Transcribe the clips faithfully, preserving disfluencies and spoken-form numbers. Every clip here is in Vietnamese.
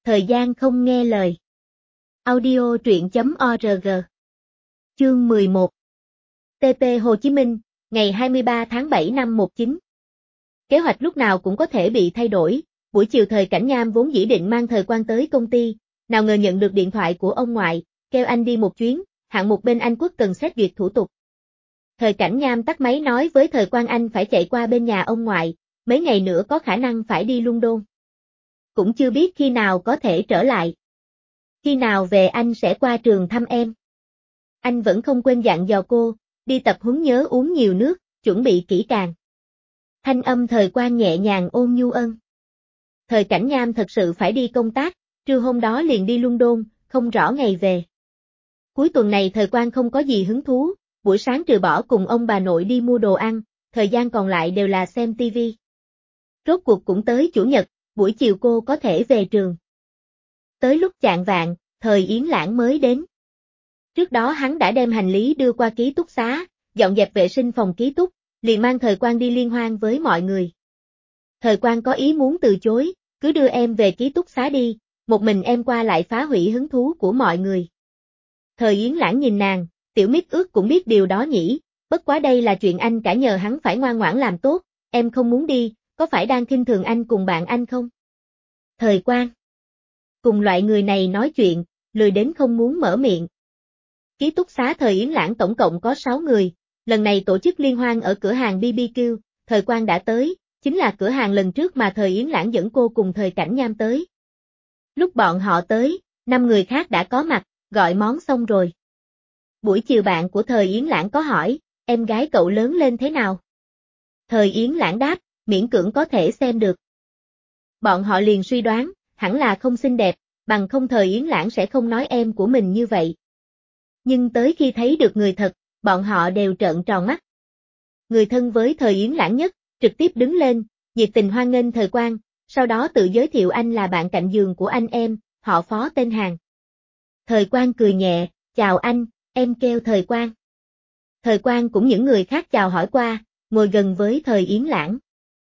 Thời gian không nghe lời. Audio truyện chấm org. Chương mười một. tê pê Hồ Chí Minh, ngày hai mươi ba tháng bảy năm một chín. Kế hoạch lúc nào cũng có thể bị thay đổi, buổi chiều Thời Cảnh Nham vốn dĩ định mang Thời Quang tới công ty, nào ngờ nhận được điện thoại của ông ngoại, kêu anh đi một chuyến, hạng mục bên Anh Quốc cần xét duyệt thủ tục. Thời Cảnh Nham tắt máy nói với Thời Quang anh phải chạy qua bên nhà ông ngoại, mấy ngày nữa có khả năng phải đi London. Cũng chưa biết khi nào có thể trở lại. Khi nào về anh sẽ qua trường thăm em. Anh vẫn không quên dặn dò cô, đi tập huấn nhớ uống nhiều nước, chuẩn bị kỹ càng. Thanh âm Thời Quang nhẹ nhàng ôn nhu ân. Thời Cảnh Nham thật sự phải đi công tác, trưa hôm đó liền đi London, không rõ ngày về. Cuối tuần này Thời Quang không có gì hứng thú, buổi sáng trừ bỏ cùng ông bà nội đi mua đồ ăn, thời gian còn lại đều là xem tivi. Rốt cuộc cũng tới Chủ nhật, buổi chiều cô có thể về trường. Tới lúc chạng vạng, Thời Yến Lãng mới đến. Trước đó hắn đã đem hành lý đưa qua ký túc xá, dọn dẹp vệ sinh phòng ký túc, liền mang Thời Quang đi liên hoan với mọi người. Thời Quang có ý muốn từ chối, cứ đưa em về ký túc xá đi, một mình em qua lại phá hủy hứng thú của mọi người. Thời Yến Lãng nhìn nàng, tiểu Mít ước cũng biết điều đó nhỉ, bất quá đây là chuyện anh cả nhờ hắn phải ngoan ngoãn làm tốt, em không muốn đi, có phải đang khinh thường anh cùng bạn anh không? Thời Quang. Cùng loại người này nói chuyện, lười đến không muốn mở miệng. Ký túc xá Thời Yến Lãng tổng cộng có sáu người, lần này tổ chức liên hoan ở cửa hàng bê bê kiu, Thời Quang đã tới, chính là cửa hàng lần trước mà Thời Yến Lãng dẫn cô cùng Thời Cảnh Nham tới. Lúc bọn họ tới, năm người khác đã có mặt, gọi món xong rồi. Buổi chiều bạn của Thời Yến Lãng có hỏi, em gái cậu lớn lên thế nào? Thời Yến Lãng đáp, miễn cưỡng có thể xem được. Bọn họ liền suy đoán, hẳn là không xinh đẹp, bằng không Thời Yến Lãng sẽ không nói em của mình như vậy. Nhưng tới khi thấy được người thật, bọn họ đều trợn tròn mắt. Người thân với Thời Yến Lãng nhất, trực tiếp đứng lên, nhiệt tình hoan nghênh Thời Quang, sau đó tự giới thiệu anh là bạn cạnh giường của anh em, họ Phó tên Hàn. Thời Quang cười nhẹ, chào anh, em kêu Thời Quang. Thời Quang cũng những người khác chào hỏi qua, ngồi gần với Thời Yến Lãng.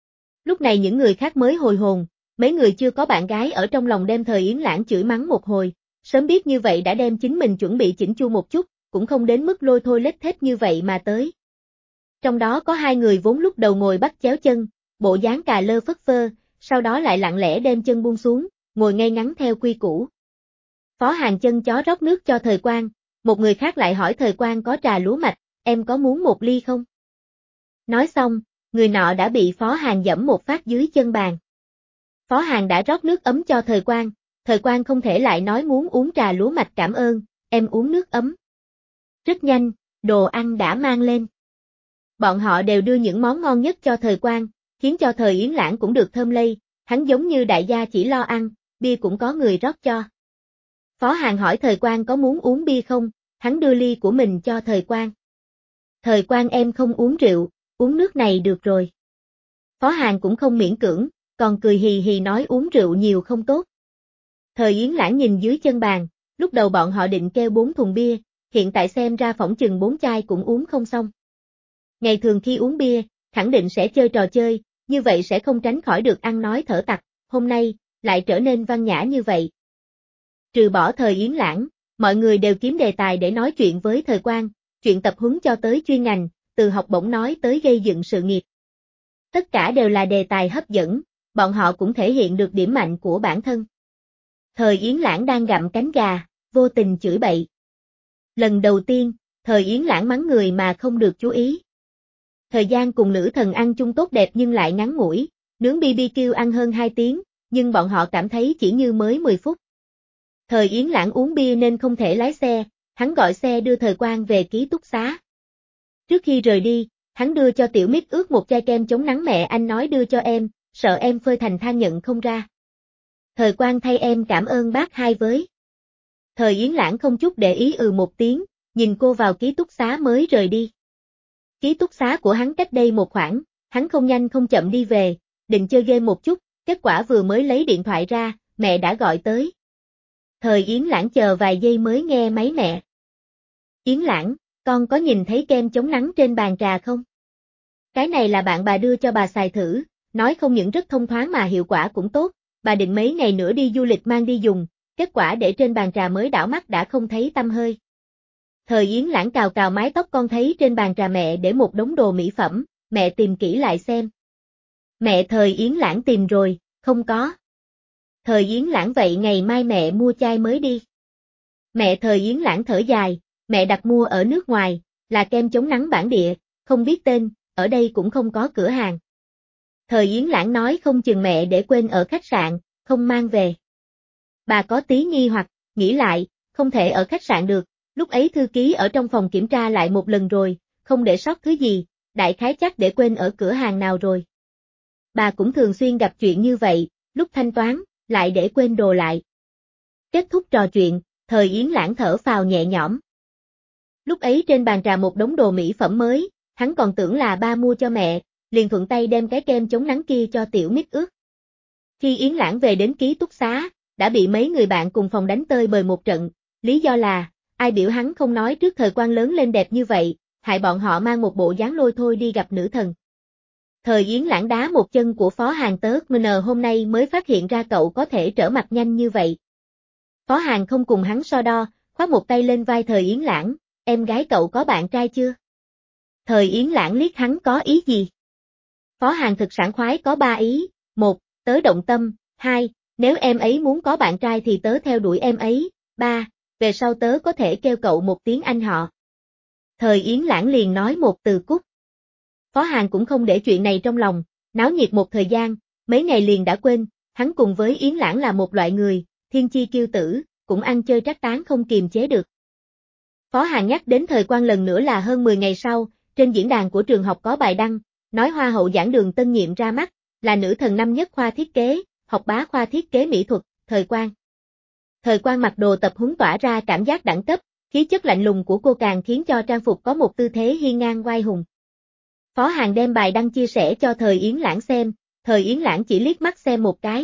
Lúc này những người khác mới hồi hồn, mấy người chưa có bạn gái ở trong lòng đem Thời Yến Lãng chửi mắng một hồi, sớm biết như vậy đã đem chính mình chuẩn bị chỉnh chu một chút, cũng không đến mức lôi thôi lết thết như vậy mà tới. Trong đó có hai người vốn lúc đầu ngồi bắt chéo chân, bộ dáng cà lơ phất phơ, sau đó lại lặng lẽ đem chân buông xuống, ngồi ngay ngắn theo quy củ. Phó Hàn chân chó rót nước cho Thời Quang, một người khác lại hỏi Thời Quang có trà lúa mạch, em có muốn một ly không? Nói xong, người nọ đã bị Phó Hàn giẫm một phát dưới chân bàn. Phó Hàn đã rót nước ấm cho Thời Quang, Thời Quang không thể lại nói muốn uống trà lúa mạch cảm ơn, em uống nước ấm. Rất nhanh, đồ ăn đã mang lên. Bọn họ đều đưa những món ngon nhất cho Thời Quang, khiến cho Thời Yến Lãng cũng được thơm lây, hắn giống như đại gia chỉ lo ăn, bia cũng có người rót cho. Phó Hàn hỏi Thời Quang có muốn uống bia không, hắn đưa ly của mình cho Thời Quang. Thời Quang em không uống rượu, uống nước này được rồi. Phó Hàn cũng không miễn cưỡng, còn cười hì hì nói uống rượu nhiều không tốt. Thời Yến Lãng nhìn dưới chân bàn, lúc đầu bọn họ định kêu bốn thùng bia, hiện tại xem ra phỏng chừng bốn chai cũng uống không xong. Ngày thường khi uống bia, khẳng định sẽ chơi trò chơi, như vậy sẽ không tránh khỏi được ăn nói thở tặc, hôm nay, lại trở nên văn nhã như vậy. Trừ bỏ Thời Yến Lãng, mọi người đều kiếm đề tài để nói chuyện với Thời Quang, chuyện tập huấn cho tới chuyên ngành, từ học bổng nói tới gây dựng sự nghiệp. Tất cả đều là đề tài hấp dẫn, bọn họ cũng thể hiện được điểm mạnh của bản thân. Thời Yến Lãng đang gặm cánh gà, vô tình chửi bậy. Lần đầu tiên, Thời Yến Lãng mắng người mà không được chú ý. Thời gian cùng Lữ Thần ăn chung tốt đẹp nhưng lại ngắn ngủi, nướng bê bê kiu ăn hơn hai tiếng, nhưng bọn họ cảm thấy chỉ như mới mười phút. Thời Yến Lãng uống bia nên không thể lái xe, hắn gọi xe đưa Thời Quang về ký túc xá. Trước khi rời đi, hắn đưa cho tiểu Mít ước một chai kem chống nắng mẹ anh nói đưa cho em, sợ em phơi thành than nhận không ra. Thời Quang thay em cảm ơn bác hai với. Thời Yến Lãng không chút để ý ừ một tiếng, nhìn cô vào ký túc xá mới rời đi. Ký túc xá của hắn cách đây một khoảng, hắn không nhanh không chậm đi về, định chơi game một chút, kết quả vừa mới lấy điện thoại ra, mẹ đã gọi tới. Thời Yến Lãng chờ vài giây mới nghe máy mẹ. Yến Lãng, con có nhìn thấy kem chống nắng trên bàn trà không? Cái này là bạn bà đưa cho bà xài thử, nói không những rất thông thoáng mà hiệu quả cũng tốt, bà định mấy ngày nữa đi du lịch mang đi dùng, kết quả để trên bàn trà mới đảo mắt đã không thấy tăm hơi. Thời Yến Lãng cào cào mái tóc con thấy trên bàn trà mẹ để một đống đồ mỹ phẩm, mẹ tìm kỹ lại xem. Mẹ Thời Yến Lãng tìm rồi, không có. Thời Yến Lãng vậy ngày mai mẹ mua chai mới đi. Mẹ Thời Yến Lãng thở dài, mẹ đặt mua ở nước ngoài, là kem chống nắng bản địa, không biết tên, ở đây cũng không có cửa hàng. Thời Yến Lãng nói không chừng mẹ để quên ở khách sạn, không mang về. Bà có tí nghi hoặc, nghĩ lại, không thể ở khách sạn được, lúc ấy thư ký ở trong phòng kiểm tra lại một lần rồi, không để sót thứ gì, đại khái chắc để quên ở cửa hàng nào rồi. Bà cũng thường xuyên gặp chuyện như vậy, lúc thanh toán, lại để quên đồ lại. Kết thúc trò chuyện, Thời Yến Lãng thở phào nhẹ nhõm. Lúc ấy trên bàn trà một đống đồ mỹ phẩm mới, hắn còn tưởng là ba mua cho mẹ, liền thuận tay đem cái kem chống nắng kia cho tiểu mít ướt. Khi Yến Lãng về đến ký túc xá, đã bị mấy người bạn cùng phòng đánh tơi bời một trận, lý do là, ai biểu hắn không nói trước Thời Quan lớn lên đẹp như vậy, hại bọn họ mang một bộ dáng lôi thôi đi gặp nữ thần. Thời Yến Lãng đá một chân của phó hàng tớ em en hôm nay mới phát hiện ra cậu có thể trở mặt nhanh như vậy. Phó hàng không cùng hắn so đo, khoác một tay lên vai Thời Yến Lãng, em gái cậu có bạn trai chưa? Thời Yến Lãng liếc hắn có ý gì? Phó hàng thực sảng khoái có ba ý, một, tớ động tâm, hai, nếu em ấy muốn có bạn trai thì tớ theo đuổi em ấy, ba, về sau tớ có thể kêu cậu một tiếng anh họ. Thời Yến Lãng liền nói một từ cút. Phó hàng cũng không để chuyện này trong lòng, náo nhiệt một thời gian, mấy ngày liền đã quên, hắn cùng với Yến Lãng là một loại người, thiên chi kiêu tử, cũng ăn chơi trác tán không kiềm chế được. Phó hàng nhắc đến Thời Quan lần nữa là hơn mười ngày sau, trên diễn đàn của trường học có bài đăng, nói Hoa hậu giảng đường tân nhiệm ra mắt, là nữ thần năm nhất khoa thiết kế, học bá khoa thiết kế mỹ thuật, Thời Quan. Thời Quan mặc đồ tập huấn tỏa ra cảm giác đẳng cấp, khí chất lạnh lùng của cô càng khiến cho trang phục có một tư thế hiên ngang oai hùng. Phó hàng đem bài đăng chia sẻ cho Thời Yến Lãng xem, Thời Yến Lãng chỉ liếc mắt xem một cái.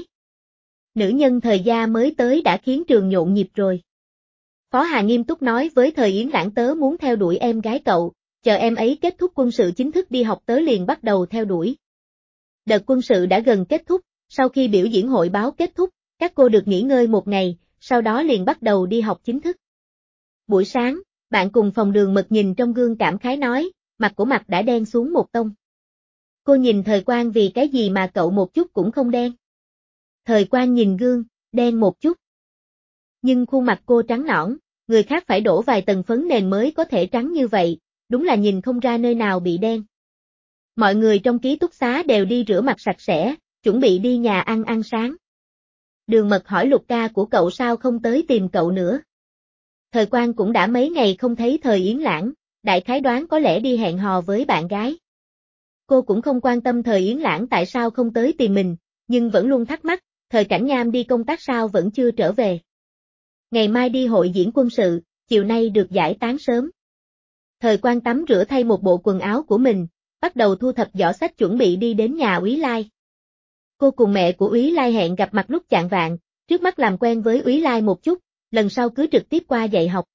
Nữ nhân Thời gia mới tới đã khiến trường nhộn nhịp rồi. Phó hàng nghiêm túc nói với Thời Yến Lãng tớ muốn theo đuổi em gái cậu, chờ em ấy kết thúc quân sự chính thức đi học tớ liền bắt đầu theo đuổi. Đợt quân sự đã gần kết thúc, sau khi biểu diễn hội báo kết thúc, các cô được nghỉ ngơi một ngày, sau đó liền bắt đầu đi học chính thức. Buổi sáng, bạn cùng phòng Đường Mật nhìn trong gương cảm khái nói, mặt của mặt đã đen xuống một tông. Cô nhìn Thời Quan vì cái gì mà cậu một chút cũng không đen. Thời Quan nhìn gương, đen một chút. Nhưng khuôn mặt cô trắng nõn, người khác phải đổ vài tầng phấn nền mới có thể trắng như vậy, đúng là nhìn không ra nơi nào bị đen. Mọi người trong ký túc xá đều đi rửa mặt sạch sẽ, chuẩn bị đi nhà ăn ăn sáng. Đường Mật hỏi Lục ca của cậu sao không tới tìm cậu nữa. Thời Quan cũng đã mấy ngày không thấy Thời Yến Lãng, đại khái đoán có lẽ đi hẹn hò với bạn gái. Cô cũng không quan tâm Thời Yến Lãng tại sao không tới tìm mình, nhưng vẫn luôn thắc mắc, Thời Cảnh Nham đi công tác sao vẫn chưa trở về. Ngày mai đi hội diễn quân sự, chiều nay được giải tán sớm. Thời Quan tắm rửa thay một bộ quần áo của mình, bắt đầu thu thập giỏ sách chuẩn bị đi đến nhà Úy Lai. Cô cùng mẹ của Úy Lai hẹn gặp mặt lúc chạng vạng, trước mắt làm quen với Úy Lai một chút, lần sau cứ trực tiếp qua dạy học.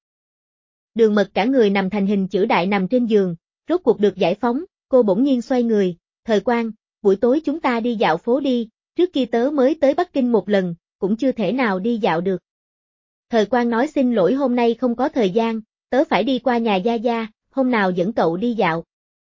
Đường Mật cả người nằm thành hình chữ đại nằm trên giường, rốt cuộc được giải phóng, cô bỗng nhiên xoay người, Thời Quan, buổi tối chúng ta đi dạo phố đi, trước kia tớ mới tới Bắc Kinh một lần, cũng chưa thể nào đi dạo được. Thời Quan nói xin lỗi hôm nay không có thời gian, tớ phải đi qua nhà Gia Gia, hôm nào dẫn cậu đi dạo.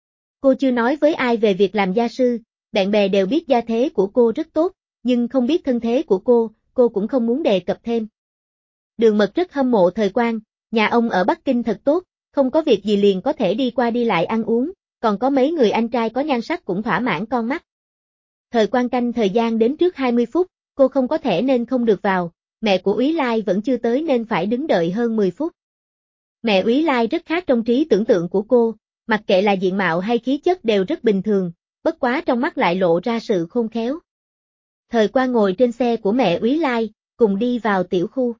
Cô chưa nói với ai về việc làm gia sư, bạn bè đều biết gia thế của cô rất tốt, nhưng không biết thân thế của cô, cô cũng không muốn đề cập thêm. Đường Mật rất hâm mộ Thời Quan, nhà ông ở Bắc Kinh thật tốt, không có việc gì liền có thể đi qua đi lại ăn uống, còn có mấy người anh trai có nhan sắc cũng thỏa mãn con mắt. Thời Quan canh thời gian đến trước hai mươi phút, cô không có thẻ nên không được vào, mẹ của Úy Lai vẫn chưa tới nên phải đứng đợi hơn mười phút. Mẹ Úy Lai rất khác trong trí tưởng tượng của cô, mặc kệ là diện mạo hay khí chất đều rất bình thường, bất quá trong mắt lại lộ ra sự khôn khéo. Thời Quan ngồi trên xe của mẹ Úy Lai, cùng đi vào tiểu khu.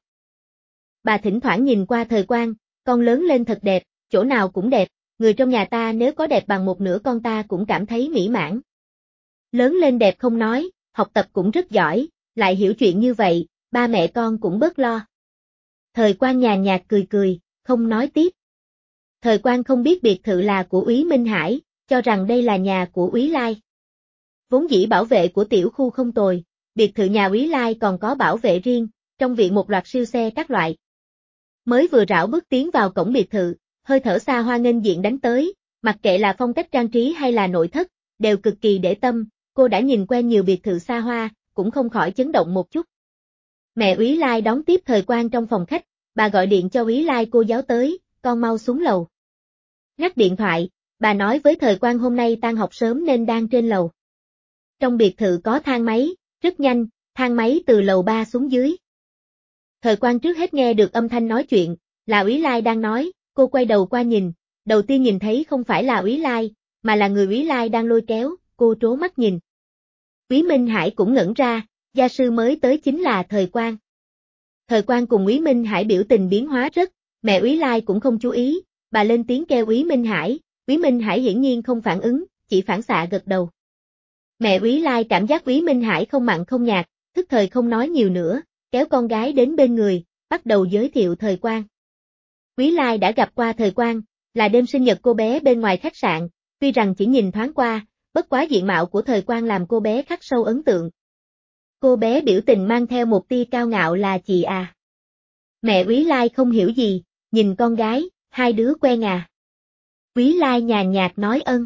Bà thỉnh thoảng nhìn qua Thời Quan, con lớn lên thật đẹp, chỗ nào cũng đẹp, người trong nhà ta nếu có đẹp bằng một nửa con ta cũng cảm thấy mỹ mãn. Lớn lên đẹp không nói, học tập cũng rất giỏi, lại hiểu chuyện như vậy, ba mẹ con cũng bớt lo. Thời Quan nhàn nhạt cười cười, không nói tiếp. Thời Quan không biết biệt thự là của Úy Minh Hải, cho rằng đây là nhà của Úy Lai. Vốn dĩ bảo vệ của tiểu khu không tồi, biệt thự nhà Úy Lai còn có bảo vệ riêng, trong viện một loạt siêu xe các loại. Mới vừa rảo bước tiến vào cổng biệt thự, hơi thở xa hoa nghênh diện đánh tới, mặc kệ là phong cách trang trí hay là nội thất, đều cực kỳ để tâm, cô đã nhìn quen nhiều biệt thự xa hoa, cũng không khỏi chấn động một chút. Mẹ Úy Lai đón tiếp Thời Quang trong phòng khách, bà gọi điện cho Úy Lai cô giáo tới, con mau xuống lầu. Ngắt điện thoại, bà nói với Thời Quang hôm nay tan học sớm nên đang trên lầu. Trong biệt thự có thang máy, rất nhanh, thang máy từ lầu ba xuống dưới. Thời Quang trước hết nghe được âm thanh nói chuyện, là Úy Lai đang nói, cô quay đầu qua nhìn, đầu tiên nhìn thấy không phải là Úy Lai, mà là người Úy Lai đang lôi kéo, cô trố mắt nhìn. Úy Minh Hải cũng ngẩn ra, gia sư mới tới chính là Thời Quang. Thời Quang cùng Úy Minh Hải biểu tình biến hóa rất, mẹ Úy Lai cũng không chú ý, bà lên tiếng kêu Úy Minh Hải, Úy Minh Hải hiển nhiên không phản ứng, chỉ phản xạ gật đầu. Mẹ Úy Lai cảm giác Úy Minh Hải không mặn không nhạt, thức thời không nói nhiều nữa, kéo con gái đến bên người, bắt đầu giới thiệu Thời Quang. Úy Lai đã gặp qua Thời Quang, là đêm sinh nhật cô bé bên ngoài khách sạn, tuy rằng chỉ nhìn thoáng qua, bất quá diện mạo của Thời Quang làm cô bé khắc sâu ấn tượng. Cô bé biểu tình mang theo một tia cao ngạo là chị à. Mẹ Úy Lai không hiểu gì, nhìn con gái, hai đứa quen à. Úy Lai nhàn nhạt nói ân.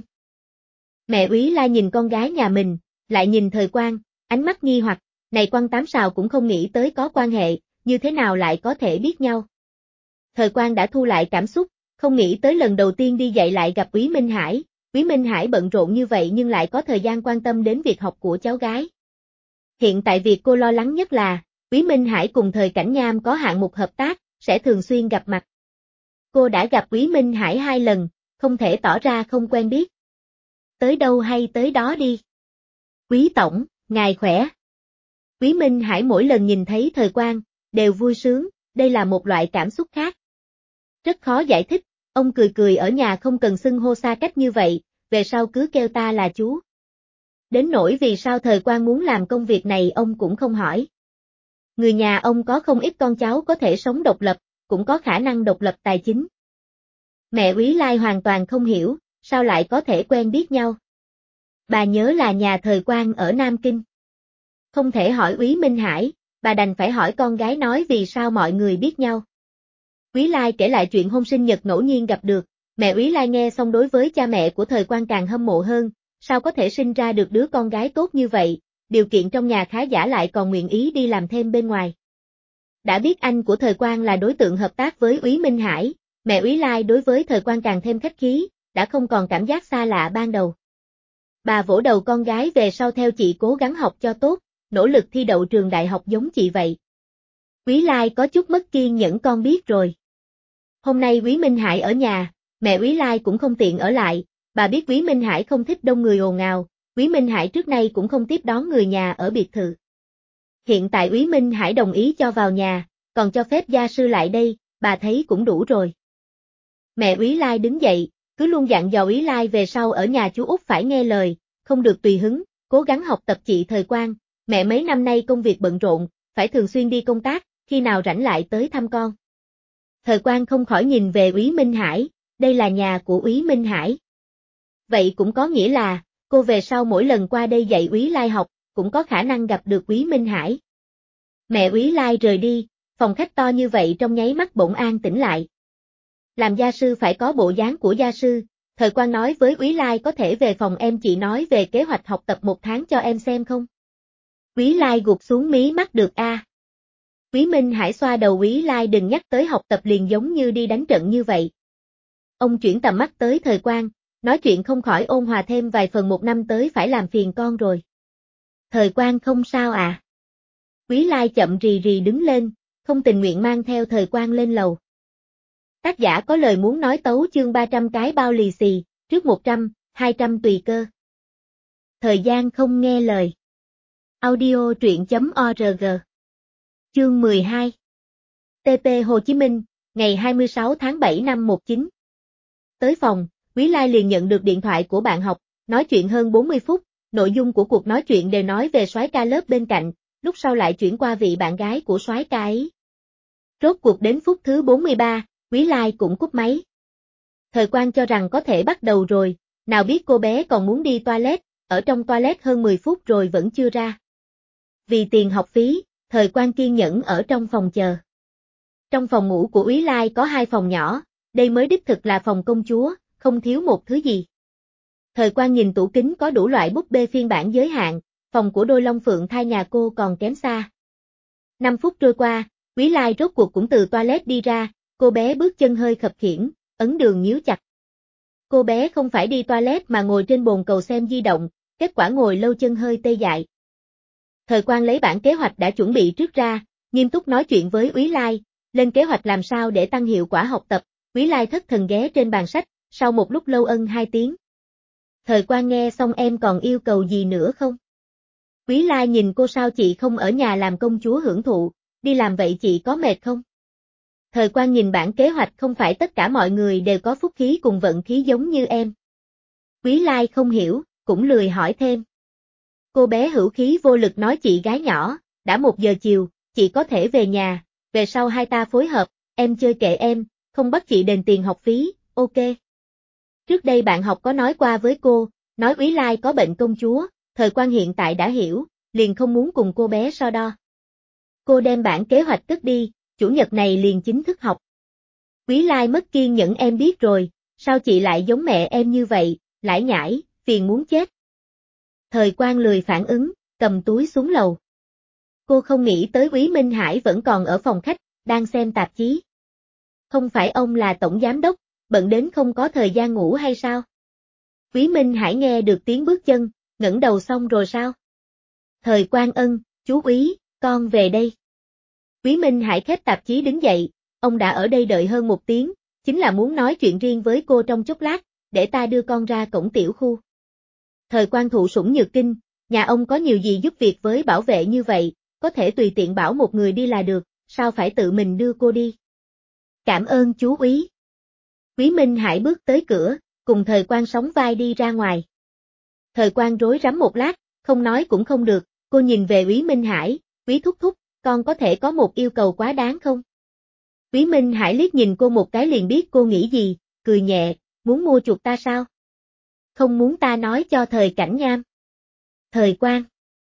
Mẹ Úy Lai nhìn con gái nhà mình, lại nhìn Thời Quang, ánh mắt nghi hoặc, này Quang Tám Sào cũng không nghĩ tới có quan hệ, như thế nào lại có thể biết nhau. Thời Quang đã thu lại cảm xúc, không nghĩ tới lần đầu tiên đi dạy lại gặp Úy Minh Hải, Úy Minh Hải bận rộn như vậy nhưng lại có thời gian quan tâm đến việc học của cháu gái. Hiện tại việc cô lo lắng nhất là, Úy Minh Hải cùng Thời Cảnh Nham có hạng mục hợp tác, sẽ thường xuyên gặp mặt. Cô đã gặp Úy Minh Hải hai lần, không thể tỏ ra không quen biết. Tới đâu hay tới đó đi. Úy tổng, ngài khỏe. Úy Minh Hải mỗi lần nhìn thấy Thời Quang, đều vui sướng, đây là một loại cảm xúc khác. Rất khó giải thích, ông cười cười ở nhà không cần xưng hô xa cách như vậy, về sau cứ kêu ta là chú. Đến nỗi vì sao Thời Quang muốn làm công việc này ông cũng không hỏi. Người nhà ông có không ít con cháu có thể sống độc lập, cũng có khả năng độc lập tài chính. Mẹ Úy Lai hoàn toàn không hiểu, sao lại có thể quen biết nhau. Bà nhớ là nhà Thời Quang ở Nam Kinh. Không thể hỏi Úy Minh Hải, bà đành phải hỏi con gái nói vì sao mọi người biết nhau. Úy Lai kể lại chuyện hôm sinh nhật ngẫu nhiên gặp được, mẹ Úy Lai nghe xong đối với cha mẹ của Thời Quang càng hâm mộ hơn, sao có thể sinh ra được đứa con gái tốt như vậy, điều kiện trong nhà khá giả lại còn nguyện ý đi làm thêm bên ngoài. Đã biết anh của Thời Quang là đối tượng hợp tác với Úy Minh Hải, mẹ Úy Lai đối với Thời Quang càng thêm khách khí, đã không còn cảm giác xa lạ ban đầu. Bà vỗ đầu con gái về sau theo chị cố gắng học cho tốt, nỗ lực thi đậu trường đại học giống chị vậy. Úy Lai có chút mất kiên nhẫn con biết rồi. Hôm nay Úy Minh Hải ở nhà, mẹ Úy Lai cũng không tiện ở lại, bà biết Úy Minh Hải không thích đông người ồn ào, Úy Minh Hải trước nay cũng không tiếp đón người nhà ở biệt thự. Hiện tại Úy Minh Hải đồng ý cho vào nhà, còn cho phép gia sư lại đây, bà thấy cũng đủ rồi. Mẹ Úy Lai đứng dậy, cứ luôn dặn dò Úy Lai về sau ở nhà chú Út phải nghe lời, không được tùy hứng, cố gắng học tập chị Thời Quang, mẹ mấy năm nay công việc bận rộn, phải thường xuyên đi công tác, khi nào rảnh lại tới thăm con. Thời Quang không khỏi nhìn về Úy Minh Hải, đây là nhà của Úy Minh Hải. Vậy cũng có nghĩa là, cô về sau mỗi lần qua đây dạy Úy Lai học, cũng có khả năng gặp được Úy Minh Hải. Mẹ Úy Lai rời đi, phòng khách to như vậy trong nháy mắt bỗng an tĩnh lại. Làm gia sư phải có bộ dáng của gia sư, Thời Quang nói với Úy Lai có thể về phòng em chị nói về kế hoạch học tập một tháng cho em xem không? Úy Lai gục xuống mí mắt được a. À. Úy Minh Hải xoa đầu Úy Lai đừng nhắc tới học tập liền giống như đi đánh trận như vậy. Ông chuyển tầm mắt tới Thời Quang, nói chuyện không khỏi ôn hòa thêm vài phần một năm tới phải làm phiền con rồi. Thời Quang không sao à? Úy Lai chậm rì rì đứng lên, không tình nguyện mang theo Thời Quang lên lầu. Tác giả có lời muốn nói tấu chương ba trăm cái bao lì xì, trước một trăm, hai trăm tùy cơ. Thời gian không nghe lời. Audio truyện chấm org. Chương mười hai. tê pê Hồ Chí Minh, ngày hai mươi sáu tháng bảy năm một chín. Tới phòng, Úy Lai liền nhận được điện thoại của bạn học, nói chuyện hơn bốn mươi phút, nội dung của cuộc nói chuyện đều nói về soái ca lớp bên cạnh, lúc sau lại chuyển qua vị bạn gái của soái ca ấy. Rốt cuộc đến phút thứ bốn mươi ba, Úy Lai cũng cúp máy. Thời Quang cho rằng có thể bắt đầu rồi, nào biết cô bé còn muốn đi toilet, ở trong toilet hơn mười phút rồi vẫn chưa ra. Vì tiền học phí, Thời Quang kiên nhẫn ở trong phòng chờ. Trong phòng ngủ của Úy Lai có hai phòng nhỏ, đây mới đích thực là phòng công chúa, không thiếu một thứ gì. Thời Quang nhìn tủ kính có đủ loại búp bê phiên bản giới hạn, phòng của đôi Long Phượng thai nhà cô còn kém xa. Năm phút trôi qua, Úy Lai rốt cuộc cũng từ toilet đi ra, cô bé bước chân hơi khập khiễng, ấn đường nhíu chặt. Cô bé không phải đi toilet mà ngồi trên bồn cầu xem di động, kết quả ngồi lâu chân hơi tê dại. Thời Quang lấy bản kế hoạch đã chuẩn bị trước ra, nghiêm túc nói chuyện với Úy Lai, lên kế hoạch làm sao để tăng hiệu quả học tập. Úy Lai thất thần ghé trên bàn sách, sau một lúc lâu ân hai tiếng. Thời Quang nghe xong em còn yêu cầu gì nữa không? Úy Lai nhìn cô sao chị không ở nhà làm công chúa hưởng thụ, đi làm vậy chị có mệt không? Thời Quang nhìn bản kế hoạch không phải tất cả mọi người đều có phúc khí cùng vận khí giống như em. Úy Lai không hiểu, cũng lười hỏi thêm. Cô bé hữu khí vô lực nói chị gái nhỏ, đã một giờ chiều, chị có thể về nhà, về sau hai ta phối hợp, em chơi kệ em, không bắt chị đền tiền học phí, ok. Trước đây bạn học có nói qua với cô, nói Úy Lai có bệnh công chúa, Thời Quang hiện tại đã hiểu, liền không muốn cùng cô bé so đo. Cô đem bản kế hoạch cất đi, chủ nhật này liền chính thức học. Úy Lai mất kiên nhẫn em biết rồi, sao chị lại giống mẹ em như vậy, lải nhải, phiền muốn chết. Thời Quang lười phản ứng, cầm túi xuống lầu. Cô không nghĩ tới Úy Minh Hải vẫn còn ở phòng khách, đang xem tạp chí. Không phải ông là tổng giám đốc, bận đến không có thời gian ngủ hay sao? Úy Minh Hải nghe được tiếng bước chân, ngẩng đầu xong rồi sao? Thời Quang ân, chú Úy, con về đây. Úy Minh Hải khép tạp chí đứng dậy, ông đã ở đây đợi hơn một tiếng, chính là muốn nói chuyện riêng với cô trong chốc lát, để ta đưa con ra cổng tiểu khu. Thời Quang thụ sủng nhược kinh, nhà ông có nhiều gì giúp việc với bảo vệ như vậy, có thể tùy tiện bảo một người đi là được, sao phải tự mình đưa cô đi? Cảm ơn chú Úy. Úy Minh Hải bước tới cửa, cùng Thời Quang sóng vai đi ra ngoài. Thời Quang rối rắm một lát, không nói cũng không được, cô nhìn về Úy Minh Hải, Úy thúc thúc, con có thể có một yêu cầu quá đáng không? Úy Minh Hải liếc nhìn cô một cái liền biết cô nghĩ gì, cười nhẹ, muốn mua chuộc ta sao? Không muốn ta nói cho Thời Cảnh Nham. Thời Quang.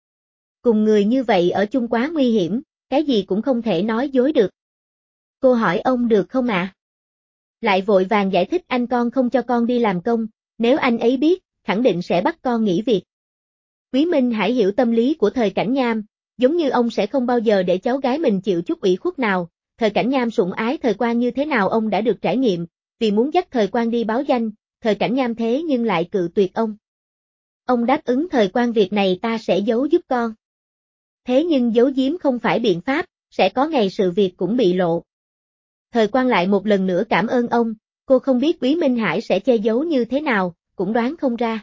Cùng người như vậy ở chung quá nguy hiểm, cái gì cũng không thể nói dối được. Cô hỏi ông được không ạ? À? Lại vội vàng giải thích anh con không cho con đi làm công, nếu anh ấy biết, khẳng định sẽ bắt con nghỉ việc. Úy Minh Hải hiểu tâm lý của Thời Cảnh Nham, giống như ông sẽ không bao giờ để cháu gái mình chịu chút ủy khuất nào. Thời Cảnh Nham sủng ái Thời Quang như thế nào ông đã được trải nghiệm, vì muốn dắt Thời Quang đi báo danh, Thời Cảnh Nham thế nhưng lại cự tuyệt ông. Ông đáp ứng Thời Quang việc này ta sẽ giấu giúp con. Thế nhưng giấu giếm không phải biện pháp, sẽ có ngày sự việc cũng bị lộ. Thời Quang lại một lần nữa cảm ơn ông, cô không biết Úy Minh Hải sẽ che giấu như thế nào, cũng đoán không ra.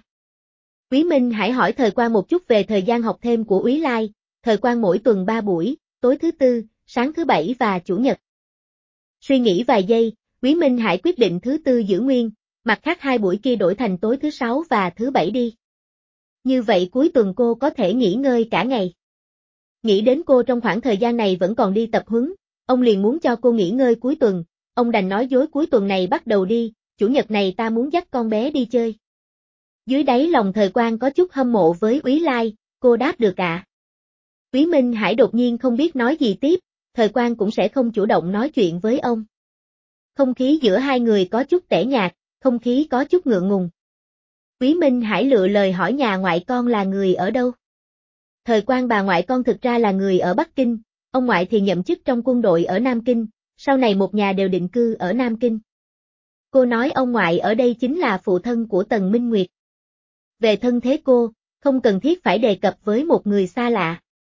Úy Minh Hải hỏi Thời Quang một chút về thời gian học thêm của Úy Lai, Thời Quang mỗi tuần ba buổi, tối thứ tư, sáng thứ bảy và chủ nhật. Suy nghĩ vài giây, Úy Minh Hải quyết định thứ tư giữ nguyên, mặt khác hai buổi kia đổi thành tối thứ sáu và thứ bảy đi. Như vậy cuối tuần cô có thể nghỉ ngơi cả ngày. Nghĩ đến cô trong khoảng thời gian này vẫn còn đi tập huấn, ông liền muốn cho cô nghỉ ngơi cuối tuần, ông đành nói dối cuối tuần này bắt đầu đi, chủ nhật này ta muốn dắt con bé đi chơi. Dưới đáy lòng Thời Quang có chút hâm mộ với Úy Lai, cô đáp được ạ. À. Úy Minh Hải đột nhiên không biết nói gì tiếp, Thời Quang cũng sẽ không chủ động nói chuyện với ông. Không khí giữa hai người có chút tẻ nhạt, không khí có chút ngượng ngùng. Úy Minh Hải lựa lời hỏi nhà ngoại con là người ở đâu. Thời Quang bà ngoại con thực ra là người ở Bắc Kinh, ông ngoại thì nhậm chức trong quân đội ở Nam Kinh, sau này một nhà đều định cư ở Nam Kinh. Cô nói ông ngoại ở đây chính là phụ thân của Tần Minh Nguyệt. Về thân thế cô, không cần thiết phải đề cập với một người xa lạ.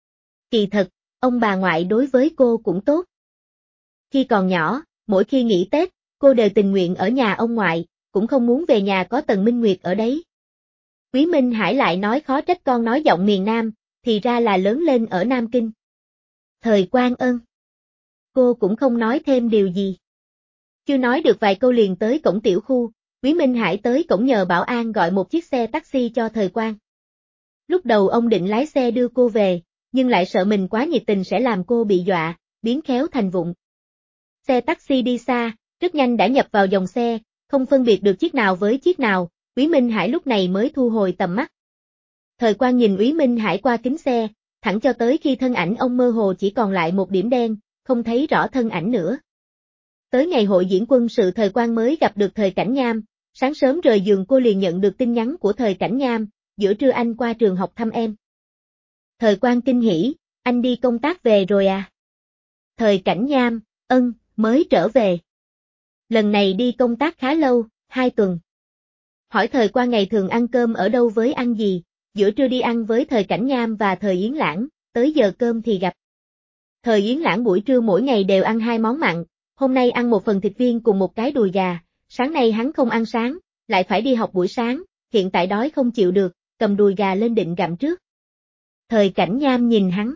Kỳ thật, ông bà ngoại đối với cô cũng tốt. Khi còn nhỏ, mỗi khi nghỉ Tết, cô đều tình nguyện ở nhà ông ngoại, cũng không muốn về nhà có Tần Minh Nguyệt ở đấy. Úy Minh Hải lại nói khó trách con nói giọng miền Nam, thì ra là lớn lên ở Nam Kinh. Thời Quang ân. Cô cũng không nói thêm điều gì. Chưa nói được vài câu liền tới cổng tiểu khu, Úy Minh Hải tới cổng nhờ bảo an gọi một chiếc xe taxi cho Thời Quang. Lúc đầu ông định lái xe đưa cô về, nhưng lại sợ mình quá nhiệt tình sẽ làm cô bị dọa, biến khéo thành vụng. Xe taxi đi xa, rất nhanh đã nhập vào dòng xe, không phân biệt được chiếc nào với chiếc nào, Úy Minh Hải lúc này mới thu hồi tầm mắt. Thời Quang nhìn Úy Minh Hải qua kính xe, thẳng cho tới khi thân ảnh ông mơ hồ chỉ còn lại một điểm đen, không thấy rõ thân ảnh nữa. Tới ngày hội diễn quân sự Thời Quang mới gặp được Thời Cảnh Nham, sáng sớm rời giường cô liền nhận được tin nhắn của Thời Cảnh Nham, giữa trưa anh qua trường học thăm em. Thời Quang kinh hỉ, anh đi công tác về rồi à? Thời Cảnh Nham, ân, mới trở về. Lần này đi công tác khá lâu, hai tuần. Hỏi Thời Quang ngày thường ăn cơm ở đâu với ăn gì, giữa trưa đi ăn với Thời Cảnh Nham và Thời Yến Lãng, tới giờ cơm thì gặp. Thời Yến Lãng buổi trưa mỗi ngày đều ăn hai món mặn, hôm nay ăn một phần thịt viên cùng một cái đùi gà, sáng nay hắn không ăn sáng, lại phải đi học buổi sáng, hiện tại đói không chịu được, cầm đùi gà lên định gặm trước. Thời Cảnh Nham nhìn hắn.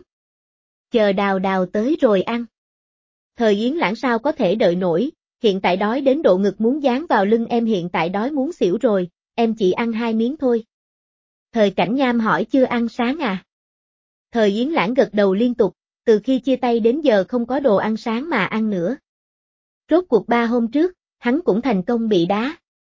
Chờ Đào Đào tới rồi ăn. Thời Yến Lãng sao có thể đợi nổi, hiện tại đói đến độ ngực muốn dán vào lưng em, hiện tại đói muốn xỉu rồi, em chỉ ăn hai miếng thôi. Thời Cảnh Nham hỏi chưa ăn sáng à? Thời Yến Lãng gật đầu liên tục, từ khi chia tay đến giờ không có đồ ăn sáng mà ăn nữa. Rốt cuộc ba hôm trước, hắn cũng thành công bị đá.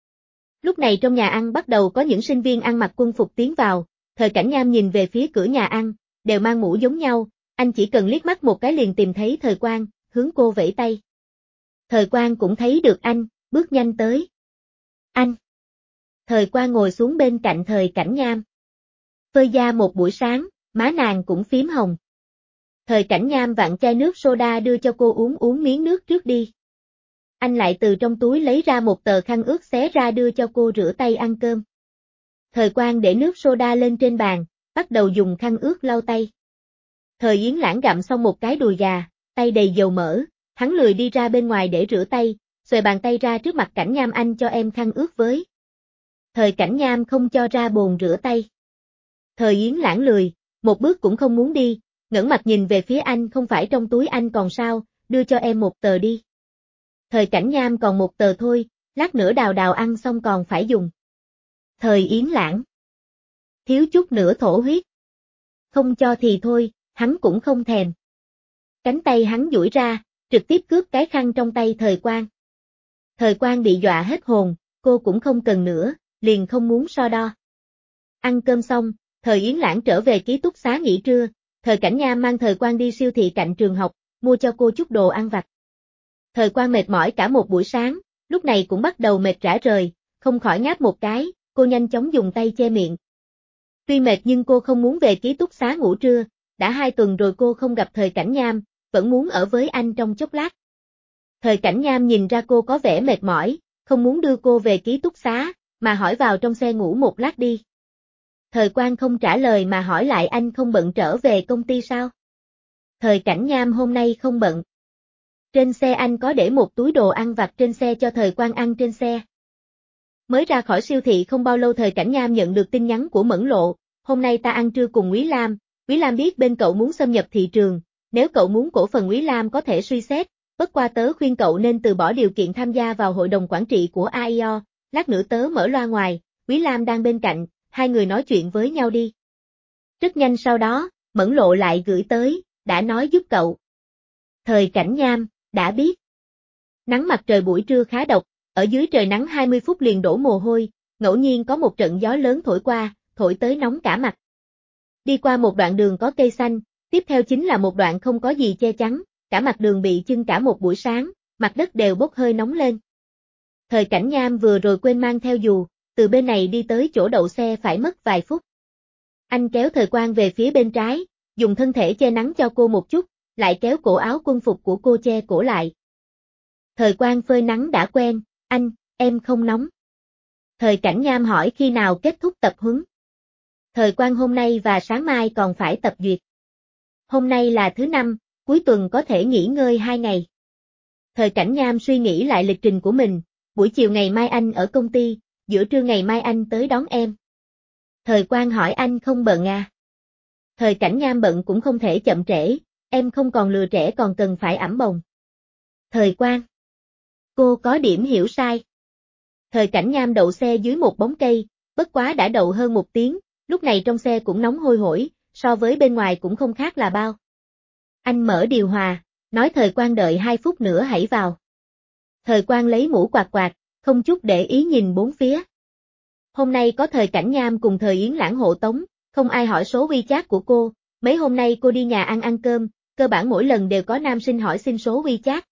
Lúc này trong nhà ăn bắt đầu có những sinh viên ăn mặc quân phục tiến vào, Thời Cảnh Nham nhìn về phía cửa nhà ăn, đều mang mũ giống nhau, anh chỉ cần liếc mắt một cái liền tìm thấy Thời Quang, hướng cô vẫy tay. Thời Quang cũng thấy được anh, bước nhanh tới. Anh! Thời Quang ngồi xuống bên cạnh Thời Cảnh Nham. Phơi da một buổi sáng, má nàng cũng phím hồng. Thời Cảnh Nham vặn chai nước soda đưa cho cô uống uống miếng nước trước đi. Anh lại từ trong túi lấy ra một tờ khăn ướt xé ra đưa cho cô rửa tay ăn cơm. Thời Quang để nước soda lên trên bàn, bắt đầu dùng khăn ướt lau tay. Thời Yến Lãng gặm xong một cái đùi gà, tay đầy dầu mỡ, hắn lười đi ra bên ngoài để rửa tay, xuề bàn tay ra trước mặt Cảnh Nham, anh cho em khăn ướt với. Thời Cảnh Nham không cho ra bồn rửa tay. Thời Yến Lãng lười, một bước cũng không muốn đi, ngẩng mặt nhìn về phía anh, không phải trong túi anh còn sao, đưa cho em một tờ đi. Thời Cảnh Nham còn một tờ thôi, lát nữa Đào Đào ăn xong còn phải dùng. Thời Yến Lãng. Thiếu chút nữa thổ huyết. Không cho thì thôi, hắn cũng không thèm. Cánh tay hắn duỗi ra, trực tiếp cướp cái khăn trong tay Thời Quang. Thời Quang bị dọa hết hồn, cô cũng không cần nữa, liền không muốn so đo. Ăn cơm xong, Thời Yến Lãng trở về ký túc xá nghỉ trưa, Thời Cảnh Nham mang Thời Quang đi siêu thị cạnh trường học, mua cho cô chút đồ ăn vặt. Thời Quang mệt mỏi cả một buổi sáng, lúc này cũng bắt đầu mệt rã rời, không khỏi ngáp một cái, cô nhanh chóng dùng tay che miệng. Tuy mệt nhưng cô không muốn về ký túc xá ngủ trưa, đã hai tuần rồi cô không gặp Thời Cảnh Nham, vẫn muốn ở với anh trong chốc lát. Thời Cảnh Nham nhìn ra cô có vẻ mệt mỏi, không muốn đưa cô về ký túc xá, mà hỏi vào trong xe ngủ một lát đi. Thời Quang không trả lời mà hỏi lại, anh không bận trở về công ty sao? Thời Cảnh Nham hôm nay không bận. Trên xe anh có để một túi đồ ăn vặt trên xe cho Thời Quang ăn trên xe. Mới ra khỏi siêu thị không bao lâu Thời Cảnh Nham nhận được tin nhắn của Mẫn Lộ, hôm nay ta ăn trưa cùng Quý Lam, Quý Lam biết bên cậu muốn xâm nhập thị trường, nếu cậu muốn cổ phần Quý Lam có thể suy xét, bất qua tớ khuyên cậu nên từ bỏ điều kiện tham gia vào hội đồng quản trị của a i o, lát nữa tớ mở loa ngoài, Quý Lam đang bên cạnh, hai người nói chuyện với nhau đi. Rất nhanh sau đó, Mẫn Lộ lại gửi tới, đã nói giúp cậu. Thời Cảnh Nham, đã biết. Nắng mặt trời buổi trưa khá độc, ở dưới trời nắng hai mươi phút liền đổ mồ hôi, ngẫu nhiên có một trận gió lớn thổi qua, thổi tới nóng cả mặt. Đi qua một đoạn đường có cây xanh, tiếp theo chính là một đoạn không có gì che chắn, cả mặt đường bị chưng cả một buổi sáng, mặt đất đều bốc hơi nóng lên. Thời Cảnh Nham vừa rồi quên mang theo dù, từ bên này đi tới chỗ đậu xe phải mất vài phút. Anh kéo Thời Quang về phía bên trái, dùng thân thể che nắng cho cô một chút, lại kéo cổ áo quân phục của cô che cổ lại. Thời Quang phơi nắng đã quen, anh, em không nóng. Thời Cảnh Nham hỏi khi nào kết thúc tập huấn. Thời Quang hôm nay và sáng mai còn phải tập duyệt. Hôm nay là thứ năm, cuối tuần có thể nghỉ ngơi hai ngày. Thời Cảnh Nham suy nghĩ lại lịch trình của mình, buổi chiều ngày mai anh ở công ty, giữa trưa ngày mai anh tới đón em. Thời Quang hỏi anh không bận à? Thời Cảnh Nham bận cũng không thể chậm trễ, em không còn lừa trẻ còn cần phải ẵm bồng. Thời Quang. Cô có điểm hiểu sai. Thời Cảnh Nham đậu xe dưới một bóng cây, bất quá đã đậu hơn một tiếng, lúc này trong xe cũng nóng hôi hổi, so với bên ngoài cũng không khác là bao. Anh mở điều hòa, nói Thời Quang đợi hai phút nữa hãy vào. Thời Quang lấy mũ quạt quạt, không chút để ý nhìn bốn phía. Hôm nay có Thời Cảnh Nham cùng Thời Yến Lãng hộ tống, không ai hỏi số WeChat của cô, Mấy hôm nay cô đi nhà ăn ăn cơm, cơ bản mỗi lần đều có nam sinh hỏi xin số WeChat.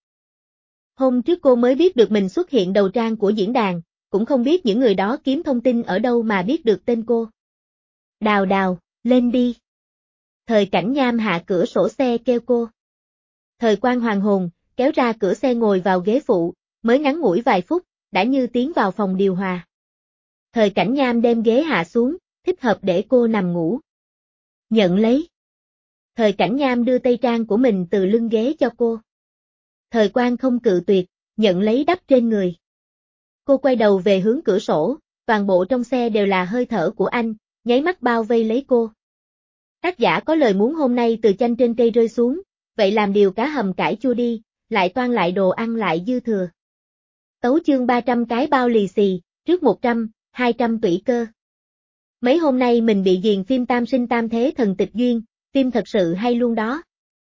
Hôm trước cô mới biết được mình xuất hiện đầu trang của diễn đàn, cũng không biết những người đó kiếm thông tin ở đâu mà biết được tên cô. Đào đào, lên đi. Thời Cảnh Nham hạ cửa sổ xe kêu cô. Thời Quang hoàng hồn, kéo ra cửa xe ngồi vào ghế phụ, mới ngắn ngủi vài phút, đã như tiến vào phòng điều hòa. Thời Cảnh Nham đem ghế hạ xuống, thích hợp để cô nằm ngủ. Nhận lấy. Thời Cảnh Nham đưa tay trang của mình từ lưng ghế cho cô. Thời Quang không cự tuyệt, nhận lấy đắp trên người. Cô quay đầu về hướng cửa sổ, toàn bộ trong xe đều là hơi thở của anh, nháy mắt bao vây lấy cô. Tác giả có lời muốn hôm nay từ chanh trên cây rơi xuống, vậy làm điều cá hầm cải chua đi, lại toan lại đồ ăn lại dư thừa. Tấu chương ba trăm cái bao lì xì, trước một trăm, hai trăm tủy cơ. Mấy hôm nay mình bị ghiền phim Tam sinh tam thế thần tịch duyên, phim thật sự hay luôn đó.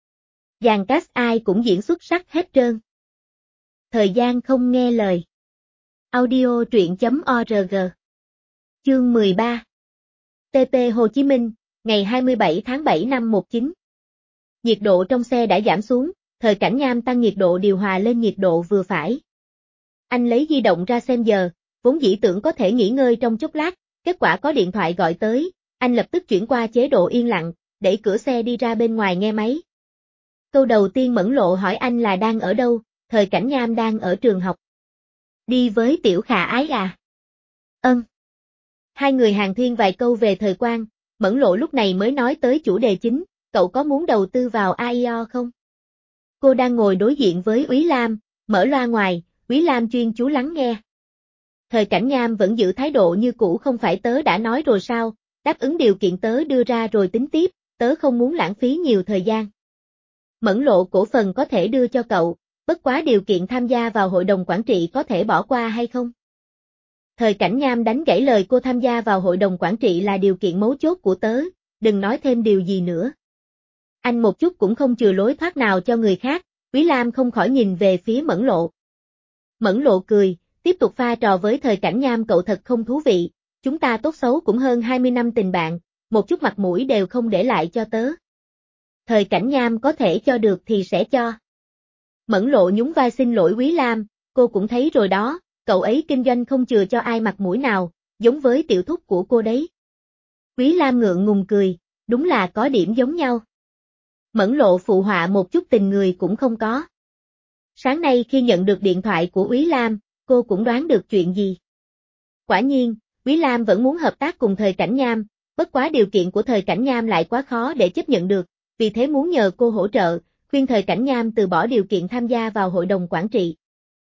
Dàn cast ai cũng diễn xuất sắc hết trơn. Thời gian không nghe lời. Audio truyện chấm org. Chương mười ba. tê pê Hồ Chí Minh, ngày hai mươi bảy tháng bảy năm một chín. Nhiệt độ trong xe đã giảm xuống, Thời Cảnh Nham tăng nhiệt độ điều hòa lên nhiệt độ vừa phải. Anh lấy di động ra xem giờ, vốn dĩ tưởng có thể nghỉ ngơi trong chốc lát, kết quả có điện thoại gọi tới, anh lập tức chuyển qua chế độ yên lặng, đẩy cửa xe đi ra bên ngoài nghe máy. Câu đầu tiên Mẫn Lộ hỏi anh là đang ở đâu, Thời Cảnh Nham đang ở trường học. Đi với Tiểu Khả Ái à? Ân. Hai người hàn huyên vài câu về Thời Quang, Mẫn Lộ lúc này mới nói tới chủ đề chính, cậu có muốn đầu tư vào a i o không? Cô đang ngồi đối diện với Úy Lam, mở loa ngoài, Úy Lam chuyên chú lắng nghe. Thời Cảnh Nham vẫn giữ thái độ như cũ, không phải tớ đã nói rồi sao, đáp ứng điều kiện tớ đưa ra rồi tính tiếp, tớ không muốn lãng phí nhiều thời gian. Mẫn Lộ cổ phần có thể đưa cho cậu, bất quá điều kiện tham gia vào hội đồng quản trị có thể bỏ qua hay không? Thời Cảnh Nham đánh gãy lời cô, tham gia vào hội đồng quản trị là điều kiện mấu chốt của tớ, đừng nói thêm điều gì nữa. Anh một chút cũng không chừa lối thoát nào cho người khác, Úy Lam không khỏi nhìn về phía Mẫn Lộ. Mẫn Lộ cười, tiếp tục pha trò với Thời Cảnh Nham, cậu thật không thú vị, chúng ta tốt xấu cũng hơn hai mươi năm tình bạn, một chút mặt mũi đều không để lại cho tớ. Thời Cảnh Nham có thể cho được thì sẽ cho. Mẫn Lộ nhún vai xin lỗi Úy Lam, cô cũng thấy rồi đó, cậu ấy kinh doanh không chừa cho ai mặt mũi nào, giống với tiểu thúc của cô đấy. Úy Lam ngượng ngùng cười, đúng là có điểm giống nhau. Mẫn Lộ phụ họa một chút, tình người cũng không có. Sáng nay khi nhận được điện thoại của Úy Lam, cô cũng đoán được chuyện gì. Quả nhiên, Úy Lam vẫn muốn hợp tác cùng Thời Cảnh Nham, bất quá điều kiện của Thời Cảnh Nham lại quá khó để chấp nhận được, vì thế muốn nhờ cô hỗ trợ, khuyên Thời Cảnh Nham từ bỏ điều kiện tham gia vào hội đồng quản trị.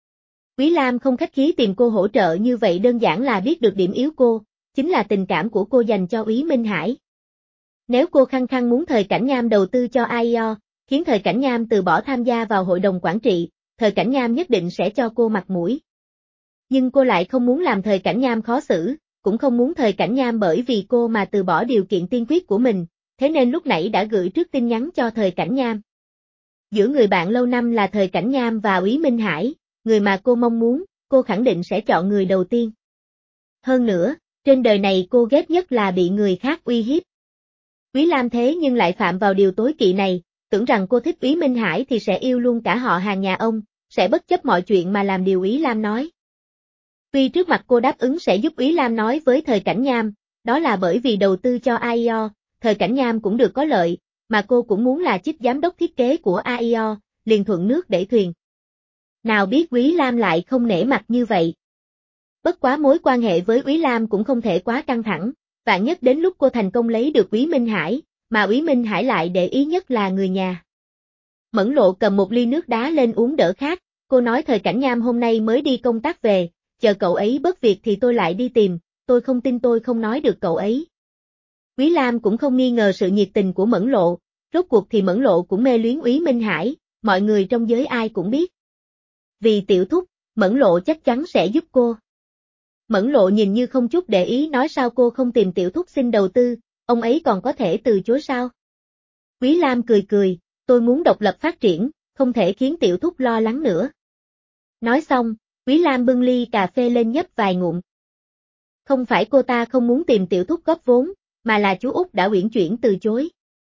Úy Lam không khách khí tìm cô hỗ trợ như vậy đơn giản là biết được điểm yếu cô, chính là tình cảm của cô dành cho Úy Minh Hải. Nếu cô khăng khăng muốn Thời Cảnh Nham đầu tư cho a i o, khiến Thời Cảnh Nham từ bỏ tham gia vào hội đồng quản trị, Thời Cảnh Nham nhất định sẽ cho cô mặt mũi. Nhưng cô lại không muốn làm Thời Cảnh Nham khó xử, cũng không muốn Thời Cảnh Nham bởi vì cô mà từ bỏ điều kiện tiên quyết của mình, thế nên lúc nãy đã gửi trước tin nhắn cho Thời Cảnh Nham. Giữa người bạn lâu năm là Thời Cảnh Nham và Úy Minh Hải, người mà cô mong muốn, cô khẳng định sẽ chọn người đầu tiên. Hơn nữa, trên đời này cô ghét nhất là bị người khác uy hiếp. Úy Lam thế nhưng lại phạm vào điều tối kỵ này, tưởng rằng cô thích Úy Minh Hải thì sẽ yêu luôn cả họ hàng nhà ông, sẽ bất chấp mọi chuyện mà làm điều Úy Lam nói. Tuy trước mặt cô đáp ứng sẽ giúp Úy Lam nói với Thời Cảnh Nham, đó là bởi vì đầu tư cho a i o, Thời Cảnh Nham cũng được có lợi, mà cô cũng muốn là chức giám đốc thiết kế của a i o, liền thuận nước đẩy thuyền. Nào biết Úy Lam lại không nể mặt như vậy. Bất quá mối quan hệ với Úy Lam cũng không thể quá căng thẳng, vạn nhất đến lúc cô thành công lấy được Úy Minh Hải, mà Úy Minh Hải lại để ý nhất là người nhà. Mẫn Lộ cầm một ly nước đá lên uống đỡ khát, cô nói Thời Cảnh Nham hôm nay mới đi công tác về, chờ cậu ấy bớt việc thì tôi lại đi tìm, tôi không tin tôi không nói được cậu ấy. Úy Lam cũng không nghi ngờ sự nhiệt tình của Mẫn Lộ, rốt cuộc thì Mẫn Lộ cũng mê luyến Úy Minh Hải, mọi người trong giới ai cũng biết. Vì tiểu thúc, Mẫn Lộ chắc chắn sẽ giúp cô. Mẫn Lộ nhìn như không chút để ý nói sao cô không tìm tiểu thúc xin đầu tư, ông ấy còn có thể từ chối sao? Úy Lam cười cười, tôi muốn độc lập phát triển, không thể khiến tiểu thúc lo lắng nữa. Nói xong, Úy Lam bưng ly cà phê lên nhấp vài ngụm. Không phải cô ta không muốn tìm tiểu thúc góp vốn, mà là chú Út đã uyển chuyển từ chối.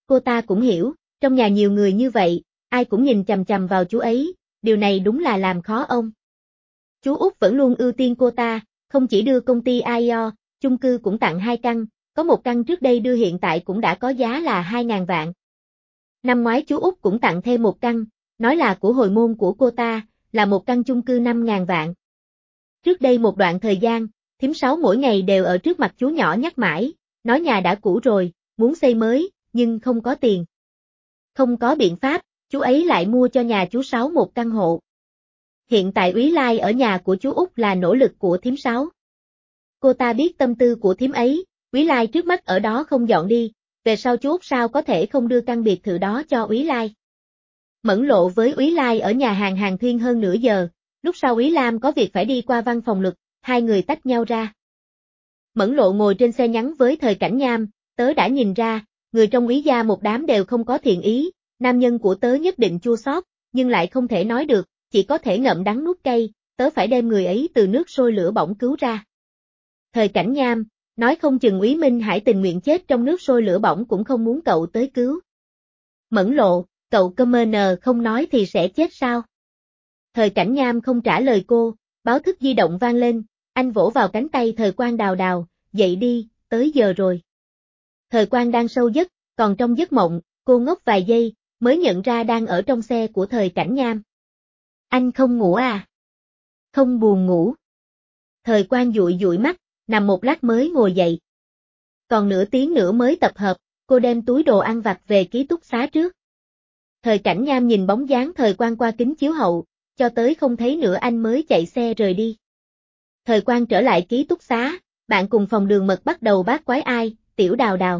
Cô ta cũng hiểu, trong nhà nhiều người như vậy, ai cũng nhìn chằm chằm vào chú ấy, điều này đúng là làm khó ông. Chú Út vẫn luôn ưu tiên cô ta, không chỉ đưa công ty i o, chung cư cũng tặng hai căn, có một căn trước đây đưa hiện tại cũng đã có giá là hai ngàn vạn. Năm ngoái chú Út cũng tặng thêm một căn, nói là của hồi môn của cô ta, là một căn chung cư năm ngàn vạn. Trước đây một đoạn thời gian, thím Sáu mỗi ngày đều ở trước mặt chú nhỏ nhắc mãi, nói nhà đã cũ rồi, muốn xây mới, nhưng không có tiền. Không có biện pháp, chú ấy lại mua cho nhà chú Sáu một căn hộ. Hiện tại Úy Lai ở nhà của chú Út là nỗ lực của thím Sáu. Cô ta biết tâm tư của thím ấy, Úy Lai trước mắt ở đó không dọn đi, về sau chú Út sao có thể không đưa căn biệt thự đó cho Úy Lai. Mẫn Lộ với Úy Lai ở nhà hàng hàng thuyên hơn nửa giờ, lúc sau Úy Lam có việc phải đi qua văn phòng luật, hai người tách nhau ra. Mẫn Lộ ngồi trên xe nhắn với Thời Cảnh Nham, tớ đã nhìn ra, người trong Úy gia một đám đều không có thiện ý, nam nhân của tớ nhất định chua xót, nhưng lại không thể nói được, chỉ có thể ngậm đắng nuốt cay, tớ phải đem người ấy từ nước sôi lửa bỏng cứu ra. Thời Cảnh Nham, nói không chừng Úy Minh Hải tình nguyện chết trong nước sôi lửa bỏng cũng không muốn cậu tới cứu. Mẫn Lộ, cậu cơm nờ không nói thì sẽ chết sao? Thời Cảnh Nham không trả lời cô, báo thức di động vang lên, anh vỗ vào cánh tay Thời Quang Đào Đào, dậy đi, tới giờ rồi. Thời Quang đang sâu giấc, còn trong giấc mộng, cô ngốc vài giây, mới nhận ra đang ở trong xe của Thời Cảnh Nham. Anh không ngủ à? Không buồn ngủ. Thời Quang dụi dụi mắt, nằm một lát mới ngồi dậy. Còn nửa tiếng nữa mới tập hợp, cô đem túi đồ ăn vặt về ký túc xá trước. Thời Cảnh Nham nhìn bóng dáng Thời Quang qua kính chiếu hậu, cho tới không thấy nữa anh mới chạy xe rời đi. Thời Quang trở lại ký túc xá, bạn cùng phòng Đường Mật bắt đầu bát quái ai, Tiểu Đào Đào.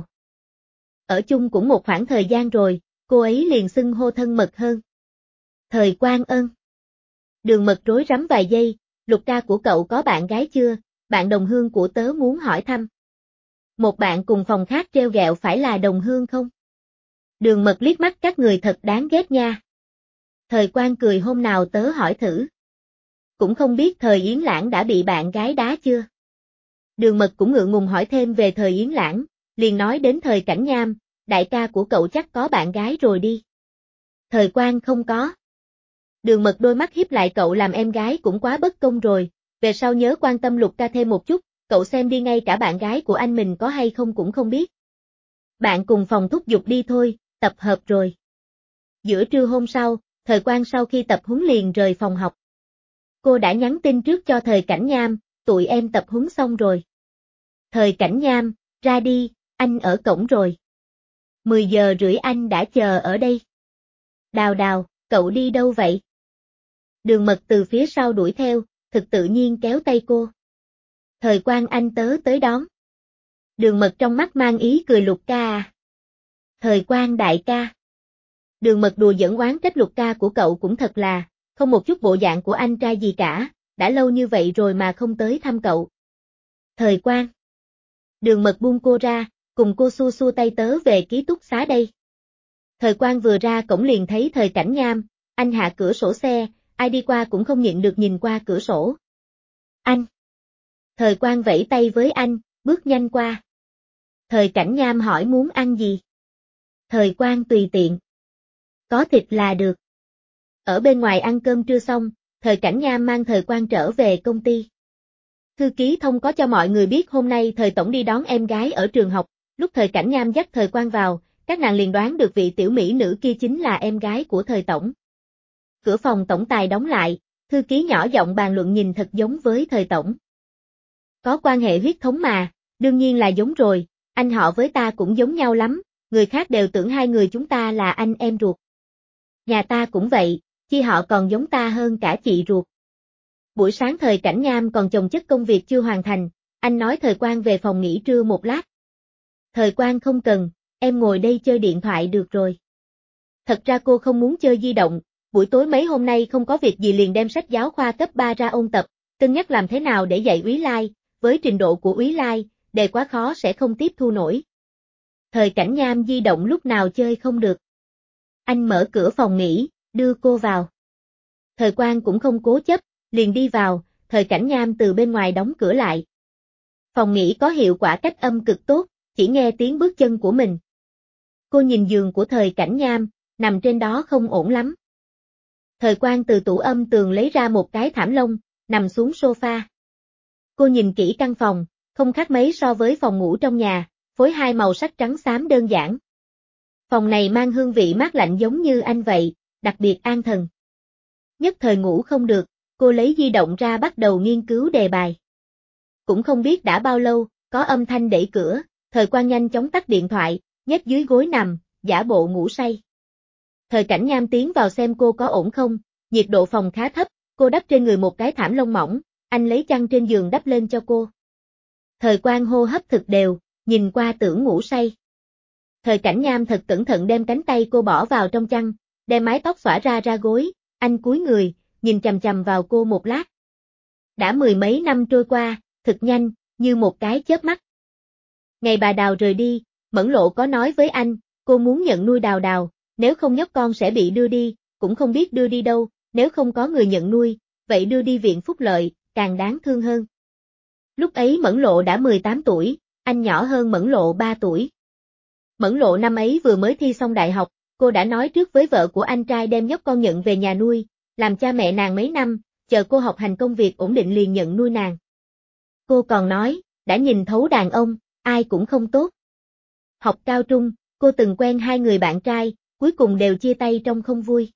Ở chung cũng một khoảng thời gian rồi, cô ấy liền xưng hô thân mật hơn. Thời Quang ân. Đường Mật rối rắm vài giây, Lục ca của cậu có bạn gái chưa, bạn đồng hương của tớ muốn hỏi thăm. Một bạn cùng phòng khác treo gẹo phải là đồng hương không? Đường Mật liếc mắt các người thật đáng ghét nha. Thời Quang cười hôm nào tớ hỏi thử. Cũng không biết Thời Yến Lãng đã bị bạn gái đá chưa? Đường Mật cũng ngượng ngùng hỏi thêm về Thời Yến Lãng, liền nói đến Thời Cảnh Nham, đại ca của cậu chắc có bạn gái rồi đi. Thời Quang không có. Đường Mật đôi mắt hiếp lại, cậu làm em gái cũng quá bất công rồi, về sau nhớ quan tâm Lục ca thêm một chút, cậu xem đi, ngay cả bạn gái của anh mình có hay không cũng không biết. Bạn cùng phòng thúc giục đi thôi, tập hợp rồi. Giữa trưa hôm sau, Thời Quang sau khi tập huấn liền rời phòng học. Cô đã nhắn tin trước cho Thời Cảnh Nham, tụi em tập huấn xong rồi. Thời Cảnh Nham, ra đi, anh ở cổng rồi. mười giờ rưỡi anh đã chờ ở đây. Đào Đào, cậu đi đâu vậy? Đường Mật từ phía sau đuổi theo, thực tự nhiên kéo tay cô. Thời Quang anh tớ tới đón. Đường Mật trong mắt mang ý cười, Lục ca à? Thời Quang đại ca. Đường Mật đùa giỡn oán trách, Lục ca của cậu cũng thật là, không một chút bộ dạng của anh trai gì cả, đã lâu như vậy rồi mà không tới thăm cậu. Thời Quang. Đường Mật buông cô ra, cùng cô xua xua tay, tớ về ký túc xá đây. Thời Quang vừa ra cổng liền thấy Thời Cảnh Nham, anh hạ cửa sổ xe, ai đi qua cũng không nhịn được nhìn qua cửa sổ. Anh. Thời Quang vẫy tay với anh, bước nhanh qua. Thời Cảnh Nham hỏi muốn ăn gì? Thời Quang tùy tiện. Có thịt là được. Ở bên ngoài ăn cơm trưa xong, Thời Cảnh Nham mang Thời Quang trở về công ty. Thư ký thông có cho mọi người biết hôm nay Thời Tổng đi đón em gái ở trường học, lúc Thời Cảnh Nham dắt Thời Quang vào, các nàng liền đoán được vị tiểu mỹ nữ kia chính là em gái của Thời Tổng. Cửa phòng tổng tài đóng lại, thư ký nhỏ giọng bàn luận, nhìn thật giống với Thời Tổng. Có quan hệ huyết thống mà, đương nhiên là giống rồi, anh họ với ta cũng giống nhau lắm, người khác đều tưởng hai người chúng ta là anh em ruột. Nhà ta cũng vậy, chi họ còn giống ta hơn cả chị ruột. Buổi sáng Thời Cảnh Nham còn chồng chất công việc chưa hoàn thành, anh nói Thời Quang về phòng nghỉ trưa một lát. Thời Quang không cần, em ngồi đây chơi điện thoại được rồi. Thật ra cô không muốn chơi di động, buổi tối mấy hôm nay không có việc gì liền đem sách giáo khoa cấp ba ra ôn tập, cân nhắc làm thế nào để dạy Úy Lai, với trình độ của Úy Lai, đề quá khó sẽ không tiếp thu nổi. Thời Cảnh Nham di động lúc nào chơi không được. Anh mở cửa phòng nghỉ, đưa cô vào. Thời Quang cũng không cố chấp, liền đi vào, Thời Cảnh Nham từ bên ngoài đóng cửa lại. Phòng nghỉ có hiệu quả cách âm cực tốt, chỉ nghe tiếng bước chân của mình. Cô nhìn giường của Thời Cảnh Nham, nằm trên đó không ổn lắm. Thời Quang từ tủ âm tường lấy ra một cái thảm lông, nằm xuống sofa. Cô nhìn kỹ căn phòng, không khác mấy so với phòng ngủ trong nhà, phối hai màu sắc trắng xám đơn giản. Phòng này mang hương vị mát lạnh giống như anh vậy, đặc biệt an thần. Nhất thời ngủ không được, cô lấy di động ra bắt đầu nghiên cứu đề bài. Cũng không biết đã bao lâu, có âm thanh đẩy cửa, Thời Quang nhanh chóng tắt điện thoại, nhét dưới gối nằm, giả bộ ngủ say. Thời Cảnh Nham tiến vào xem cô có ổn không, nhiệt độ phòng khá thấp, cô đắp trên người một cái thảm lông mỏng, anh lấy chăn trên giường đắp lên cho cô. Thời Quang hô hấp thực đều, nhìn qua tưởng ngủ say. Thời Cảnh Nham thật cẩn thận đem cánh tay cô bỏ vào trong chăn, đem mái tóc xõa ra ra gối, anh cúi người, nhìn chằm chằm vào cô một lát. Đã mười mấy năm trôi qua, thực nhanh, như một cái chớp mắt. Ngày bà Đào rời đi, Mẫn Lộ có nói với anh, cô muốn nhận nuôi Đào Đào, nếu không nhóc con sẽ bị đưa đi, cũng không biết đưa đi đâu, nếu không có người nhận nuôi, vậy đưa đi viện phúc lợi, càng đáng thương hơn. Lúc ấy Mẫn Lộ đã mười tám tuổi, anh nhỏ hơn Mẫn Lộ ba tuổi. Mẫn Lộ năm ấy vừa mới thi xong đại học, cô đã nói trước với vợ của anh trai đem nhóc con nhận về nhà nuôi, làm cha mẹ nàng mấy năm, chờ cô học hành công việc ổn định liền nhận nuôi nàng. Cô còn nói, đã nhìn thấu đàn ông, ai cũng không tốt. Học cao trung, cô từng quen hai người bạn trai, cuối cùng đều chia tay trong không vui.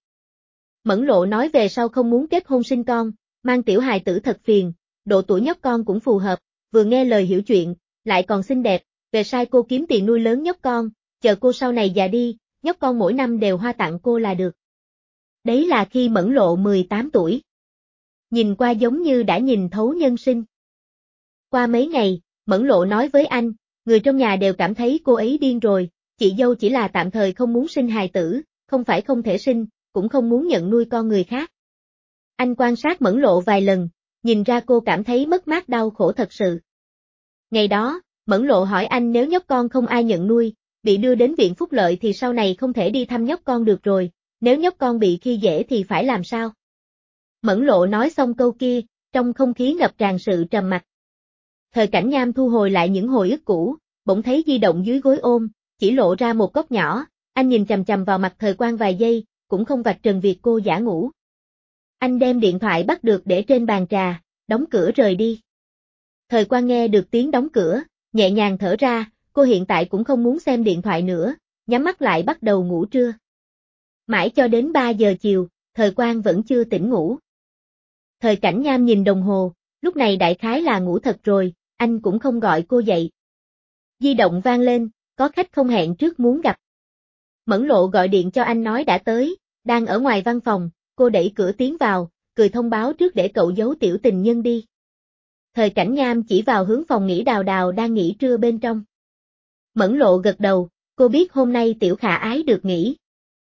Mẫn Lộ nói về sau không muốn kết hôn sinh con, mang tiểu hài tử thật phiền, độ tuổi nhóc con cũng phù hợp, vừa nghe lời hiểu chuyện, lại còn xinh đẹp, về sai cô kiếm tiền nuôi lớn nhóc con, chờ cô sau này già đi, nhóc con mỗi năm đều hoa tặng cô là được. Đấy là khi Mẫn Lộ mười tám tuổi. Nhìn qua giống như đã nhìn thấu nhân sinh. Qua mấy ngày, Mẫn Lộ nói với anh, người trong nhà đều cảm thấy cô ấy điên rồi, chị dâu chỉ là tạm thời không muốn sinh hài tử, không phải không thể sinh, cũng không muốn nhận nuôi con người khác. Anh quan sát Mẫn Lộ vài lần, nhìn ra cô cảm thấy mất mát đau khổ thật sự. Ngày đó, Mẫn Lộ hỏi anh nếu nhóc con không ai nhận nuôi, bị đưa đến viện phúc lợi thì sau này không thể đi thăm nhóc con được rồi, nếu nhóc con bị khi dễ thì phải làm sao? Mẫn Lộ nói xong câu kia, trong không khí ngập tràn sự trầm mặc. Thời Cảnh Nham thu hồi lại những hồi ức cũ, bỗng thấy di động dưới gối ôm, chỉ lộ ra một góc nhỏ, anh nhìn chằm chằm vào mặt Thời Quang vài giây, cũng không vạch trần việc cô giả ngủ. Anh đem điện thoại bắt được để trên bàn trà, đóng cửa rời đi. Thời Quang nghe được tiếng đóng cửa, nhẹ nhàng thở ra, cô hiện tại cũng không muốn xem điện thoại nữa, nhắm mắt lại bắt đầu ngủ trưa. Mãi cho đến ba giờ chiều, Thời Quang vẫn chưa tỉnh ngủ. Thời Cảnh Nham nhìn đồng hồ, lúc này đại khái là ngủ thật rồi, anh cũng không gọi cô dậy. Di động vang lên, có khách không hẹn trước muốn gặp. Mẫn Lộ gọi điện cho anh nói đã tới, đang ở ngoài văn phòng, cô đẩy cửa tiến vào, cười thông báo trước để cậu giấu tiểu tình nhân đi. Thời Cảnh Nham chỉ vào hướng phòng nghỉ Đào Đào đang nghỉ trưa bên trong. Mẫn Lộ gật đầu, cô biết hôm nay tiểu khả ái được nghỉ.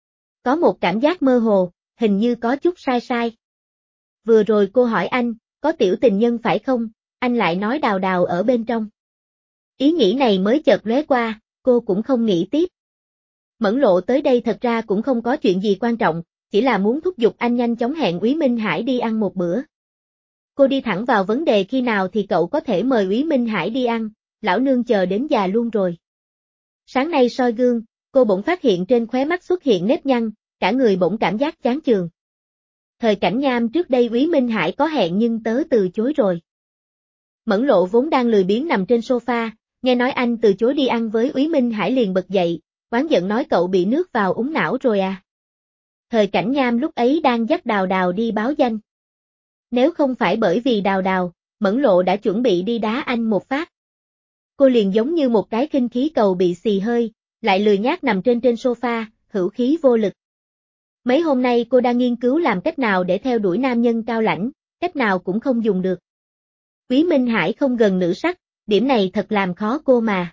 Có một cảm giác mơ hồ, hình như có chút sai sai. Vừa rồi cô hỏi anh, có tiểu tình nhân phải không, anh lại nói Đào Đào ở bên trong. Ý nghĩ này mới chợt lóe qua, cô cũng không nghĩ tiếp. Mẫn Lộ tới đây thật ra cũng không có chuyện gì quan trọng, chỉ là muốn thúc giục anh nhanh chóng hẹn Úy Minh Hải đi ăn một bữa. Cô đi thẳng vào vấn đề khi nào thì cậu có thể mời Úy Minh Hải đi ăn, lão nương chờ đến già luôn rồi. Sáng nay soi gương, cô bỗng phát hiện trên khóe mắt xuất hiện nếp nhăn, cả người bỗng cảm giác chán chường. Thời Cảnh Nham trước đây Úy Minh Hải có hẹn nhưng tớ từ chối rồi. Mẫn Lộ vốn đang lười biếng nằm trên sofa, nghe nói anh từ chối đi ăn với Úy Minh Hải liền bật dậy, oán giận nói cậu bị nước vào úng não rồi à. Thời Cảnh Nham lúc ấy đang dắt Đào Đào đi báo danh. Nếu không phải bởi vì Đào Đào, Mẫn Lộ đã chuẩn bị đi đá anh một phát. Cô liền giống như một cái khinh khí cầu bị xì hơi, lại lười nhác nằm trên trên sofa, hữu khí vô lực. Mấy hôm nay cô đang nghiên cứu làm cách nào để theo đuổi nam nhân cao lãnh, cách nào cũng không dùng được. Úy Minh Hải không gần nữ sắc, điểm này thật làm khó cô mà.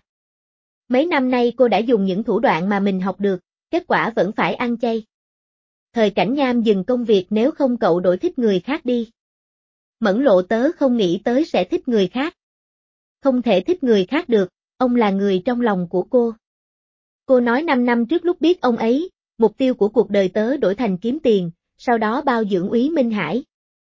Mấy năm nay cô đã dùng những thủ đoạn mà mình học được, kết quả vẫn phải ăn chay. Thời Cảnh Nham dừng công việc nếu không cậu đổi thích người khác đi. Mẫn Lộ tớ không nghĩ tới sẽ thích người khác. Không thể thích người khác được, ông là người trong lòng của cô. Cô nói năm năm trước lúc biết ông ấy, mục tiêu của cuộc đời tớ đổi thành kiếm tiền, sau đó bao dưỡng Úy Minh Hải.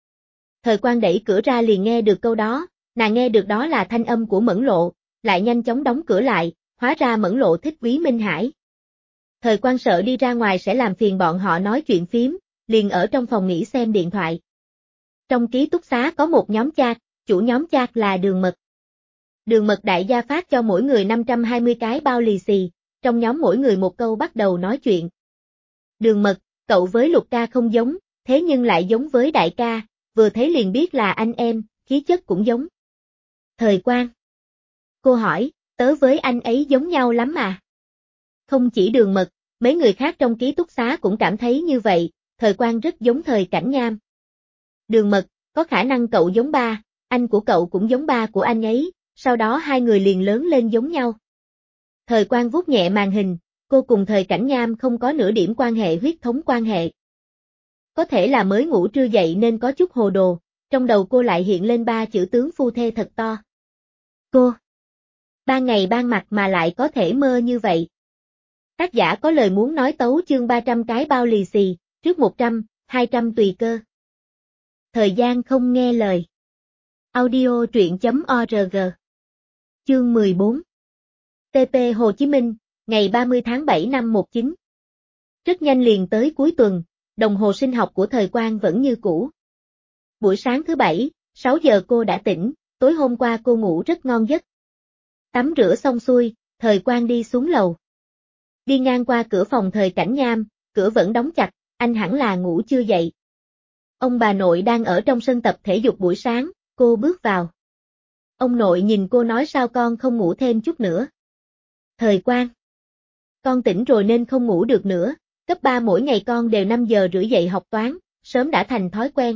Thời Quang đẩy cửa ra liền nghe được câu đó, nàng nghe được đó là thanh âm của Mẫn Lộ, lại nhanh chóng đóng cửa lại, hóa ra Mẫn Lộ thích Úy Minh Hải. Thời Quang sợ đi ra ngoài sẽ làm phiền bọn họ nói chuyện phím, liền ở trong phòng nghỉ xem điện thoại. Trong ký túc xá có một nhóm chat, chủ nhóm chat là Đường Mật. Đường Mật đại gia phát cho mỗi người năm trăm hai mươi cái bao lì xì, trong nhóm mỗi người một câu bắt đầu nói chuyện. Đường Mật, cậu với Lục ca không giống, thế nhưng lại giống với đại ca, vừa thấy liền biết là anh em, khí chất cũng giống. Thời Quang. Cô hỏi, tớ với anh ấy giống nhau lắm à? Không chỉ Đường Mật, mấy người khác trong ký túc xá cũng cảm thấy như vậy, Thời Quang rất giống Thời Cảnh Nham. Đường Mật, có khả năng cậu giống ba, anh của cậu cũng giống ba của anh ấy, sau đó hai người liền lớn lên giống nhau. Thời Quang vuốt nhẹ màn hình, cô cùng Thời Cảnh Nham không có nửa điểm quan hệ huyết thống quan hệ. Có thể là mới ngủ trưa dậy nên có chút hồ đồ, trong đầu cô lại hiện lên ba chữ tướng phu thê thật to. Cô. Ban ngày ban mặt mà lại có thể mơ như vậy. Tác giả có lời muốn nói tấu chương ba trăm cái bao lì xì, trước một trăm, hai trăm tùy cơ. Thời gian không nghe lời. Audio truyện.org. Chương mười bốn. tê pê Hồ Chí Minh, ngày ba mươi tháng bảy năm một chín. Rất nhanh liền tới cuối tuần, đồng hồ sinh học của Thời Quang vẫn như cũ. Buổi sáng thứ bảy, sáu giờ cô đã tỉnh, tối hôm qua cô ngủ rất ngon giấc. Tắm rửa xong xuôi, Thời Quang đi xuống lầu. Đi ngang qua cửa phòng Thời Cảnh Nham, cửa vẫn đóng chặt, anh hẳn là ngủ chưa dậy. Ông bà nội đang ở trong sân tập thể dục buổi sáng, cô bước vào. Ông nội nhìn cô nói sao con không ngủ thêm chút nữa. Thời Quang. Con tỉnh rồi nên không ngủ được nữa, cấp ba mỗi ngày con đều năm giờ rưỡi dậy học toán, sớm đã thành thói quen.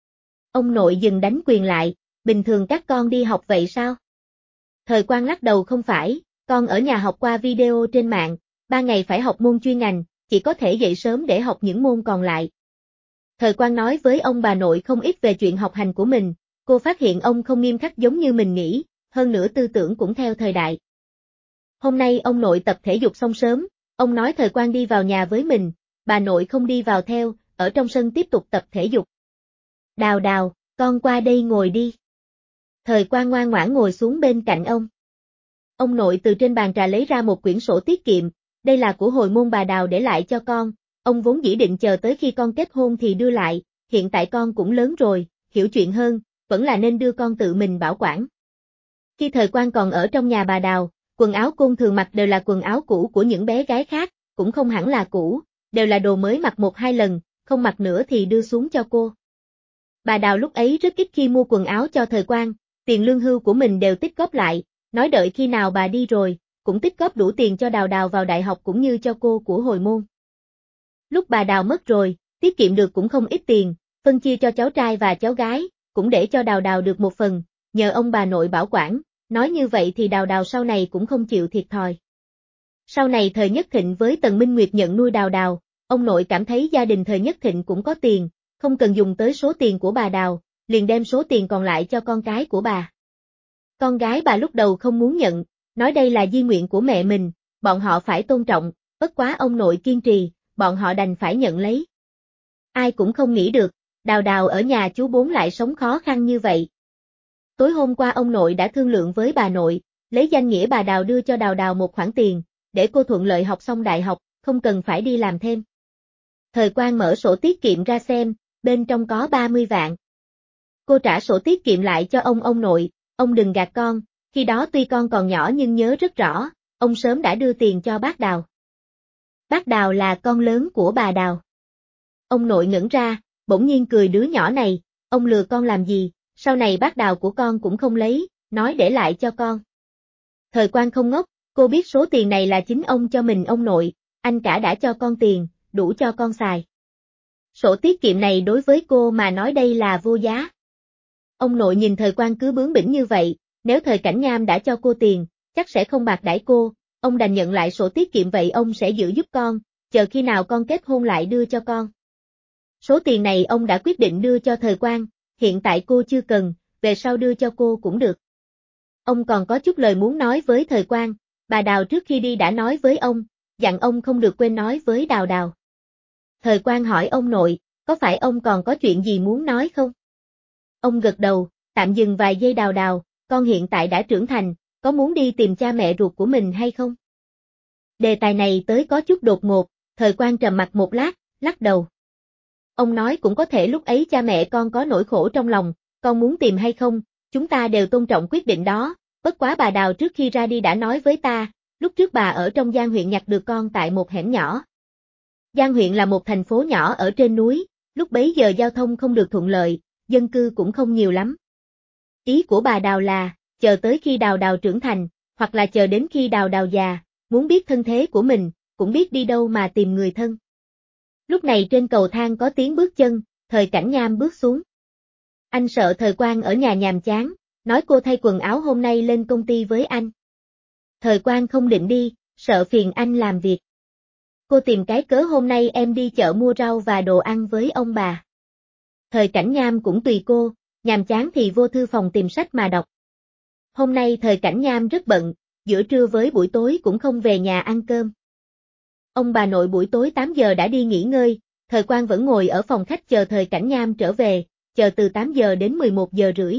Ông nội dừng đánh quyền lại, bình thường các con đi học vậy sao? Thời Quang lắc đầu không phải, con ở nhà học qua video trên mạng, ba ngày phải học môn chuyên ngành, chỉ có thể dậy sớm để học những môn còn lại. Thời Quang nói với ông bà nội không ít về chuyện học hành của mình, cô phát hiện ông không nghiêm khắc giống như mình nghĩ, hơn nữa tư tưởng cũng theo thời đại. Hôm nay ông nội tập thể dục xong sớm, ông nói Thời Quang đi vào nhà với mình, bà nội không đi vào theo, ở trong sân tiếp tục tập thể dục. Đào Đào, con qua đây ngồi đi. Thời Quang ngoan ngoãn ngồi xuống bên cạnh ông. Ông nội từ trên bàn trà lấy ra một quyển sổ tiết kiệm, đây là của hồi môn bà Đào để lại cho con, ông vốn dĩ định chờ tới khi con kết hôn thì đưa lại, hiện tại con cũng lớn rồi, hiểu chuyện hơn, vẫn là nên đưa con tự mình bảo quản. Khi Thời Quang còn ở trong nhà bà Đào, quần áo Côn thường mặc đều là quần áo cũ của những bé gái khác, cũng không hẳn là cũ, đều là đồ mới mặc một hai lần, không mặc nữa thì đưa xuống cho cô. Bà Đào lúc ấy rất ít khi mua quần áo cho Thời Quang, tiền lương hưu của mình đều tích góp lại, nói đợi khi nào bà đi rồi, cũng tích góp đủ tiền cho Đào Đào vào đại học cũng như cho cô của hồi môn. Lúc bà Đào mất rồi, tiết kiệm được cũng không ít tiền, phân chia cho cháu trai và cháu gái, cũng để cho Đào Đào được một phần, nhờ ông bà nội bảo quản, nói như vậy thì Đào Đào sau này cũng không chịu thiệt thòi. Sau này Thời Nhất Thịnh với Tần Minh Nguyệt nhận nuôi Đào Đào, ông nội cảm thấy gia đình Thời Nhất Thịnh cũng có tiền, không cần dùng tới số tiền của bà Đào, liền đem số tiền còn lại cho con cái của bà. Con gái bà lúc đầu không muốn nhận, nói đây là di nguyện của mẹ mình, bọn họ phải tôn trọng, bất quá ông nội kiên trì, bọn họ đành phải nhận lấy. Ai cũng không nghĩ được, Đào Đào ở nhà chú bốn lại sống khó khăn như vậy. Tối hôm qua ông nội đã thương lượng với bà nội, lấy danh nghĩa bà Đào đưa cho Đào Đào một khoản tiền, để cô thuận lợi học xong đại học, không cần phải đi làm thêm. Thời Quang mở sổ tiết kiệm ra xem, bên trong có ba mươi vạn. Cô trả sổ tiết kiệm lại cho ông ông nội, ông đừng gạt con, khi đó tuy con còn nhỏ nhưng nhớ rất rõ, ông sớm đã đưa tiền cho bác Đào. Bác Đào là con lớn của bà Đào. Ông nội ngẩn ra, bỗng nhiên cười đứa nhỏ này, ông lừa con làm gì, sau này bác Đào của con cũng không lấy, nói để lại cho con. Thời Quang không ngốc, cô biết số tiền này là chính ông cho mình ông nội, anh cả đã cho con tiền, đủ cho con xài. Sổ tiết kiệm này đối với cô mà nói đây là vô giá. Ông nội nhìn Thời Quang cứ bướng bỉnh như vậy, nếu Thời Cảnh Nham đã cho cô tiền, chắc sẽ không bạc đãi cô, ông đành nhận lại sổ tiết kiệm vậy ông sẽ giữ giúp con, chờ khi nào con kết hôn lại đưa cho con. Số tiền này ông đã quyết định đưa cho Thời Quang, hiện tại cô chưa cần, về sau đưa cho cô cũng được. Ông còn có chút lời muốn nói với Thời Quang, bà Đào trước khi đi đã nói với ông, dặn ông không được quên nói với Đào Đào. Thời Quang hỏi ông nội, có phải ông còn có chuyện gì muốn nói không? Ông gật đầu, tạm dừng vài giây. Đào Đào, con hiện tại đã trưởng thành, có muốn đi tìm cha mẹ ruột của mình hay không? Đề tài này tới có chút đột ngột, Thời Quang trầm mặt một lát, lắc đầu. Ông nói cũng có thể lúc ấy cha mẹ con có nỗi khổ trong lòng, con muốn tìm hay không, chúng ta đều tôn trọng quyết định đó, bất quá bà Đào trước khi ra đi đã nói với ta, lúc trước bà ở trong Giang huyện nhặt được con tại một hẻm nhỏ. Giang huyện là một thành phố nhỏ ở trên núi, lúc bấy giờ giao thông không được thuận lợi, dân cư cũng không nhiều lắm. Ý của bà Đào là, chờ tới khi Đào Đào trưởng thành, hoặc là chờ đến khi Đào Đào già, muốn biết thân thế của mình, cũng biết đi đâu mà tìm người thân. Lúc này trên cầu thang có tiếng bước chân, Thời Cảnh Nham bước xuống. Anh sợ Thời Quang ở nhà nhàm chán, nói cô thay quần áo hôm nay lên công ty với anh. Thời Quang không định đi, sợ phiền anh làm việc. Cô tìm cái cớ hôm nay em đi chợ mua rau và đồ ăn với ông bà. Thời Cảnh Nham cũng tùy cô, nhàm chán thì vô thư phòng tìm sách mà đọc. Hôm nay Thời Cảnh Nham rất bận, giữa trưa với buổi tối cũng không về nhà ăn cơm. Ông bà nội buổi tối tám giờ đã đi nghỉ ngơi, Thời Quang vẫn ngồi ở phòng khách chờ Thời Cảnh Nham trở về, chờ từ tám giờ đến mười một giờ rưỡi.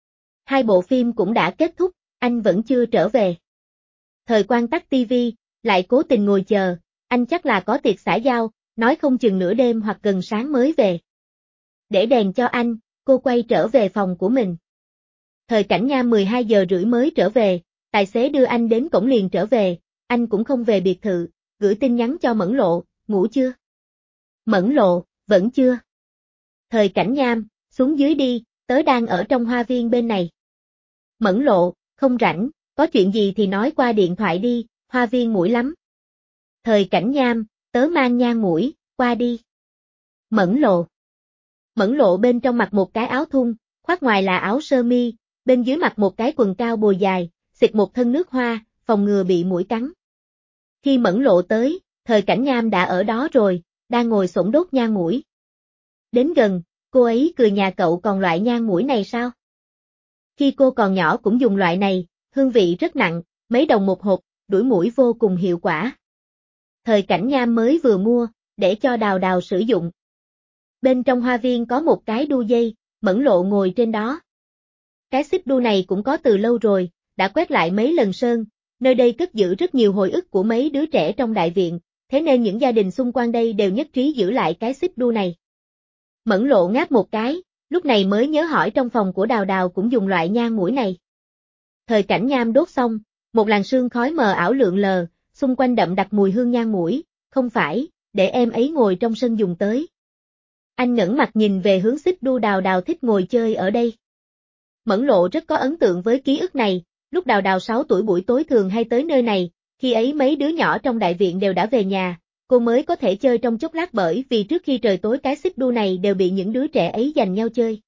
Hai bộ phim cũng đã kết thúc, anh vẫn chưa trở về. Thời Quang tắt tivi, lại cố tình ngồi chờ, anh chắc là có tiệc xã giao, nói không chừng nửa đêm hoặc gần sáng mới về. Để đèn cho anh, cô quay trở về phòng của mình. Thời Cảnh Nham mười hai giờ rưỡi mới trở về, tài xế đưa anh đến cổng liền trở về, anh cũng không về biệt thự, gửi tin nhắn cho Mẫn Lộ, ngủ chưa? Mẫn Lộ, vẫn chưa. Thời Cảnh Nham, xuống dưới đi, tớ đang ở trong hoa viên bên này. Mẫn Lộ, không rảnh, có chuyện gì thì nói qua điện thoại đi, hoa viên muỗi lắm. Thời Cảnh Nham, tớ mang nhang muỗi, qua đi. Mẫn Lộ. Mẫn Lộ bên trong mặc một cái áo thun, khoác ngoài là áo sơ mi, bên dưới mặc một cái quần cao bồi dài, xịt một thân nước hoa, phòng ngừa bị muỗi cắn. Khi Mẫn Lộ tới, Thời Cảnh Nham đã ở đó rồi, đang ngồi xổm đốt nhang muỗi. Đến gần, cô ấy cười, nhà cậu còn loại nhang muỗi này sao? Khi cô còn nhỏ cũng dùng loại này, hương vị rất nặng, mấy đồng một hộp, đuổi muỗi vô cùng hiệu quả. Thời Cảnh Nham mới vừa mua, để cho Đào Đào sử dụng. Bên trong hoa viên có một cái đu dây, Mẫn Lộ ngồi trên đó. Cái xích đu này cũng có từ lâu rồi, đã quét lại mấy lần sơn, nơi đây cất giữ rất nhiều hồi ức của mấy đứa trẻ trong đại viện, thế nên những gia đình xung quanh đây đều nhất trí giữ lại cái xích đu này. Mẫn Lộ ngáp một cái, lúc này mới nhớ hỏi trong phòng của Đào Đào cũng dùng loại nhang muỗi này. Thời Cảnh Nham đốt xong, một làn sương khói mờ ảo lượn lờ, xung quanh đậm đặc mùi hương nhang muỗi, không phải, để em ấy ngồi trong sân dùng tới. Anh ngẩng mặt nhìn về hướng xích đu Đào Đào thích ngồi chơi ở đây. Mẫn Lộ rất có ấn tượng với ký ức này, lúc Đào Đào sáu tuổi buổi tối thường hay tới nơi này, khi ấy mấy đứa nhỏ trong đại viện đều đã về nhà, cô mới có thể chơi trong chốc lát bởi vì trước khi trời tối cái xích đu này đều bị những đứa trẻ ấy giành nhau chơi.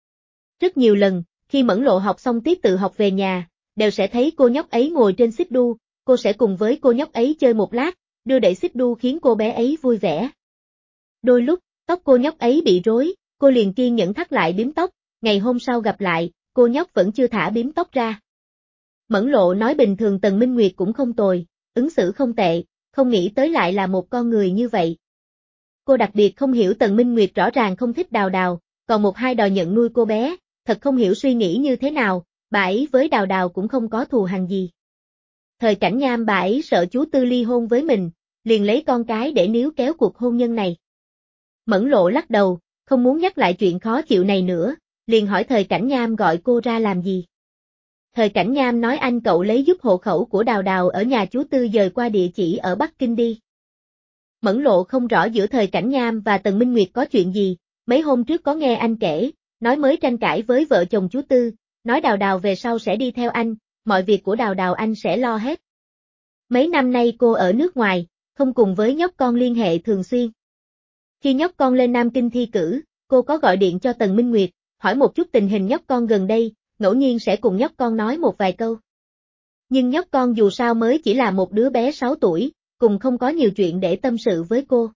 Rất nhiều lần, khi Mẫn Lộ học xong tiết tự học về nhà, đều sẽ thấy cô nhóc ấy ngồi trên xích đu, cô sẽ cùng với cô nhóc ấy chơi một lát, đưa đẩy xích đu khiến cô bé ấy vui vẻ. Đôi lúc, tóc cô nhóc ấy bị rối, cô liền kiên nhẫn thắt lại bím tóc, ngày hôm sau gặp lại, cô nhóc vẫn chưa thả bím tóc ra. Mẫn Lộ nói bình thường Tần Minh Nguyệt cũng không tồi, ứng xử không tệ, không nghĩ tới lại là một con người như vậy. Cô đặc biệt không hiểu Tần Minh Nguyệt rõ ràng không thích Đào Đào, còn một hai đòi nhận nuôi cô bé, thật không hiểu suy nghĩ như thế nào, bà ấy với Đào Đào cũng không có thù hằn gì. Thời Cảnh Nham bà ấy sợ chú Tư ly hôn với mình, liền lấy con cái để níu kéo cuộc hôn nhân này. Mẫn Lộ lắc đầu, không muốn nhắc lại chuyện khó chịu này nữa, liền hỏi Thời Cảnh Nham gọi cô ra làm gì. Thời Cảnh Nham nói anh cậu lấy giúp hộ khẩu của Đào Đào ở nhà chú Tư dời qua địa chỉ ở Bắc Kinh đi. Mẫn Lộ không rõ giữa Thời Cảnh Nham và Tần Minh Nguyệt có chuyện gì, mấy hôm trước có nghe anh kể, nói mới tranh cãi với vợ chồng chú Tư, nói Đào Đào về sau sẽ đi theo anh, mọi việc của Đào Đào anh sẽ lo hết. Mấy năm nay cô ở nước ngoài, không cùng với nhóc con liên hệ thường xuyên. Khi nhóc con lên Nam Kinh thi cử, cô có gọi điện cho Tần Minh Nguyệt, hỏi một chút tình hình nhóc con gần đây, ngẫu nhiên sẽ cùng nhóc con nói một vài câu. Nhưng nhóc con dù sao mới chỉ là một đứa bé sáu tuổi, cùng không có nhiều chuyện để tâm sự với cô.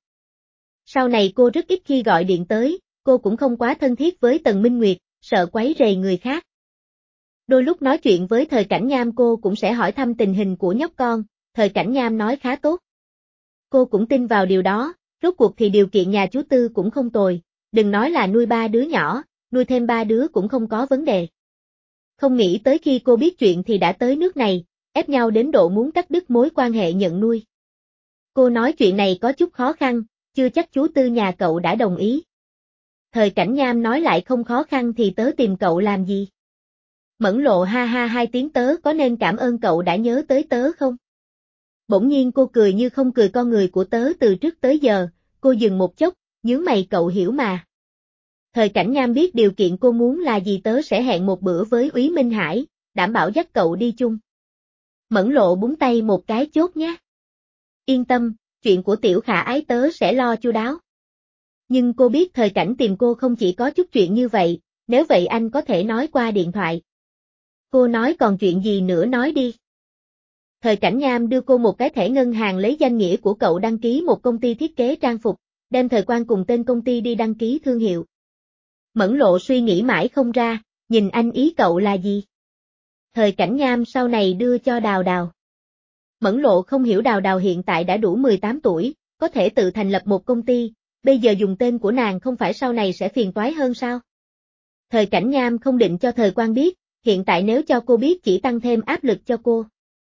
Sau này cô rất ít khi gọi điện tới, cô cũng không quá thân thiết với Tần Minh Nguyệt, sợ quấy rầy người khác. Đôi lúc nói chuyện với Thời Cảnh Nham cô cũng sẽ hỏi thăm tình hình của nhóc con, Thời Cảnh Nham nói khá tốt. Cô cũng tin vào điều đó, rốt cuộc thì điều kiện nhà chú Tư cũng không tồi, đừng nói là nuôi ba đứa nhỏ, nuôi thêm ba đứa cũng không có vấn đề. Không nghĩ tới khi cô biết chuyện thì đã tới nước này, ép nhau đến độ muốn cắt đứt mối quan hệ nhận nuôi. Cô nói chuyện này có chút khó khăn, chưa chắc chú Tư nhà cậu đã đồng ý. Thời Cảnh Nham nói lại không khó khăn thì tớ tìm cậu làm gì? Mẫn Lộ ha ha hai tiếng, tớ có nên cảm ơn cậu đã nhớ tới tớ không? Bỗng nhiên cô cười như không cười, con người của tớ từ trước tới giờ, cô dừng một chốc, nhướng mày, cậu hiểu mà. Thời Cảnh Nham biết điều kiện cô muốn là gì, tớ sẽ hẹn một bữa với Úy Minh Hải, đảm bảo dắt cậu đi chung. Mẫn Lộ búng tay một cái, chốt nhé. Yên tâm, chuyện của Tiểu Khả Ái tớ sẽ lo chu đáo. Nhưng cô biết Thời Cảnh tìm cô không chỉ có chút chuyện như vậy, nếu vậy anh có thể nói qua điện thoại. Cô nói còn chuyện gì nữa nói đi. Thời Cảnh Nham đưa cô một cái thẻ ngân hàng, lấy danh nghĩa của cậu đăng ký một công ty thiết kế trang phục, đem Thời Quang cùng tên công ty đi đăng ký thương hiệu. Mẫn Lộ suy nghĩ mãi không ra, nhìn anh, ý cậu là gì? Thời Cảnh Nham sau này đưa cho Đào Đào. Mẫn Lộ không hiểu, Đào Đào hiện tại đã đủ mười tám tuổi, có thể tự thành lập một công ty, bây giờ dùng tên của nàng không phải sau này sẽ phiền toái hơn sao? Thời Cảnh Nham không định cho Thời Quang biết, hiện tại nếu cho cô biết chỉ tăng thêm áp lực cho cô.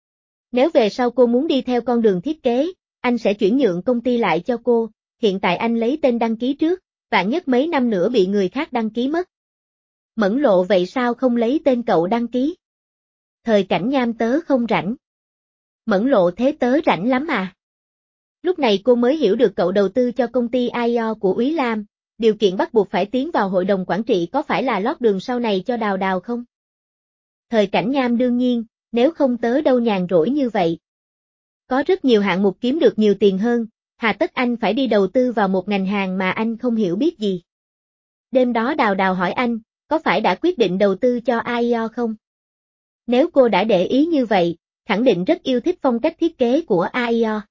Nếu về sau cô muốn đi theo con đường thiết kế, anh sẽ chuyển nhượng công ty lại cho cô, hiện tại anh lấy tên đăng ký trước, vạn nhất mấy năm nữa bị người khác đăng ký mất. Mẫn Lộ, vậy sao không lấy tên cậu đăng ký? Thời Cảnh Nham, tớ không rảnh. Mẫn Lộ, thế tớ rảnh lắm à? Lúc này cô mới hiểu được cậu đầu tư cho công ty i o của Úy Lam, điều kiện bắt buộc phải tiến vào hội đồng quản trị có phải là lót đường sau này cho Đào Đào không? Thời Cảnh Nham, đương nhiên, nếu không tớ đâu nhàn rỗi như vậy. Có rất nhiều hạng mục kiếm được nhiều tiền hơn, hà tất anh phải đi đầu tư vào một ngành hàng mà anh không hiểu biết gì. Đêm đó Đào Đào hỏi anh, có phải đã quyết định đầu tư cho i o không? Nếu cô đã để ý như vậy, khẳng định rất yêu thích phong cách thiết kế của i o.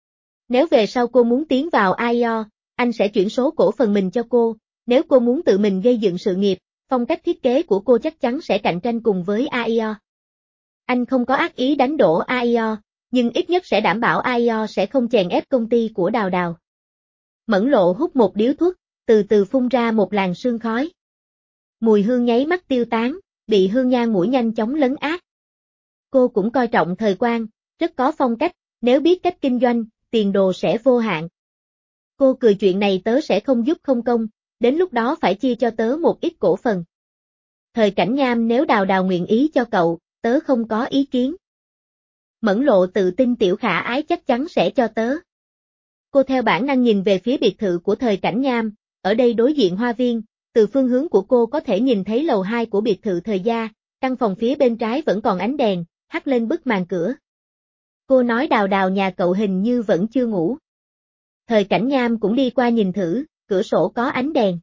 Nếu về sau cô muốn tiến vào i o, anh sẽ chuyển số cổ phần mình cho cô, nếu cô muốn tự mình gây dựng sự nghiệp, phong cách thiết kế của cô chắc chắn sẽ cạnh tranh cùng với i o. Anh không có ác ý đánh đổ i o, nhưng ít nhất sẽ đảm bảo i o sẽ không chèn ép công ty của Đào Đào. Mẫn Lộ hút một điếu thuốc, từ từ phun ra một làn sương khói. Mùi hương nháy mắt tiêu tán, bị hương nhang mũi nhanh chóng lấn át. Cô cũng coi trọng Thời Quang, rất có phong cách, nếu biết cách kinh doanh, tiền đồ sẽ vô hạn. Cô cười, chuyện này tớ sẽ không giúp không công, đến lúc đó phải chia cho tớ một ít cổ phần. Thời Cảnh Nham, nếu Đào Đào nguyện ý cho cậu, tớ không có ý kiến. Mẫn Lộ tự tin, Tiểu Khả Ái chắc chắn sẽ cho tớ. Cô theo bản năng nhìn về phía biệt thự của Thời Cảnh Nham, ở đây đối diện hoa viên, từ phương hướng của cô có thể nhìn thấy lầu hai của biệt thự Thời gia, căn phòng phía bên trái vẫn còn ánh đèn, hắt lên bức màn cửa. Cô nói Đào Đào nhà cậu hình như vẫn chưa ngủ. Thời Cảnh Nham cũng đi qua nhìn thử, cửa sổ có ánh đèn.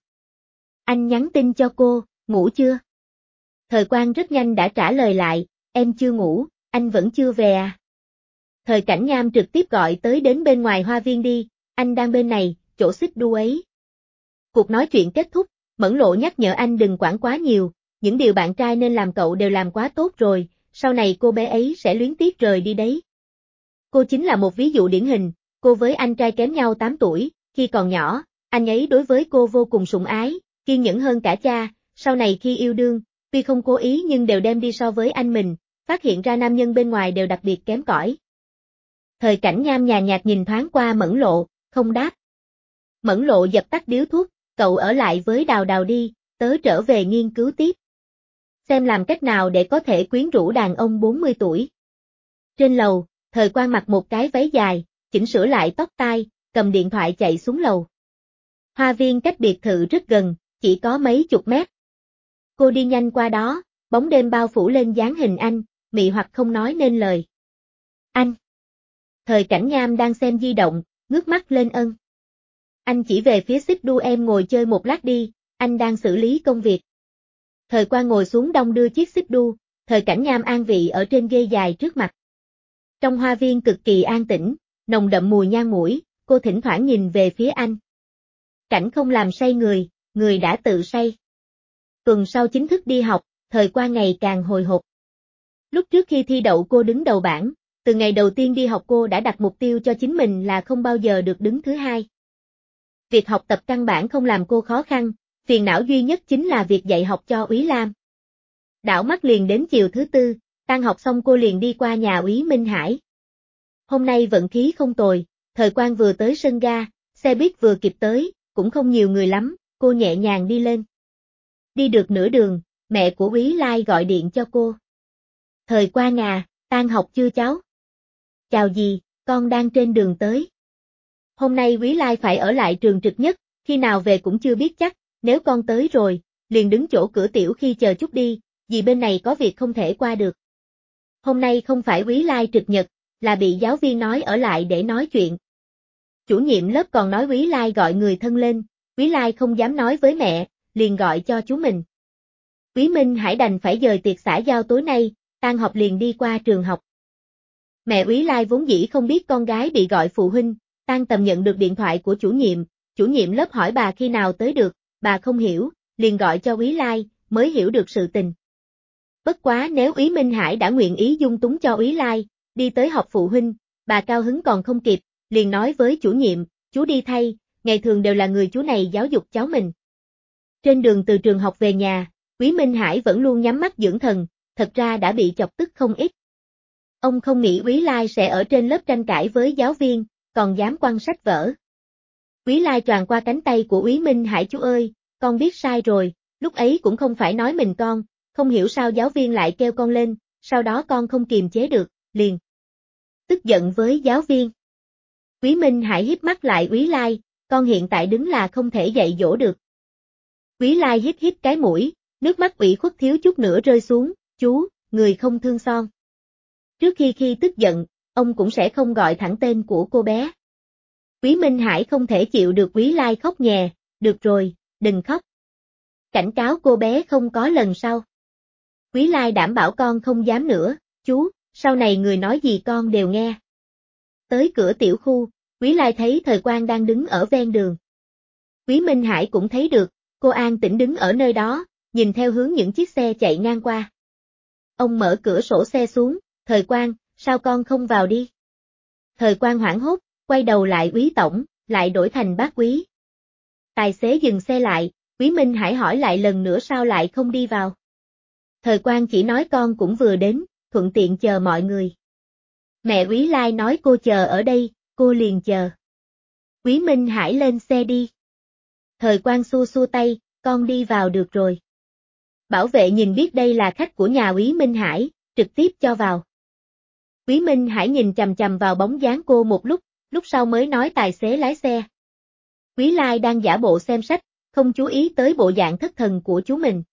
Anh nhắn tin cho cô, ngủ chưa? Thời Quang rất nhanh đã trả lời lại, em chưa ngủ, anh vẫn chưa về à? Thời Cảnh Nham trực tiếp gọi tới, đến bên ngoài hoa viên đi, anh đang bên này, chỗ xích đu ấy. Cuộc nói chuyện kết thúc, Mẫn Lộ nhắc nhở anh đừng quản quá nhiều, những điều bạn trai nên làm cậu đều làm quá tốt rồi, sau này cô bé ấy sẽ luyến tiếc rời đi đấy. Cô chính là một ví dụ điển hình, cô với anh trai kém nhau tám tuổi, khi còn nhỏ, anh ấy đối với cô vô cùng sủng ái, kiên nhẫn hơn cả cha, sau này khi yêu đương, tuy không cố ý nhưng đều đem đi so với anh mình, phát hiện ra nam nhân bên ngoài đều đặc biệt kém cỏi. Thời Cảnh Nham nhàn nhạt nhìn thoáng qua Mẫn Lộ, không đáp. Mẫn Lộ dập tắt điếu thuốc, cậu ở lại với Đào Đào đi, tớ trở về nghiên cứu tiếp. Xem làm cách nào để có thể quyến rũ đàn ông bốn mươi tuổi. Trên lầu, Thời Quang mặc một cái váy dài, chỉnh sửa lại tóc tai, cầm điện thoại chạy xuống lầu. Hoa viên cách biệt thự rất gần, chỉ có mấy chục mét. Cô đi nhanh qua đó, bóng đêm bao phủ lên dáng hình anh, mị hoặc không nói nên lời. Anh. Thời Cảnh Nham đang xem di động, ngước mắt lên ân. Anh chỉ về phía xích đu, em ngồi chơi một lát đi, anh đang xử lý công việc. Thời Quang ngồi xuống đong đưa chiếc xích đu, Thời Cảnh Nham an vị ở trên ghế dài trước mặt. Trong hoa viên cực kỳ an tĩnh, nồng đậm mùi nhang mũi, cô thỉnh thoảng nhìn về phía anh. Cảnh không làm say người, người đã tự say. Tuần sau chính thức đi học, Thời Quang ngày càng hồi hộp. Lúc trước khi thi đậu cô đứng đầu bảng, từ ngày đầu tiên đi học cô đã đặt mục tiêu cho chính mình là không bao giờ được đứng thứ hai. Việc học tập căn bản không làm cô khó khăn, phiền não duy nhất chính là việc dạy học cho Úy Lam. Đảo mắt liền đến chiều thứ tư, tan học xong cô liền đi qua nhà Úy Minh Hải. Hôm nay vận khí không tồi, Thời Thời Quang vừa tới sân ga, xe buýt vừa kịp tới, cũng không nhiều người lắm, cô nhẹ nhàng đi lên. Đi được nửa đường, mẹ của Quý Lai gọi điện cho cô. Thời Quang à, tan học chưa cháu? Chào dì, con đang trên đường tới. Hôm nay Quý Lai phải ở lại trường trực nhất, khi nào về cũng chưa biết chắc, nếu con tới rồi, liền đứng chỗ cửa tiểu khi chờ chút đi, vì bên này có việc không thể qua được. Hôm nay không phải Quý Lai trực nhật, là bị giáo viên nói ở lại để nói chuyện. Chủ nhiệm lớp còn nói Quý Lai gọi người thân lên, Quý Lai không dám nói với mẹ, liền gọi cho chú mình. Quý Minh Hải đành phải dời tiệc xã giao tối nay, tan học liền đi qua trường học. Mẹ Quý Lai vốn dĩ không biết con gái bị gọi phụ huynh, tan tầm nhận được điện thoại của chủ nhiệm, chủ nhiệm lớp hỏi bà khi nào tới được, bà không hiểu, liền gọi cho Quý Lai, mới hiểu được sự tình. Bất quá nếu Quý Minh Hải đã nguyện ý dung túng cho Quý Lai, đi tới họp phụ huynh, bà cao hứng còn không kịp, liền nói với chủ nhiệm, chú đi thay, ngày thường đều là người chú này giáo dục cháu mình. Trên đường từ trường học về nhà, Quý Minh Hải vẫn luôn nhắm mắt dưỡng thần, thật ra đã bị chọc tức không ít. Ông không nghĩ Quý Lai sẽ ở trên lớp tranh cãi với giáo viên, còn dám quăng sách vở. Quý Lai choàng qua cánh tay của Quý Minh Hải, chú ơi, con biết sai rồi, lúc ấy cũng không phải nói mình con, không hiểu sao giáo viên lại kêu con lên, sau đó con không kiềm chế được, liền tức giận với giáo viên. Quý Minh Hải híp mắt lại Quý Lai, con hiện tại đứng là không thể dạy dỗ được. Quý Lai hít hít cái mũi, nước mắt ủy khuất thiếu chút nữa rơi xuống, chú, người không thương son. Trước khi khi tức giận, ông cũng sẽ không gọi thẳng tên của cô bé. Quý Minh Hải không thể chịu được Quý Lai khóc nhè, được rồi, đừng khóc. Cảnh cáo cô bé không có lần sau. Quý Lai đảm bảo con không dám nữa, chú, sau này người nói gì con đều nghe. Tới cửa tiểu khu, Quý Lai thấy Thời Quang đang đứng ở ven đường. Quý Minh Hải cũng thấy được, cô an tĩnh đứng ở nơi đó, nhìn theo hướng những chiếc xe chạy ngang qua. Ông mở cửa sổ xe xuống, Thời Quang, sao con không vào đi? Thời Quang hoảng hốt, quay đầu lại Quý tổng, lại đổi thành bác Quý. Tài xế dừng xe lại, Quý Minh Hải hỏi lại lần nữa sao lại không đi vào. Thời Quang chỉ nói con cũng vừa đến, thuận tiện chờ mọi người. Mẹ Quý Lai nói cô chờ ở đây, cô liền chờ. Quý Minh Hải lên xe đi. Thời Quang xua xua tay, con đi vào được rồi. Bảo vệ nhìn biết đây là khách của nhà Quý Minh Hải, trực tiếp cho vào. Quý Minh Hải nhìn chằm chằm vào bóng dáng cô một lúc, lúc sau mới nói tài xế lái xe. Quý Lai đang giả bộ xem sách, không chú ý tới bộ dạng thất thần của chú mình.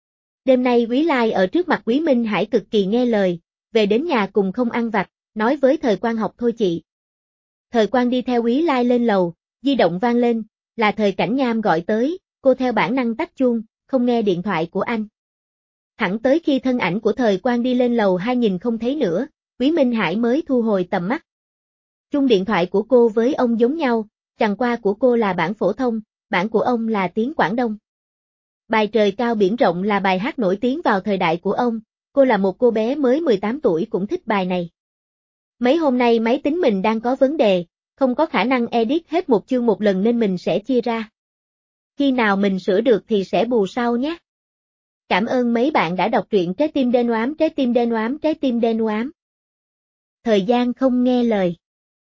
Đêm nay Quý Lai ở trước mặt Quý Minh Hải cực kỳ nghe lời, về đến nhà cùng không ăn vặt, nói với Thời Quang học thôi chị. Thời Quang đi theo Quý Lai lên lầu, di động vang lên, là Thời Cảnh Nham gọi tới, cô theo bản năng tắt chuông, không nghe điện thoại của anh. Thẳng tới khi thân ảnh của Thời Quang đi lên lầu hai nhìn không thấy nữa, Quý Minh Hải mới thu hồi tầm mắt. Chung điện thoại của cô với ông giống nhau, chẳng qua của cô là bản phổ thông, bản của ông là tiếng Quảng Đông. Bài Trời Cao Biển Rộng là bài hát nổi tiếng vào thời đại của ông, cô là một cô bé mới mười tám tuổi cũng thích bài này. Mấy hôm nay máy tính mình đang có vấn đề, không có khả năng edit hết một chương một lần nên mình sẽ chia ra. Khi nào mình sửa được thì sẽ bù sau nhé. Cảm ơn mấy bạn đã đọc truyện Trái tim đen oám, trái tim đen oám, trái tim đen oám. Thời gian không nghe lời.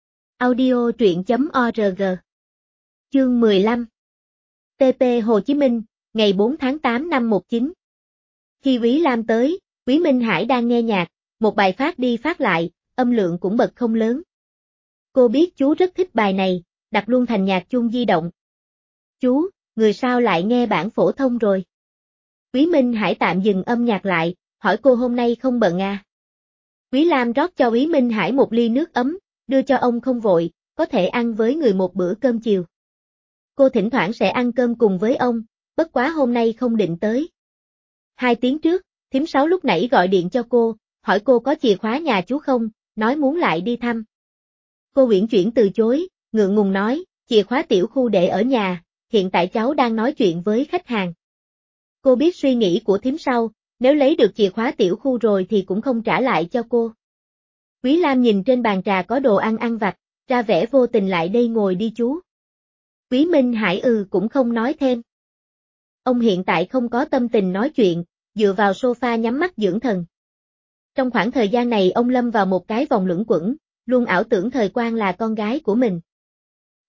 Audio truyện chấm org. Chương mười lăm. tê pê Hồ Chí Minh, ngày bốn tháng tám năm một chín. Khi Quý Lam tới, Quý Minh Hải đang nghe nhạc, một bài phát đi phát lại, âm lượng cũng bật không lớn. Cô biết chú rất thích bài này, đặt luôn thành nhạc chuông di động. Chú, người sao lại nghe bản phổ thông rồi? Quý Minh Hải tạm dừng âm nhạc lại, hỏi cô hôm nay không bận à? Quý Lam rót cho Quý Minh Hải một ly nước ấm, đưa cho ông không vội, có thể ăn với người một bữa cơm chiều. Cô thỉnh thoảng sẽ ăn cơm cùng với ông, bất quá hôm nay không định tới. Hai tiếng trước, thím Sáu lúc nãy gọi điện cho cô, hỏi cô có chìa khóa nhà chú không, nói muốn lại đi thăm. Cô uyển chuyển từ chối, ngượng ngùng nói, chìa khóa tiểu khu để ở nhà, hiện tại cháu đang nói chuyện với khách hàng. Cô biết suy nghĩ của thím Sáu, nếu lấy được chìa khóa tiểu khu rồi thì cũng không trả lại cho cô. Quý Lam nhìn trên bàn trà có đồ ăn ăn vặt, ra vẻ vô tình lại đây ngồi đi chú. Quý Minh Hải ừ cũng không nói thêm. Ông hiện tại không có tâm tình nói chuyện, dựa vào sofa nhắm mắt dưỡng thần. Trong khoảng thời gian này ông lâm vào một cái vòng luẩn quẩn, luôn ảo tưởng Thời Quang là con gái của mình.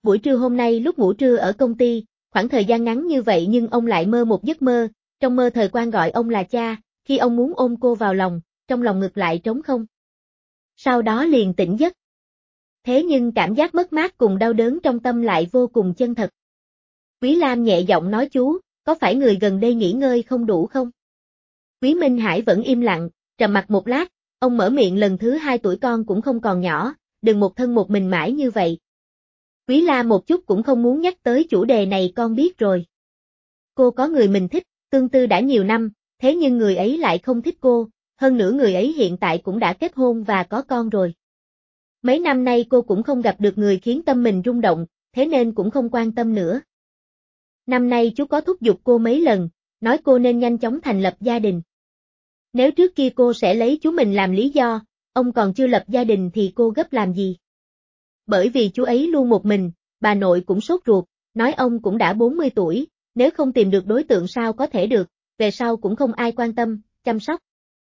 Buổi trưa hôm nay lúc ngủ trưa ở công ty, khoảng thời gian ngắn như vậy nhưng ông lại mơ một giấc mơ, trong mơ Thời Quang gọi ông là cha, khi ông muốn ôm cô vào lòng, trong lòng ngực lại trống không. Sau đó liền tỉnh giấc. Thế nhưng cảm giác mất mát cùng đau đớn trong tâm lại vô cùng chân thật. Quý Lam nhẹ giọng nói chú, có phải người gần đây nghỉ ngơi không đủ không? Quý Minh Hải vẫn im lặng, trầm mặc một lát, ông mở miệng lần thứ hai tuổi con cũng không còn nhỏ, đừng một thân một mình mãi như vậy. Quý Lam một chút cũng không muốn nhắc tới chủ đề này con biết rồi. Cô có người mình thích, tương tư đã nhiều năm, thế nhưng người ấy lại không thích cô, hơn nữa người ấy hiện tại cũng đã kết hôn và có con rồi. Mấy năm nay cô cũng không gặp được người khiến tâm mình rung động, thế nên cũng không quan tâm nữa. Năm nay chú có thúc giục cô mấy lần, nói cô nên nhanh chóng thành lập gia đình. Nếu trước kia cô sẽ lấy chú mình làm lý do, ông còn chưa lập gia đình thì cô gấp làm gì? Bởi vì chú ấy luôn một mình, bà nội cũng sốt ruột, nói ông cũng đã bốn mươi tuổi, nếu không tìm được đối tượng sao có thể được, về sau cũng không ai quan tâm, chăm sóc.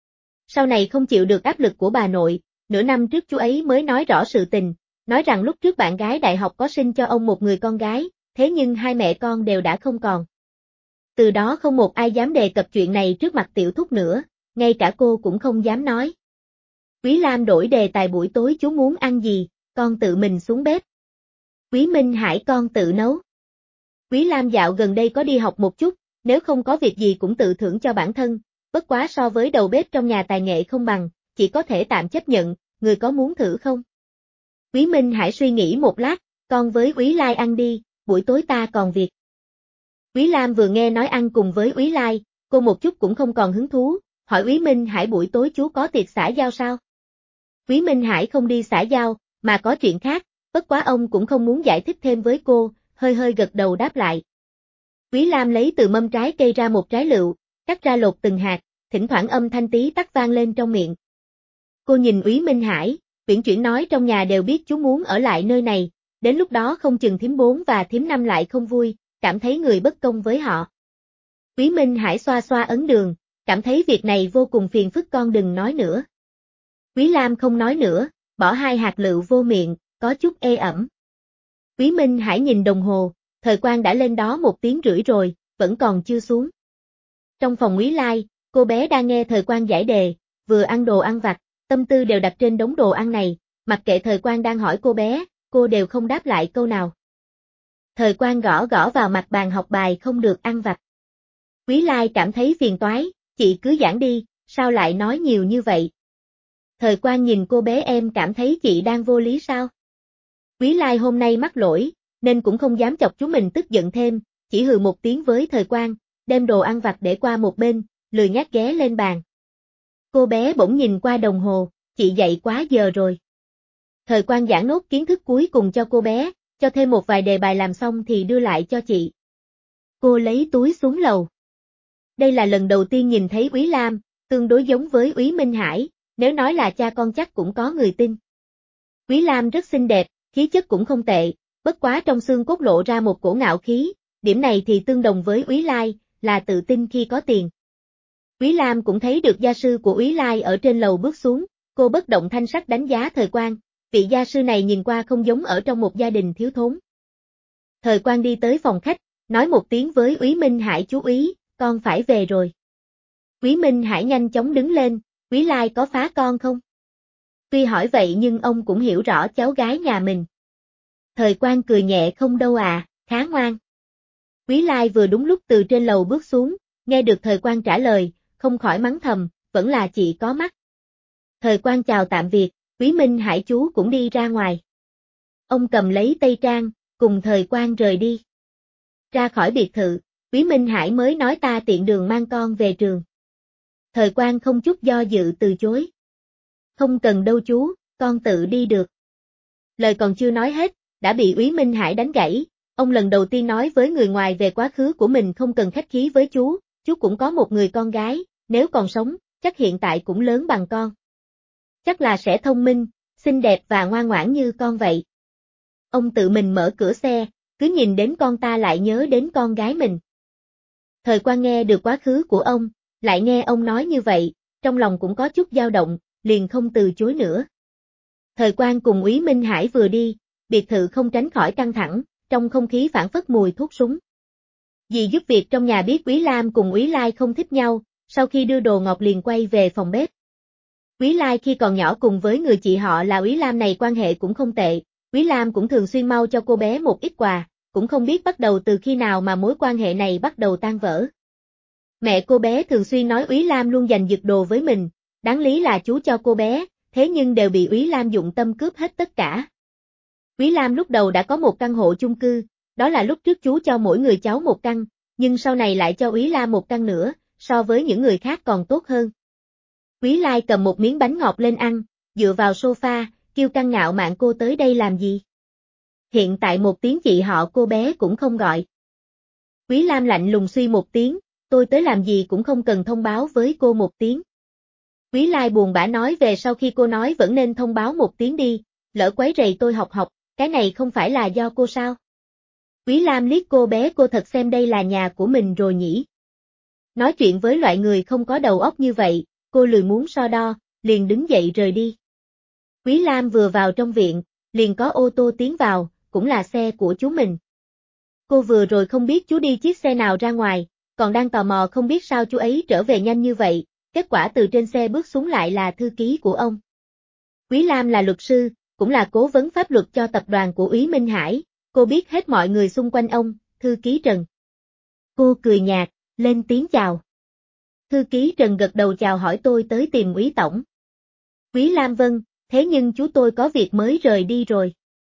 Sau này không chịu được áp lực của bà nội, nửa năm trước chú ấy mới nói rõ sự tình, nói rằng lúc trước bạn gái đại học có sinh cho ông một người con gái, thế nhưng hai mẹ con đều đã không còn. Từ đó không một ai dám đề cập chuyện này trước mặt tiểu thúc nữa, ngay cả cô cũng không dám nói. Quý Lam đổi đề tài buổi tối chú muốn ăn gì, con tự mình xuống bếp. Quý Minh Hải con tự nấu. Quý Lam dạo gần đây có đi học một chút, nếu không có việc gì cũng tự thưởng cho bản thân, bất quá so với đầu bếp trong nhà tài nghệ không bằng, chỉ có thể tạm chấp nhận, người có muốn thử không? Quý Minh Hải suy nghĩ một lát, con với Quý Lai ăn đi, buổi tối ta còn việc. Quý Lam vừa nghe nói ăn cùng với Quý Lai, cô một chút cũng không còn hứng thú, hỏi Quý Minh Hải buổi tối chú có tiệc xã giao sao? Quý Minh Hải không đi xã giao, mà có chuyện khác, bất quá ông cũng không muốn giải thích thêm với cô, hơi hơi gật đầu đáp lại. Quý Lam lấy từ mâm trái cây ra một trái lựu, cắt ra lột từng hạt, thỉnh thoảng âm thanh tí tắc vang lên trong miệng. Cô nhìn Quý Minh Hải, uyển chuyển nói trong nhà đều biết chú muốn ở lại nơi này, đến lúc đó không chừng thím bốn và thím năm lại không vui, cảm thấy người bất công với họ. Quý Minh Hải xoa xoa ấn đường, cảm thấy việc này vô cùng phiền phức con đừng nói nữa. Quý Lam không nói nữa, bỏ hai hạt lựu vô miệng, có chút ê ẩm. Quý Minh Hải nhìn đồng hồ, Thời Quang đã lên đó một tiếng rưỡi rồi, vẫn còn chưa xuống. Trong phòng Quý Lai, cô bé đang nghe Thời Quang giải đề, vừa ăn đồ ăn vặt, tâm tư đều đặt trên đống đồ ăn này, mặc kệ Thời Quang đang hỏi cô bé, cô đều không đáp lại câu nào. Thời Quang gõ gõ vào mặt bàn học bài không được ăn vặt. Quý Lai cảm thấy phiền toái, chị cứ giảng đi, sao lại nói nhiều như vậy? Thời Quang nhìn cô bé em cảm thấy chị đang vô lý sao? Quý Lai hôm nay mắc lỗi, nên cũng không dám chọc chú mình tức giận thêm, chỉ hừ một tiếng với Thời Quang, đem đồ ăn vặt để qua một bên, lười nhác ghé lên bàn. Cô bé bỗng nhìn qua đồng hồ, chị dậy quá giờ rồi. Thời Quang giảng nốt kiến thức cuối cùng cho cô bé, cho thêm một vài đề bài làm xong thì đưa lại cho chị. Cô lấy túi xuống lầu. Đây là lần đầu tiên nhìn thấy Quý Lam, tương đối giống với Quý Minh Hải, nếu nói là cha con chắc cũng có người tin. Quý Lam rất xinh đẹp, khí chất cũng không tệ, bất quá trong xương cốt lộ ra một cổ ngạo khí, điểm này thì tương đồng với Quý Lai, là tự tin khi có tiền. Quý Lam cũng thấy được gia sư của Quý Lai ở trên lầu bước xuống, cô bất động thanh sắc đánh giá Thời Quang, vị gia sư này nhìn qua không giống ở trong một gia đình thiếu thốn. Thời Quang đi tới phòng khách, nói một tiếng với Quý Minh Hải chú ý, con phải về rồi. Quý Minh Hải nhanh chóng đứng lên, Quý Lai có phá con không? Tuy hỏi vậy nhưng ông cũng hiểu rõ cháu gái nhà mình. Thời Quang cười nhẹ không đâu à, khá ngoan. Quý Lai vừa đúng lúc từ trên lầu bước xuống, nghe được Thời Quang trả lời, không khỏi mắng thầm, vẫn là chị có mắt. Thời Quang chào tạm biệt, Quý Minh Hải chú cũng đi ra ngoài. Ông cầm lấy Tây Trang, cùng Thời Quang rời đi. Ra khỏi biệt thự, Quý Minh Hải mới nói ta tiện đường mang con về trường. Thời Quang không chút do dự từ chối. Không cần đâu chú, con tự đi được. Lời còn chưa nói hết, đã bị Quý Minh Hải đánh gãy. Ông lần đầu tiên nói với người ngoài về quá khứ của mình không cần khách khí với chú, chú cũng có một người con gái, nếu còn sống, chắc hiện tại cũng lớn bằng con. Chắc là sẽ thông minh, xinh đẹp và ngoan ngoãn như con vậy. Ông tự mình mở cửa xe, cứ nhìn đến con ta lại nhớ đến con gái mình. Thời Quang nghe được quá khứ của ông, lại nghe ông nói như vậy, trong lòng cũng có chút dao động, liền không từ chối nữa. Thời Quang cùng Quý Minh Hải vừa đi, biệt thự không tránh khỏi căng thẳng, trong không khí phảng phất mùi thuốc súng. Dì giúp việc trong nhà biết Úy Lam cùng Úy Lai không thích nhau, sau khi đưa đồ ngọt liền quay về phòng bếp. Úy Lai khi còn nhỏ cùng với người chị họ là Úy Lam này quan hệ cũng không tệ, Úy Lam cũng thường xuyên mau cho cô bé một ít quà, cũng không biết bắt đầu từ khi nào mà mối quan hệ này bắt đầu tan vỡ. Mẹ cô bé thường xuyên nói Úy Lam luôn giành giật đồ với mình, đáng lý là chú cho cô bé, thế nhưng đều bị Úy Lam dụng tâm cướp hết tất cả. Úy Lam lúc đầu đã có một căn hộ chung cư, đó là lúc trước chú cho mỗi người cháu một căn, nhưng sau này lại cho Úy Lam một căn nữa, so với những người khác còn tốt hơn. Úy Lai cầm một miếng bánh ngọt lên ăn, dựa vào sofa, kêu căng ngạo mạn cô tới đây làm gì? Hiện tại một tiếng chị họ cô bé cũng không gọi. Úy Lam lạnh lùng suy một tiếng, tôi tới làm gì cũng không cần thông báo với cô một tiếng. Úy Lai buồn bã nói về sau khi cô nói vẫn nên thông báo một tiếng đi, lỡ quấy rầy tôi học học, cái này không phải là do cô sao? Úy Lam liếc cô bé cô thật xem đây là nhà của mình rồi nhỉ? Nói chuyện với loại người không có đầu óc như vậy, cô lười muốn so đo, liền đứng dậy rời đi. Úy Lam vừa vào trong viện, liền có ô tô tiến vào, cũng là xe của chú mình. Cô vừa rồi không biết chú đi chiếc xe nào ra ngoài, còn đang tò mò không biết sao chú ấy trở về nhanh như vậy, kết quả từ trên xe bước xuống lại là thư ký của ông. Úy Lam là luật sư, cũng là cố vấn pháp luật cho tập đoàn của Úy Minh Hải, cô biết hết mọi người xung quanh ông, thư ký Trần. Cô cười nhạt, lên tiếng chào. Thư ký Trần gật đầu chào hỏi tôi tới tìm Úy Tổng. Úy Lam vâng, thế nhưng chú tôi có việc mới rời đi rồi.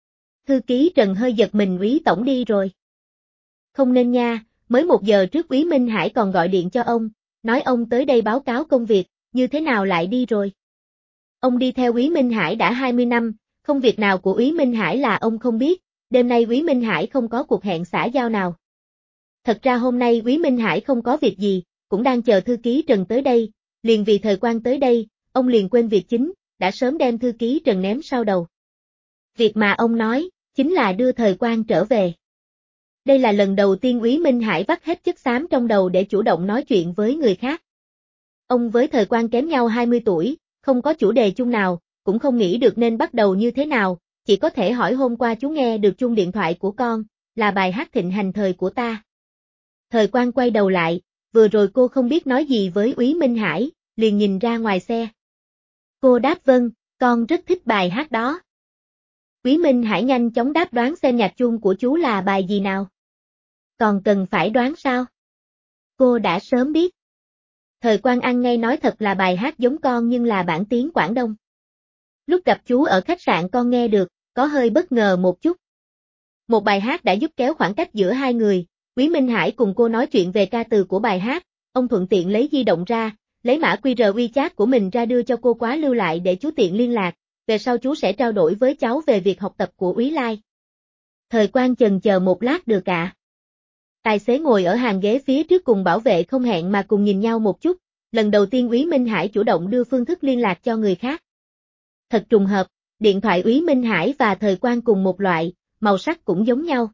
Thư ký Trần hơi giật mình Úy Tổng đi rồi. Không nên nha, mới một giờ trước Úy Minh Hải còn gọi điện cho ông, nói ông tới đây báo cáo công việc, như thế nào lại đi rồi? Ông đi theo Úy Minh Hải đã hai mươi năm, không việc nào của Úy Minh Hải là ông không biết, đêm nay Úy Minh Hải không có cuộc hẹn xã giao nào. Thật ra hôm nay Úy Minh Hải không có việc gì, cũng đang chờ thư ký Trần tới đây, liền vì Thời Quang tới đây, ông liền quên việc chính, đã sớm đem thư ký Trần ném sau đầu. Việc mà ông nói, chính là đưa Thời Quang trở về. Đây là lần đầu tiên Úy Minh Hải vắt hết chất xám trong đầu để chủ động nói chuyện với người khác. Ông với Thời Quang kém nhau hai mươi tuổi, không có chủ đề chung nào, cũng không nghĩ được nên bắt đầu như thế nào, chỉ có thể hỏi hôm qua chú nghe được chuông điện thoại của con, là bài hát thịnh hành thời của ta. Thời Quang quay đầu lại, vừa rồi cô không biết nói gì với Úy Minh Hải, liền nhìn ra ngoài xe. Cô đáp vâng, con rất thích bài hát đó. Úy Minh Hải nhanh chóng đáp đoán xem nhạc chuông của chú là bài gì nào. Còn cần phải đoán sao? Cô đã sớm biết. Thời Quang ăn ngay nói thật là bài hát giống con nhưng là bản tiếng Quảng Đông. Lúc gặp chú ở khách sạn con nghe được, có hơi bất ngờ một chút. Một bài hát đã giúp kéo khoảng cách giữa hai người, Úy Minh Hải cùng cô nói chuyện về ca từ của bài hát, ông thuận tiện lấy di động ra, lấy mã quy rờ WeChat của mình ra đưa cho cô quá lưu lại để chú tiện liên lạc, về sau chú sẽ trao đổi với cháu về việc học tập của Úy Lai. Thời Quang chần chờ một lát được ạ. À? Tài xế ngồi ở hàng ghế phía trước cùng bảo vệ không hẹn mà cùng nhìn nhau một chút, lần đầu tiên Úy Minh Hải chủ động đưa phương thức liên lạc cho người khác. Thật trùng hợp, điện thoại Úy Minh Hải và Thời Quang cùng một loại, màu sắc cũng giống nhau.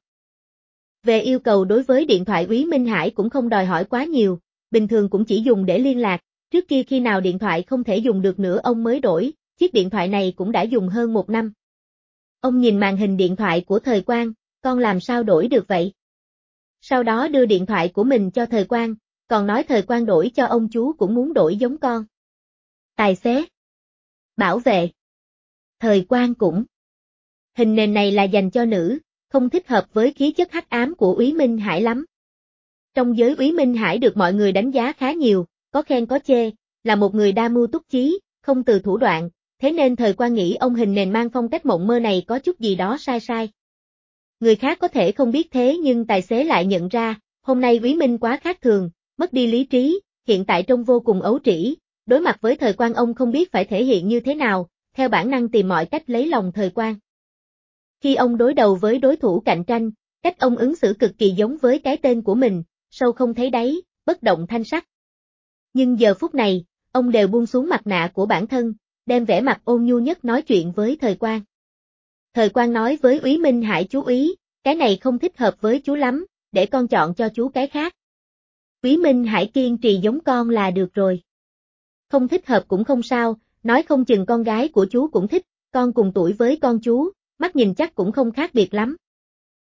Về yêu cầu đối với điện thoại Úy Minh Hải cũng không đòi hỏi quá nhiều, bình thường cũng chỉ dùng để liên lạc, trước kia khi nào điện thoại không thể dùng được nữa ông mới đổi, chiếc điện thoại này cũng đã dùng hơn một năm. Ông nhìn màn hình điện thoại của Thời Quang, con làm sao đổi được vậy? Sau đó đưa điện thoại của mình cho Thời Quang, còn nói Thời Quang đổi cho ông chú cũng muốn đổi giống con. Tài xế. Bảo vệ. Thời Quang cũng. Hình nền này là dành cho nữ, không thích hợp với khí chất hắc ám của Úy Minh Hải lắm. Trong giới Úy Minh Hải được mọi người đánh giá khá nhiều, có khen có chê, là một người đa mưu túc chí, không từ thủ đoạn, thế nên Thời Quang nghĩ ông hình nền mang phong cách mộng mơ này có chút gì đó sai sai. Người khác có thể không biết thế nhưng tài xế lại nhận ra, hôm nay Úy Minh quá khác thường, mất đi lý trí, hiện tại trông vô cùng ấu trĩ, đối mặt với Thời Quang ông không biết phải thể hiện như thế nào, theo bản năng tìm mọi cách lấy lòng Thời Quang. Khi ông đối đầu với đối thủ cạnh tranh, cách ông ứng xử cực kỳ giống với cái tên của mình, sâu không thấy đáy, bất động thanh sắc. Nhưng giờ phút này, ông đều buông xuống mặt nạ của bản thân, đem vẻ mặt ôn nhu nhất nói chuyện với Thời Quang. Thời Quang nói với Úy Minh Hải chú ý, cái này không thích hợp với chú lắm, để con chọn cho chú cái khác. Úy Minh Hải kiên trì giống con là được rồi. Không thích hợp cũng không sao, nói không chừng con gái của chú cũng thích, con cùng tuổi với con chú, mắt nhìn chắc cũng không khác biệt lắm.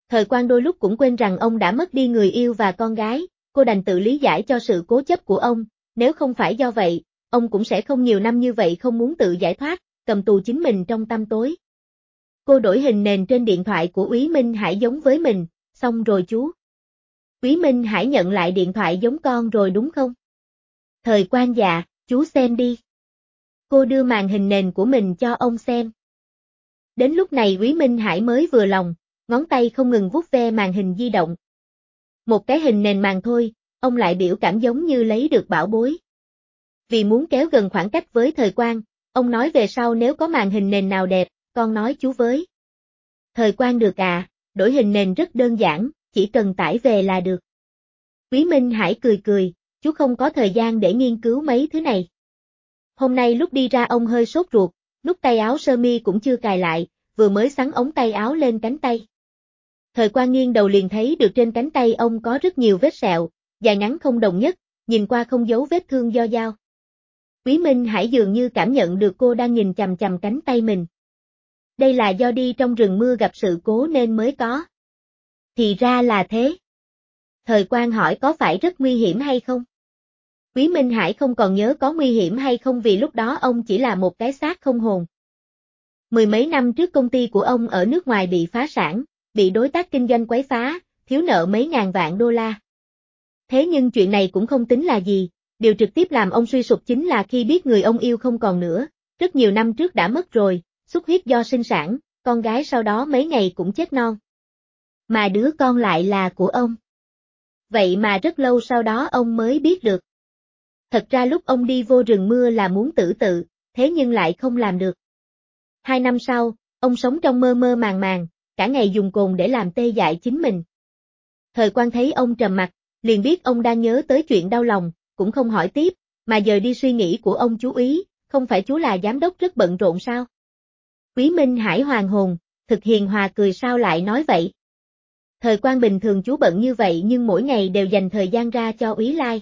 Thời Quang đôi lúc cũng quên rằng ông đã mất đi người yêu và con gái, cô đành tự lý giải cho sự cố chấp của ông, nếu không phải do vậy, ông cũng sẽ không nhiều năm như vậy không muốn tự giải thoát, cầm tù chính mình trong tăm tối. Cô đổi hình nền trên điện thoại của Úy Minh Hải giống với mình, xong rồi chú. Úy Minh Hải nhận lại điện thoại giống con rồi đúng không? Thời Quang dạ, chú xem đi. Cô đưa màn hình nền của mình cho ông xem. Đến lúc này Úy Minh Hải mới vừa lòng, ngón tay không ngừng vuốt ve màn hình di động. Một cái hình nền màn thôi, ông lại biểu cảm giống như lấy được bảo bối. Vì muốn kéo gần khoảng cách với Thời Quang, ông nói về sau nếu có màn hình nền nào đẹp, con nói chú với. Thời Quang được à, đổi hình nền rất đơn giản, chỉ cần tải về là được. Úy Minh Hải cười cười, chú không có thời gian để nghiên cứu mấy thứ này. Hôm nay lúc đi ra ông hơi sốt ruột, nút tay áo sơ mi cũng chưa cài lại, vừa mới xắn ống tay áo lên cánh tay. Thời Quang nghiêng đầu liền thấy được trên cánh tay ông có rất nhiều vết sẹo, dài ngắn không đồng nhất, nhìn qua không giấu vết thương do dao. Úy Minh Hải dường như cảm nhận được cô đang nhìn chằm chằm cánh tay mình. Đây là do đi trong rừng mưa gặp sự cố nên mới có. Thì ra là thế. Thời Quang hỏi có phải rất nguy hiểm hay không? Úy Minh Hải không còn nhớ có nguy hiểm hay không vì lúc đó ông chỉ là một cái xác không hồn. Mười mấy năm trước công ty của ông ở nước ngoài bị phá sản, bị đối tác kinh doanh quấy phá, thiếu nợ mấy ngàn vạn đô la. Thế nhưng chuyện này cũng không tính là gì, điều trực tiếp làm ông suy sụp chính là khi biết người ông yêu không còn nữa, rất nhiều năm trước đã mất rồi, xuất huyết do sinh sản, con gái sau đó mấy ngày cũng chết non. Mà đứa con lại là của ông. Vậy mà rất lâu sau đó ông mới biết được. Thật ra lúc ông đi vô rừng mưa là muốn tử tự, thế nhưng lại không làm được. Hai năm sau, ông sống trong mơ mơ màng màng, cả ngày dùng cồn để làm tê dại chính mình. Thời Quang thấy ông trầm mặc, liền biết ông đang nhớ tới chuyện đau lòng, cũng không hỏi tiếp, mà giờ đi suy nghĩ của ông chú Úy, không phải chú là giám đốc rất bận rộn sao? Úy Minh Hải hoàn hồn, thực hiền hòa cười sao lại nói vậy? Thời Quang bình thường chú bận như vậy nhưng mỗi ngày đều dành thời gian ra cho Úy Lai.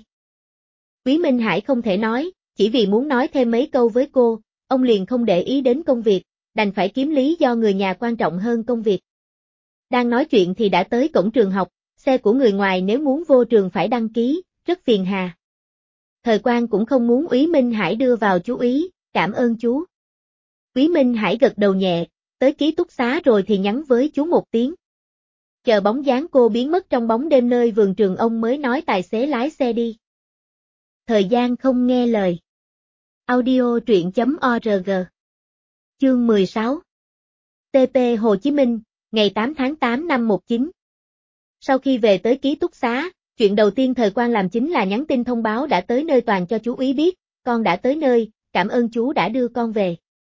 Úy Minh Hải không thể nói, chỉ vì muốn nói thêm mấy câu với cô, ông liền không để ý đến công việc, đành phải kiếm lý do người nhà quan trọng hơn công việc. Đang nói chuyện thì đã tới cổng trường học, xe của người ngoài nếu muốn vô trường phải đăng ký, rất phiền hà. Thời Quang cũng không muốn Úy Minh Hải đưa vào chú Úy, cảm ơn chú. Úy Minh Hải gật đầu nhẹ, tới ký túc xá rồi thì nhắn với chú một tiếng. Chờ bóng dáng cô biến mất trong bóng đêm nơi vườn trường ông mới nói tài xế lái xe đi. Thời gian không nghe lời. Audio truyện.org. Chương mười sáu. tê pê Hồ Chí Minh, ngày tám tháng tám năm một chín. Sau khi về tới ký túc xá, chuyện đầu tiên Thời Quang làm chính là nhắn tin thông báo đã tới nơi toàn cho chú Úy biết, con đã tới nơi, cảm ơn chú đã đưa con về.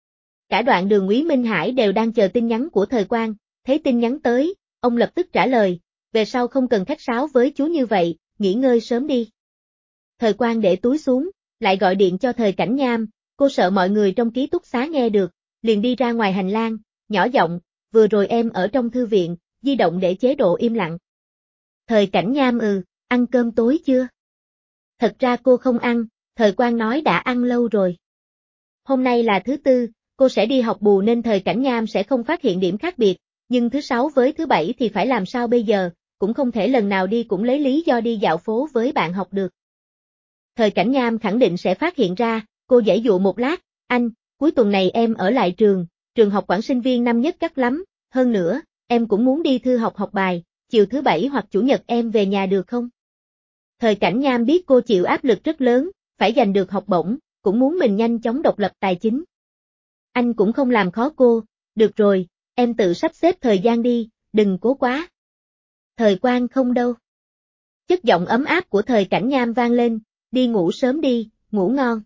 Cả đoạn đường Úy Minh Hải đều đang chờ tin nhắn của Thời Quang, thấy tin nhắn tới, ông lập tức trả lời, về sau không cần khách sáo với chú như vậy, nghỉ ngơi sớm đi. Thời Quang để túi xuống, lại gọi điện cho Thời Cảnh Nham, cô sợ mọi người trong ký túc xá nghe được, liền đi ra ngoài hành lang, nhỏ giọng, vừa rồi em ở trong thư viện, di động để chế độ im lặng. Thời Cảnh Nham ừ, ăn cơm tối chưa? Thật ra cô không ăn, Thời Quang nói đã ăn lâu rồi. Hôm nay là thứ tư, cô sẽ đi học bù nên Thời Cảnh Nham sẽ không phát hiện điểm khác biệt, nhưng thứ sáu với thứ bảy thì phải làm sao bây giờ, cũng không thể lần nào đi cũng lấy lý do đi dạo phố với bạn học được. Thời Cảnh Nham khẳng định sẽ phát hiện ra, cô giãy dụ một lát, anh, cuối tuần này em ở lại trường, trường học quản sinh viên năm nhất gắt lắm, hơn nữa, em cũng muốn đi thư học học bài, chiều thứ bảy hoặc chủ nhật em về nhà được không? Thời Cảnh Nham biết cô chịu áp lực rất lớn, phải giành được học bổng, cũng muốn mình nhanh chóng độc lập tài chính. Anh cũng không làm khó cô, được rồi, em tự sắp xếp thời gian đi, đừng cố quá. Thời Quang không đâu. Chất giọng ấm áp của Thời Cảnh Nham vang lên, đi ngủ sớm đi, ngủ ngon.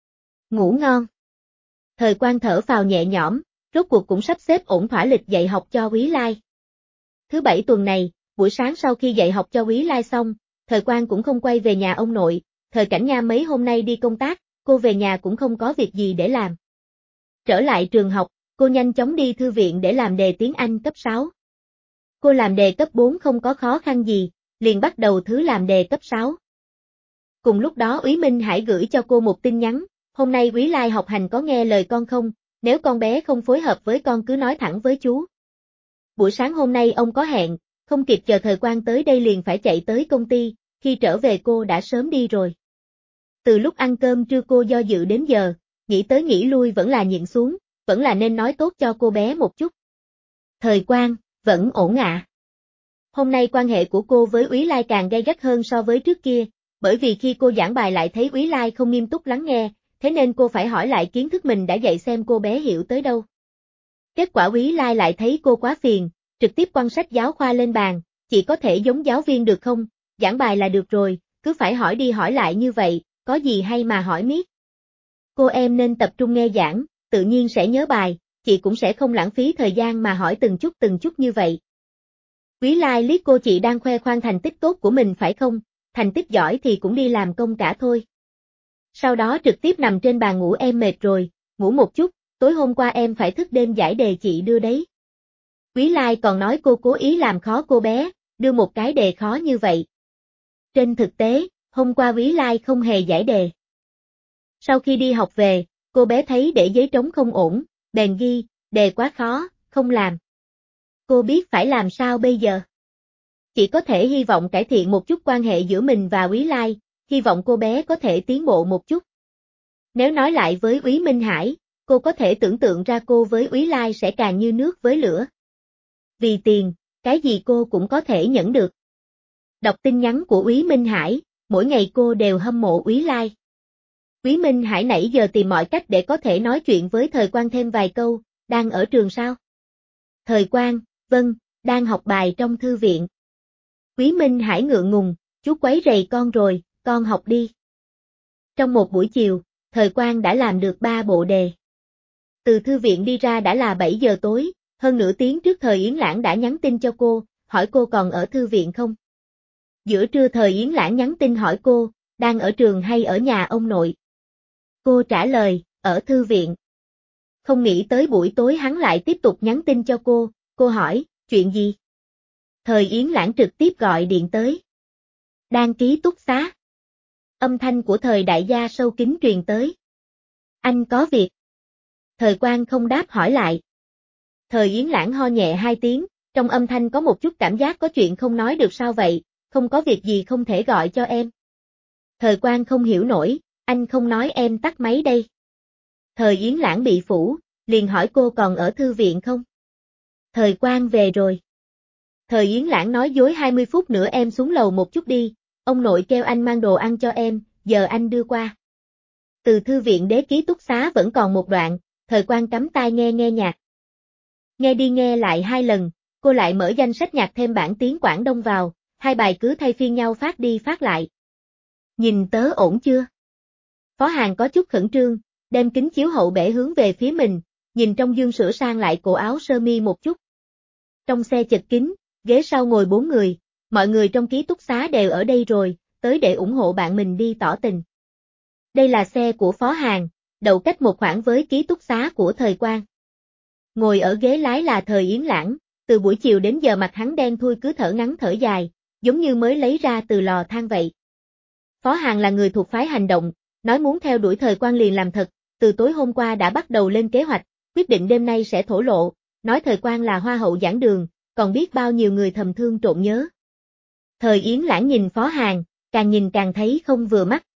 Ngủ ngon. Thời Quang thở phào nhẹ nhõm, rốt cuộc cũng sắp xếp ổn thỏa lịch dạy học cho Úy Lai. Thứ bảy tuần này, buổi sáng sau khi dạy học cho Úy Lai xong, Thời Quang cũng không quay về nhà ông nội, Thời Cảnh Nham mấy hôm nay đi công tác, cô về nhà cũng không có việc gì để làm. Trở lại trường học, cô nhanh chóng đi thư viện để làm đề tiếng Anh cấp sáu. Cô làm đề cấp bốn không có khó khăn gì, liền bắt đầu thứ làm đề cấp sáu. Cùng lúc đó Úy Minh Hải gửi cho cô một tin nhắn, hôm nay Úy Lai học hành có nghe lời con không, nếu con bé không phối hợp với con cứ nói thẳng với chú. Buổi sáng hôm nay ông có hẹn, không kịp chờ Thời Quang tới đây liền phải chạy tới công ty, khi trở về cô đã sớm đi rồi. Từ lúc ăn cơm trưa cô do dự đến giờ, nghĩ tới nghĩ lui vẫn là nhịn xuống, vẫn là nên nói tốt cho cô bé một chút. Thời Quang, vẫn ổn ạ. À. Hôm nay quan hệ của cô với Úy Lai càng gay gắt hơn so với trước kia, bởi vì khi cô giảng bài lại thấy Úy Lai không nghiêm túc lắng nghe, thế nên cô phải hỏi lại kiến thức mình đã dạy xem cô bé hiểu tới đâu. Kết quả Úy Lai lại thấy cô quá phiền, trực tiếp quăng sách giáo khoa lên bàn, chị có thể giống giáo viên được không, giảng bài là được rồi, cứ phải hỏi đi hỏi lại như vậy, có gì hay mà hỏi miết. Cô em nên tập trung nghe giảng, tự nhiên sẽ nhớ bài, chị cũng sẽ không lãng phí thời gian mà hỏi từng chút từng chút như vậy. Úy Lai liếc cô, chị đang khoe khoang thành tích tốt của mình phải không, thành tích giỏi thì cũng đi làm công cả thôi. Sau đó trực tiếp nằm trên bàn ngủ, em mệt rồi, ngủ một chút, tối hôm qua em phải thức đêm giải đề chị đưa đấy. Úy Lai còn nói cô cố ý làm khó cô bé, đưa một cái đề khó như vậy. Trên thực tế, hôm qua Úy Lai không hề giải đề. Sau khi đi học về, cô bé thấy để giấy trống không ổn, bèn ghi, đề quá khó, không làm. Cô biết phải làm sao bây giờ. Chỉ có thể hy vọng cải thiện một chút quan hệ giữa mình và Úy Lai, hy vọng cô bé có thể tiến bộ một chút. Nếu nói lại với Úy Minh Hải, cô có thể tưởng tượng ra cô với Úy Lai sẽ càng như nước với lửa. Vì tiền, cái gì cô cũng có thể nhẫn được. Đọc tin nhắn của Úy Minh Hải, mỗi ngày cô đều hâm mộ Úy Lai. Úy Minh Hải nãy giờ tìm mọi cách để có thể nói chuyện với Thời Quang thêm vài câu, đang ở trường sao? Thời Quang, vâng, đang học bài trong thư viện. Úy Minh Hải ngượng ngùng, chú quấy rầy con rồi, con học đi. Trong một buổi chiều, Thời Quang đã làm được ba bộ đề. Từ thư viện đi ra đã là bảy giờ tối, hơn nửa tiếng trước Thời Yến Lãng đã nhắn tin cho cô, hỏi cô còn ở thư viện không. Giữa trưa Thời Yến Lãng nhắn tin hỏi cô, đang ở trường hay ở nhà ông nội. Cô trả lời, ở thư viện. Không nghĩ tới buổi tối hắn lại tiếp tục nhắn tin cho cô, cô hỏi, chuyện gì? Thời Yến Lãng trực tiếp gọi điện tới. Đang ký túc xá. Âm thanh của Thời đại gia sâu kín truyền tới. Anh có việc. Thời Quang không đáp hỏi lại. Thời Yến Lãng ho nhẹ hai tiếng, trong âm thanh có một chút cảm giác có chuyện không nói được. Sao vậy, không có việc gì không thể gọi cho em. Thời Quang không hiểu nổi, anh không nói em tắt máy đây. Thời Yến Lãng bị phủ, liền hỏi cô còn ở thư viện không? Thời Quang về rồi. Thời Yến Lãng nói dối hai mươi phút nữa em xuống lầu một chút đi, ông nội kêu anh mang đồ ăn cho em, giờ anh đưa qua. Từ thư viện đến ký túc xá vẫn còn một đoạn, Thời Quang cắm tai nghe nghe nhạc. Nghe đi nghe lại hai lần, cô lại mở danh sách nhạc thêm bản tiếng Quảng Đông vào, hai bài cứ thay phiên nhau phát đi phát lại. Nhìn tớ ổn chưa? Phó Hàn có chút khẩn trương, đem kính chiếu hậu bể hướng về phía mình, nhìn trong gương sửa sang lại cổ áo sơ mi một chút. Trong xe chật kín, ghế sau ngồi bốn người, mọi người trong ký túc xá đều ở đây rồi, tới để ủng hộ bạn mình đi tỏ tình. Đây là xe của Phó Hàn, đậu cách một khoảng với ký túc xá của Thời Quang. Ngồi ở ghế lái là Thời Yến Lãng, từ buổi chiều đến giờ mặt hắn đen thui cứ thở ngắn thở dài, giống như mới lấy ra từ lò than vậy. Phó Hàn là người thuộc phái hành động, nói muốn theo đuổi Thời Quang liền làm thật, từ tối hôm qua đã bắt đầu lên kế hoạch, quyết định đêm nay sẽ thổ lộ, nói Thời Quang là hoa hậu giảng đường, còn biết bao nhiêu người thầm thương trộm nhớ. Thời Yến Lãng nhìn Phó Hàn, càng nhìn càng thấy không vừa mắt.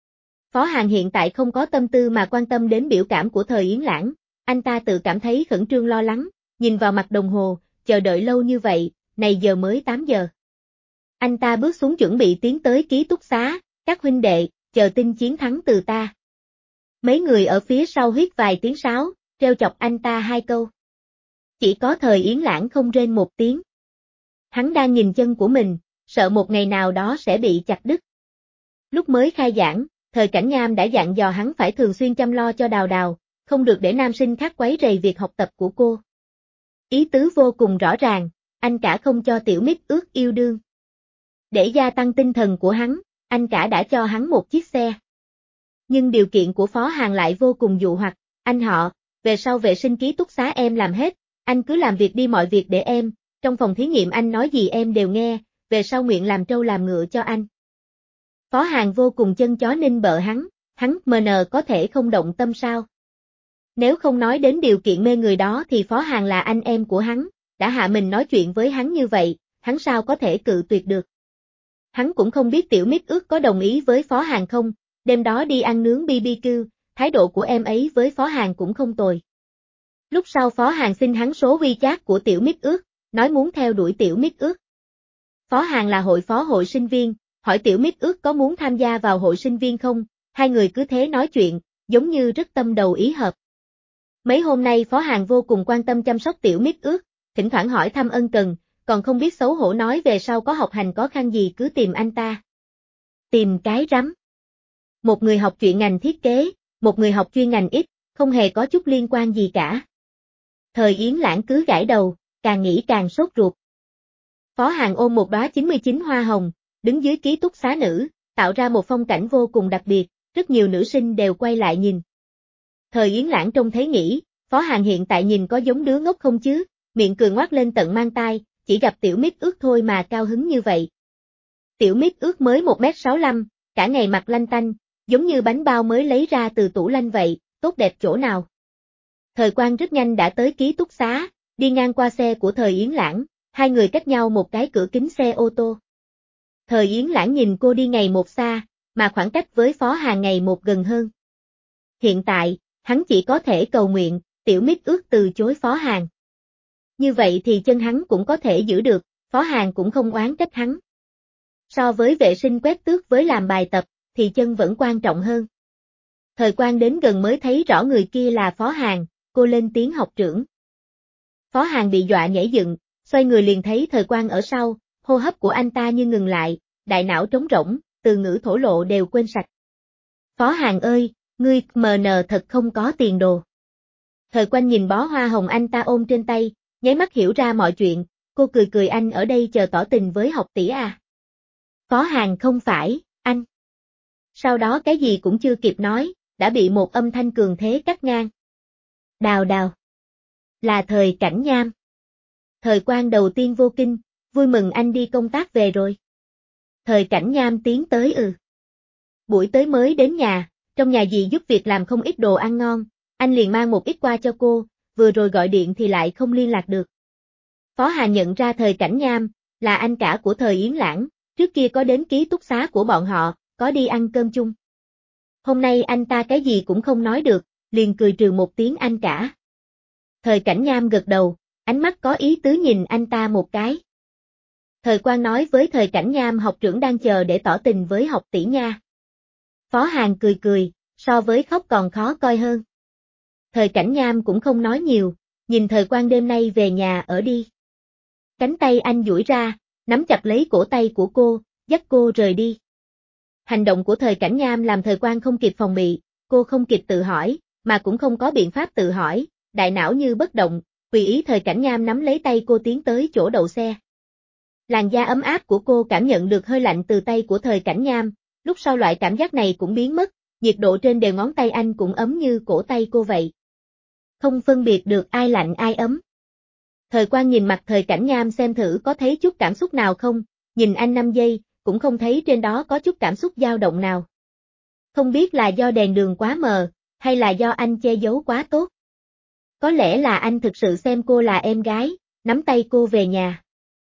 Phó Hàn hiện tại không có tâm tư mà quan tâm đến biểu cảm của Thời Yến Lãng, anh ta tự cảm thấy khẩn trương lo lắng, nhìn vào mặt đồng hồ, chờ đợi lâu như vậy, này giờ mới tám giờ. Anh ta bước xuống chuẩn bị tiến tới ký túc xá, các huynh đệ, chờ tin chiến thắng từ ta. Mấy người ở phía sau hít vài tiếng sáo, treo chọc anh ta hai câu. Chỉ có Thời Yến Lãng không rên một tiếng. Hắn đang nhìn chân của mình, sợ một ngày nào đó sẽ bị chặt đứt. Lúc mới khai giảng, Thời Cảnh Nham đã dặn dò hắn phải thường xuyên chăm lo cho Đào Đào, không được để nam sinh khác quấy rầy việc học tập của cô. Ý tứ vô cùng rõ ràng, anh cả không cho Tiểu Mít ước yêu đương. Để gia tăng tinh thần của hắn, anh cả đã cho hắn một chiếc xe. Nhưng điều kiện của Phó Hàn lại vô cùng dụ hoặc, anh họ, về sau vệ sinh ký túc xá em làm hết, anh cứ làm việc đi, mọi việc để em, trong phòng thí nghiệm anh nói gì em đều nghe, về sau nguyện làm trâu làm ngựa cho anh. Phó Hàn vô cùng chân chó ninh bợ hắn, hắn mn có thể không động tâm sao? Nếu không nói đến điều kiện mê người đó thì Phó Hàn là anh em của hắn, đã hạ mình nói chuyện với hắn như vậy, hắn sao có thể cự tuyệt được. Hắn cũng không biết Tiểu Mít Ước có đồng ý với Phó Hàn không, đêm đó đi ăn nướng bê bê kiu, thái độ của em ấy với Phó Hàn cũng không tồi. Lúc sau Phó Hàn xin hắn số WeChat của Tiểu Mít Ước, nói muốn theo đuổi Tiểu Mít Ước. Phó Hàn là hội phó hội sinh viên, hỏi Tiểu Mít Ước có muốn tham gia vào hội sinh viên không, hai người cứ thế nói chuyện, giống như rất tâm đầu ý hợp. Mấy hôm nay Phó Hàn vô cùng quan tâm chăm sóc Tiểu Mít Ước, thỉnh thoảng hỏi thăm ân cần, còn không biết xấu hổ nói về sau có học hành khó khăn gì cứ tìm anh ta. Tìm cái rắm. Một người học chuyện ngành thiết kế, một người học chuyên ngành ít, không hề có chút liên quan gì cả. Thời Yến Lãng cứ gãi đầu, càng nghĩ càng sốt ruột. Phó Hàn ôm một đóa chín mươi chín hoa hồng, đứng dưới ký túc xá nữ, tạo ra một phong cảnh vô cùng đặc biệt, rất nhiều nữ sinh đều quay lại nhìn. Thời Yến Lãng trông thấy nghĩ, Phó Hàn hiện tại nhìn có giống đứa ngốc không chứ, miệng cười ngoác lên tận mang tai, chỉ gặp Tiểu Mít Ước thôi mà cao hứng như vậy. Tiểu Mít Ước mới một mét sáu mươi lăm, cả ngày mặt lanh tanh, giống như bánh bao mới lấy ra từ tủ lanh vậy, tốt đẹp chỗ nào. Thời Quang rất nhanh đã tới ký túc xá, đi ngang qua xe của Thời Yến Lãng, hai người cách nhau một cái cửa kính xe ô tô. Thời Yến Lãng nhìn cô đi ngày một xa, mà khoảng cách với Phó Hàn ngày một gần hơn. Hiện tại, hắn chỉ có thể cầu nguyện, Tiểu Mít Ước từ chối Phó Hàn. Như vậy thì chân hắn cũng có thể giữ được, Phó Hàn cũng không oán trách hắn. So với vệ sinh quét tước với làm bài tập, thì chân vẫn quan trọng hơn. Thời Quang đến gần mới thấy rõ người kia là Phó Hàn, cô lên tiếng học trưởng. Phó Hàn bị dọa nhảy dựng, xoay người liền thấy Thời Quang ở sau, hô hấp của anh ta như ngừng lại, đại não trống rỗng, từ ngữ thổ lộ đều quên sạch. Phó Hàn ơi, ngươi mờ nờ thật không có tiền đồ. Thời Quang nhìn bó hoa hồng anh ta ôm trên tay, nháy mắt hiểu ra mọi chuyện, cô cười cười anh ở đây chờ tỏ tình với học tỷ à. Phó Hàn không phải, anh. Sau đó cái gì cũng chưa kịp nói, đã bị một âm thanh cường thế cắt ngang. Đào đào. Là Thời Cảnh Nham. Thời Quang đầu tiên vô kinh, vui mừng anh đi công tác về rồi. Thời Cảnh Nham tiến tới ừ. Buổi tới mới đến nhà, trong nhà dì giúp việc làm không ít đồ ăn ngon, anh liền mang một ít qua cho cô, vừa rồi gọi điện thì lại không liên lạc được. Phó Hà nhận ra Thời Cảnh Nham, là anh cả của Thời Yến Lãng, trước kia có đến ký túc xá của bọn họ, có đi ăn cơm chung. Hôm nay anh ta cái gì cũng không nói được, liền cười trừ một tiếng anh cả. Thời Cảnh Nham gật đầu, ánh mắt có ý tứ nhìn anh ta một cái. Thời Quang nói với Thời Cảnh Nham học trưởng đang chờ để tỏ tình với học tỷ nha. Phó Hàn cười cười, so với khóc còn khó coi hơn. Thời Cảnh Nham cũng không nói nhiều, nhìn Thời Quang đêm nay về nhà ở đi. Cánh tay anh duỗi ra, nắm chặt lấy cổ tay của cô, dắt cô rời đi. Hành động của Thời Cảnh Nham làm Thời Quang không kịp phòng bị, cô không kịp tự hỏi, mà cũng không có biện pháp tự hỏi, đại não như bất động, tùy ý Thời Cảnh Nham nắm lấy tay cô tiến tới chỗ đậu xe. Làn da ấm áp của cô cảm nhận được hơi lạnh từ tay của Thời Cảnh Nham, lúc sau loại cảm giác này cũng biến mất, nhiệt độ trên đều ngón tay anh cũng ấm như cổ tay cô vậy. Không phân biệt được ai lạnh ai ấm. Thời Quang nhìn mặt Thời Cảnh Nham xem thử có thấy chút cảm xúc nào không, nhìn anh năm giây, cũng không thấy trên đó có chút cảm xúc dao động nào. Không biết là do đèn đường quá mờ, hay là do anh che giấu quá tốt. Có lẽ là anh thực sự xem cô là em gái, nắm tay cô về nhà.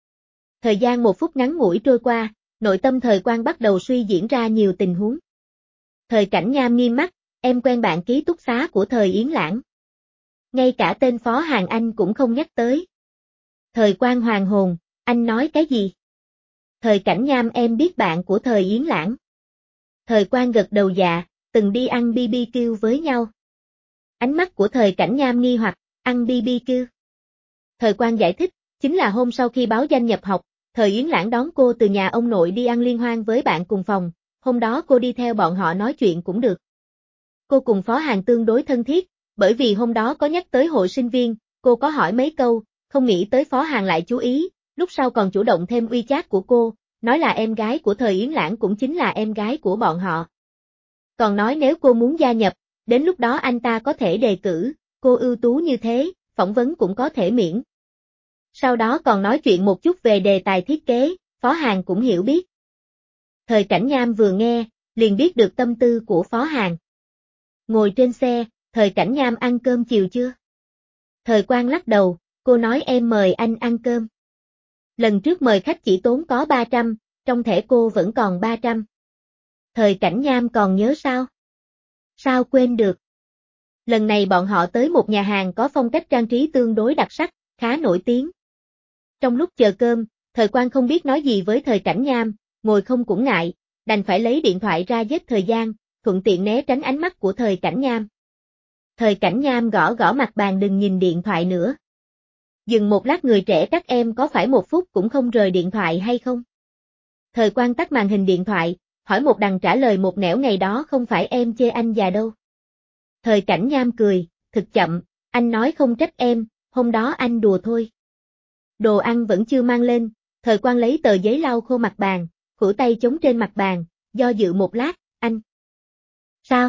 Thời gian một phút ngắn ngủi trôi qua, nội tâm Thời Quang bắt đầu suy diễn ra nhiều tình huống. Thời Cảnh Nham nghiêm mắt, em quen bạn ký túc xá của Thời Yến Lãng. Ngay cả tên Phó Hàn anh cũng không nhắc tới. Thời Quang hoàng hồn, anh nói cái gì? Thời Cảnh Nham em biết bạn của Thời Yến Lãng. Thời Quang gật đầu dạ, từng đi ăn bê bê kiu với nhau. Ánh mắt của Thời Cảnh Nham nghi hoặc, ăn bê bê kiu. Thời Quang giải thích, chính là hôm sau khi báo danh nhập học, Thời Yến Lãng đón cô từ nhà ông nội đi ăn liên hoan với bạn cùng phòng, hôm đó cô đi theo bọn họ nói chuyện cũng được. Cô cùng Phó Hàn tương đối thân thiết, bởi vì hôm đó có nhắc tới hội sinh viên, cô có hỏi mấy câu, không nghĩ tới Phó Hàn lại chú ý, lúc sau còn chủ động thêm WeChat của cô, nói là em gái của Thời Yến Lãng cũng chính là em gái của bọn họ. Còn nói nếu cô muốn gia nhập, đến lúc đó anh ta có thể đề cử, cô ưu tú như thế, phỏng vấn cũng có thể miễn. Sau đó còn nói chuyện một chút về đề tài thiết kế, Phó Hàn cũng hiểu biết. Thời Cảnh Nham vừa nghe, liền biết được tâm tư của Phó Hàn. Ngồi trên xe, Thời Cảnh Nham ăn cơm chiều chưa? Thời Quang lắc đầu, cô nói em mời anh ăn cơm. Lần trước mời khách chỉ tốn có ba trăm, trong thẻ cô vẫn còn ba trăm. Thời Cảnh Nham còn nhớ sao? Sao quên được? Lần này bọn họ tới một nhà hàng có phong cách trang trí tương đối đặc sắc, khá nổi tiếng. Trong lúc chờ cơm, Thời Quang không biết nói gì với Thời Cảnh Nham, ngồi không cũng ngại, đành phải lấy điện thoại ra giết thời gian, thuận tiện né tránh ánh mắt của Thời Cảnh Nham. Thời Cảnh Nham gõ gõ mặt bàn đừng nhìn điện thoại nữa. Dừng một lát người trẻ các em có phải một phút cũng không rời điện thoại hay không? Thời Quang tắt màn hình điện thoại, hỏi một đằng trả lời một nẻo ngày đó không phải em chê anh già đâu. Thời Cảnh Nham cười, thực chậm, anh nói không trách em, hôm đó anh đùa thôi. Đồ ăn vẫn chưa mang lên, Thời Quang lấy tờ giấy lau khô mặt bàn, khuỷu tay chống trên mặt bàn, do dự một lát, anh. Sao?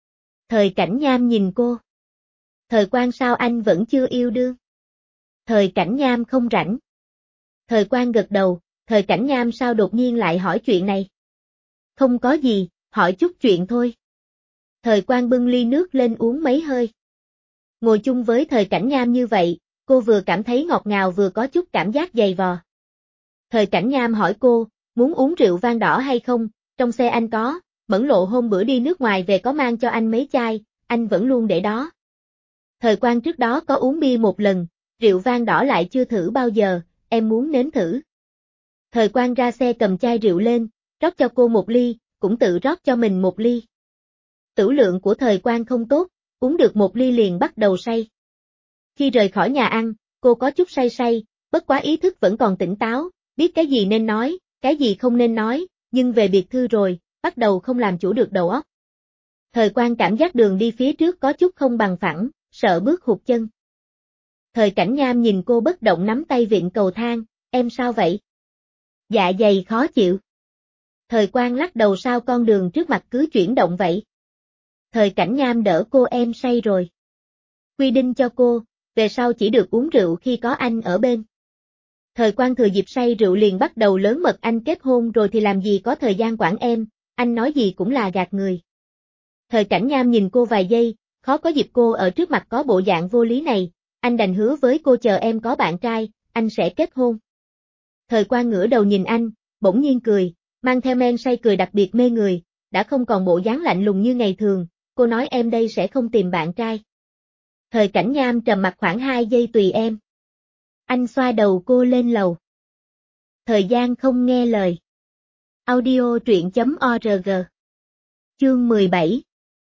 Thời Cảnh Nham nhìn cô. Thời Quang sao anh vẫn chưa yêu đương? Thời Cảnh Nham không rảnh. Thời Quang gật đầu, Thời Cảnh Nham sao đột nhiên lại hỏi chuyện này? Không có gì, hỏi chút chuyện thôi. Thời Quang bưng ly nước lên uống mấy hơi. Ngồi chung với Thời Cảnh Nham như vậy, cô vừa cảm thấy ngọt ngào vừa có chút cảm giác dày vò. Thời Cảnh Nham hỏi cô, muốn uống rượu vang đỏ hay không, trong xe anh có, Mẫn Lộ hôm bữa đi nước ngoài về có mang cho anh mấy chai, anh vẫn luôn để đó. Thời Quang trước đó có uống bia một lần, rượu vang đỏ lại chưa thử bao giờ, em muốn nếm thử. Thời Quang ra xe cầm chai rượu lên, rót cho cô một ly, cũng tự rót cho mình một ly. Tửu lượng của Thời Quang không tốt, uống được một ly liền bắt đầu say. Khi rời khỏi nhà ăn, cô có chút say say, bất quá ý thức vẫn còn tỉnh táo, biết cái gì nên nói, cái gì không nên nói, nhưng về biệt thư rồi, bắt đầu không làm chủ được đầu óc. Thời Quang cảm giác đường đi phía trước có chút không bằng phẳng, sợ bước hụt chân. Thời Cảnh Nham nhìn cô bất động nắm tay vịn cầu thang, em sao vậy? Dạ dày khó chịu. Thời Quang lắc đầu sao con đường trước mặt cứ chuyển động vậy? Thời Cảnh Nham đỡ cô em say rồi. Quy định cho cô, về sau chỉ được uống rượu khi có anh ở bên. Thời Quang thừa dịp say rượu liền bắt đầu lớn mật anh kết hôn rồi thì làm gì có thời gian quản em, anh nói gì cũng là gạt người. Thời Cảnh Nham nhìn cô vài giây, khó có dịp cô ở trước mặt có bộ dạng vô lý này, anh đành hứa với cô chờ em có bạn trai, anh sẽ kết hôn. Thời Quang ngửa đầu nhìn anh, bỗng nhiên cười, mang theo men say cười đặc biệt mê người, đã không còn bộ dáng lạnh lùng như ngày thường, cô nói em đây sẽ không tìm bạn trai. Thời Cảnh Nham trầm mặt khoảng hai giây tùy em. Anh xoa đầu cô lên lầu. Thời gian không nghe lời. Audio truyện chấm org. Chương mười bảy.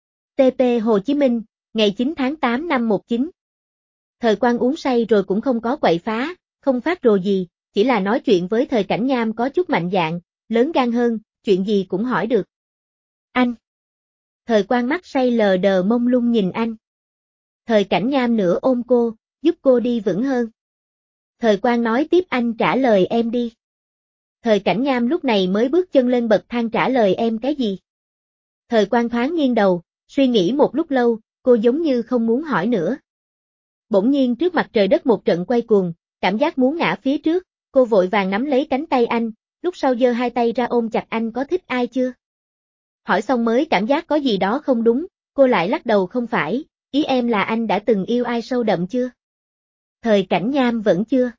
tê pê Hồ Chí Minh, ngày chín tháng tám năm một chín. Thời Quang uống say rồi cũng không có quậy phá, không phát rồ gì, chỉ là nói chuyện với Thời Cảnh Nham có chút mạnh dạn, lớn gan hơn, chuyện gì cũng hỏi được. Anh. Thời Quang mắt say lờ đờ mông lung nhìn anh. Thời Cảnh Nham nửa ôm cô, giúp cô đi vững hơn. Thời Quang nói tiếp anh trả lời em đi. Thời Cảnh Nham lúc này mới bước chân lên bậc thang trả lời em cái gì. Thời Quang thoáng nghiêng đầu, suy nghĩ một lúc lâu, cô giống như không muốn hỏi nữa. Bỗng nhiên trước mặt trời đất một trận quay cuồng, cảm giác muốn ngã phía trước, cô vội vàng nắm lấy cánh tay anh, lúc sau giơ hai tay ra ôm chặt anh có thích ai chưa? Hỏi xong mới cảm giác có gì đó không đúng, cô lại lắc đầu không phải, ý em là anh đã từng yêu ai sâu đậm chưa? Thời Cảnh Nham vẫn chưa.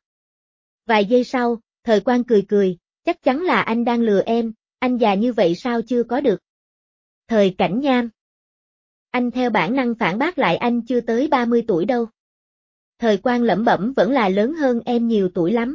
Vài giây sau, Thời Quang cười cười, chắc chắn là anh đang lừa em, anh già như vậy sao chưa có được. Thời Cảnh Nham. Anh theo bản năng phản bác lại anh chưa tới ba mươi tuổi đâu. Thời Quang lẩm bẩm vẫn là lớn hơn em nhiều tuổi lắm.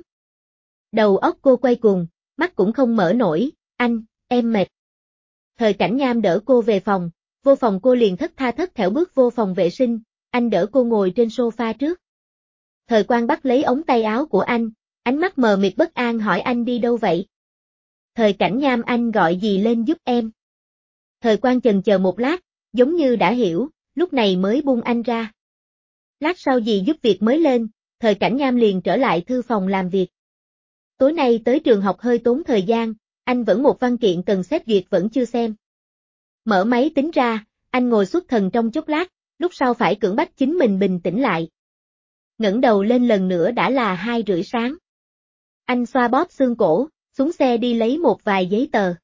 Đầu óc cô quay cuồng, mắt cũng không mở nổi, anh, em mệt. Thời Cảnh Nham đỡ cô về phòng, vô phòng cô liền thất tha thất thểu bước vô phòng vệ sinh, anh đỡ cô ngồi trên sofa trước. Thời Quang bắt lấy ống tay áo của anh, ánh mắt mờ mịt bất an hỏi anh đi đâu vậy? Thời Cảnh Nham anh gọi gì lên giúp em? Thời Quang chần chờ một lát, giống như đã hiểu, lúc này mới buông anh ra. Lát sau dì giúp việc mới lên, Thời Cảnh Nham liền trở lại thư phòng làm việc. Tối nay tới trường học hơi tốn thời gian, anh vẫn một văn kiện cần xét duyệt vẫn chưa xem. Mở máy tính ra, anh ngồi xuất thần trong chốc lát, lúc sau phải cưỡng bách chính mình bình tĩnh lại. Ngẩng đầu lên lần nữa đã là hai rưỡi sáng. Anh xoa bóp xương cổ, xuống xe đi lấy một vài giấy tờ.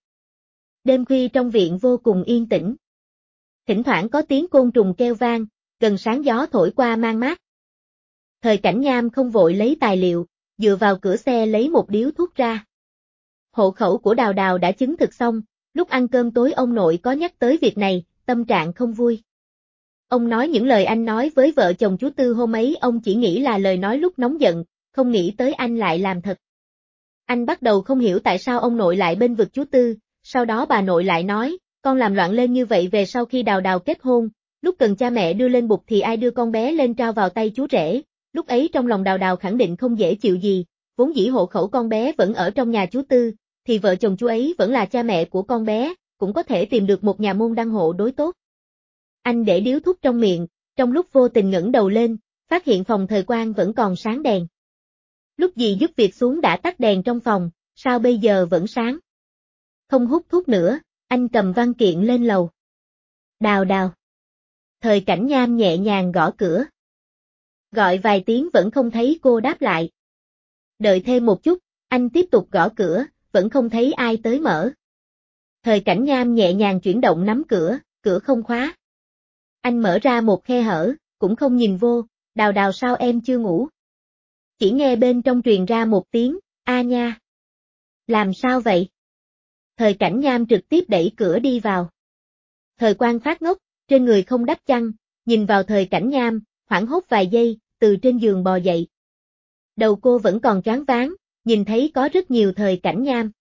Đêm khuya trong viện vô cùng yên tĩnh. Thỉnh thoảng có tiếng côn trùng kêu vang, gần sáng gió thổi qua mang mát. Thời Cảnh Nham không vội lấy tài liệu, dựa vào cửa xe lấy một điếu thuốc ra. Hộ khẩu của Đào Đào đã chứng thực xong, lúc ăn cơm tối ông nội có nhắc tới việc này, tâm trạng không vui. Ông nói những lời anh nói với vợ chồng chú Tư hôm ấy ông chỉ nghĩ là lời nói lúc nóng giận, không nghĩ tới anh lại làm thật. Anh bắt đầu không hiểu tại sao ông nội lại bênh vực chú Tư, sau đó bà nội lại nói, con làm loạn lên như vậy về sau khi Đào Đào kết hôn, lúc cần cha mẹ đưa lên bục thì ai đưa con bé lên trao vào tay chú rể, lúc ấy trong lòng Đào Đào khẳng định không dễ chịu gì, vốn dĩ hộ khẩu con bé vẫn ở trong nhà chú Tư, thì vợ chồng chú ấy vẫn là cha mẹ của con bé, cũng có thể tìm được một nhà môn đăng hộ đối tốt. Anh để điếu thuốc trong miệng, trong lúc vô tình ngẩng đầu lên, phát hiện phòng Thời Quang vẫn còn sáng đèn. Lúc dì giúp việc xuống đã tắt đèn trong phòng, sao bây giờ vẫn sáng? Không hút thuốc nữa, anh cầm văn kiện lên lầu. Đào Đào. Thời Cảnh Nham nhẹ nhàng gõ cửa. Gọi vài tiếng vẫn không thấy cô đáp lại. Đợi thêm một chút, anh tiếp tục gõ cửa, vẫn không thấy ai tới mở. Thời Cảnh Nham nhẹ nhàng chuyển động nắm cửa, cửa không khóa. Anh mở ra một khe hở, cũng không nhìn vô, Đào Đào sao em chưa ngủ? Chỉ nghe bên trong truyền ra một tiếng, a nha. Làm sao vậy? Thời Cảnh Nham trực tiếp đẩy cửa đi vào. Thời Quang phát ngốc, trên người không đắp chăn, nhìn vào Thời Cảnh Nham, hoảng hốt vài giây, từ trên giường bò dậy. Đầu cô vẫn còn choáng váng, nhìn thấy có rất nhiều Thời Cảnh Nham.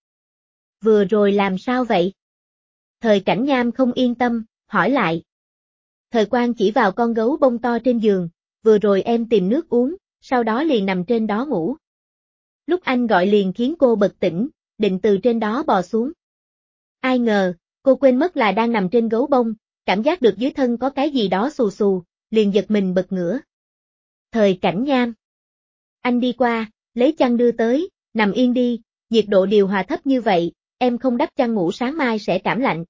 Vừa rồi làm sao vậy? Thời Cảnh Nham không yên tâm, hỏi lại. Thời Quang chỉ vào con gấu bông to trên giường, vừa rồi em tìm nước uống, sau đó liền nằm trên đó ngủ. Lúc anh gọi liền khiến cô bật tỉnh, định từ trên đó bò xuống. Ai ngờ, cô quên mất là đang nằm trên gấu bông, cảm giác được dưới thân có cái gì đó xù xù, liền giật mình bật ngửa. Thời Cảnh Nham. Anh đi qua, lấy chăn đưa tới, nằm yên đi, nhiệt độ điều hòa thấp như vậy, em không đắp chăn ngủ sáng mai sẽ cảm lạnh.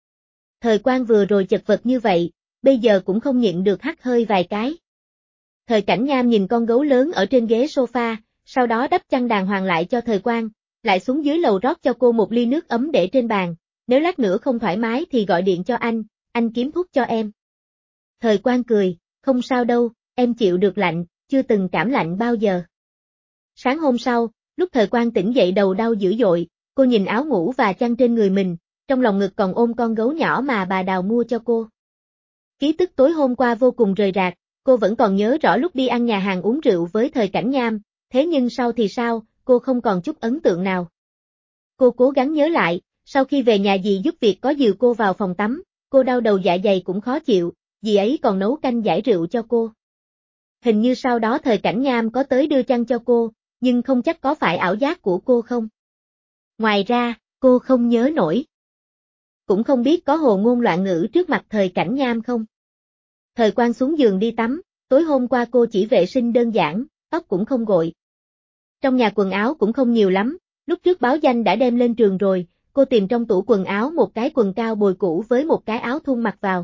Thời Quang vừa rồi chật vật như vậy, bây giờ cũng không nhịn được hắt hơi vài cái. Thời Cảnh Nham nhìn con gấu lớn ở trên ghế sofa, sau đó đắp chăn đàng hoàng lại cho Thời Quang, lại xuống dưới lầu rót cho cô một ly nước ấm để trên bàn, nếu lát nữa không thoải mái thì gọi điện cho anh, anh kiếm thuốc cho em. Thời Quang cười, không sao đâu, em chịu được lạnh, chưa từng cảm lạnh bao giờ. Sáng hôm sau, lúc Thời Quang tỉnh dậy đầu đau dữ dội, cô nhìn áo ngủ và chăn trên người mình, trong lòng ngực còn ôm con gấu nhỏ mà bà Đào mua cho cô. Ký tức tối hôm qua vô cùng rời rạc, cô vẫn còn nhớ rõ lúc đi ăn nhà hàng uống rượu với Thời Cảnh Nham, thế nhưng sau thì sao, cô không còn chút ấn tượng nào. Cô cố gắng nhớ lại, sau khi về nhà dì giúp việc có dìu cô vào phòng tắm, cô đau đầu dạ dày cũng khó chịu, dì ấy còn nấu canh giải rượu cho cô. Hình như sau đó Thời Cảnh Nham có tới đưa chăn cho cô, nhưng không chắc có phải ảo giác của cô không. Ngoài ra, cô không nhớ nổi. Cũng không biết có hồ ngôn loạn ngữ trước mặt Thời Cảnh Nham không. Thời Quang xuống giường đi tắm, tối hôm qua cô chỉ vệ sinh đơn giản, tóc cũng không gội. Trong nhà quần áo cũng không nhiều lắm, lúc trước báo danh đã đem lên trường rồi, cô tìm trong tủ quần áo một cái quần cao bồi cũ với một cái áo thun mặc vào.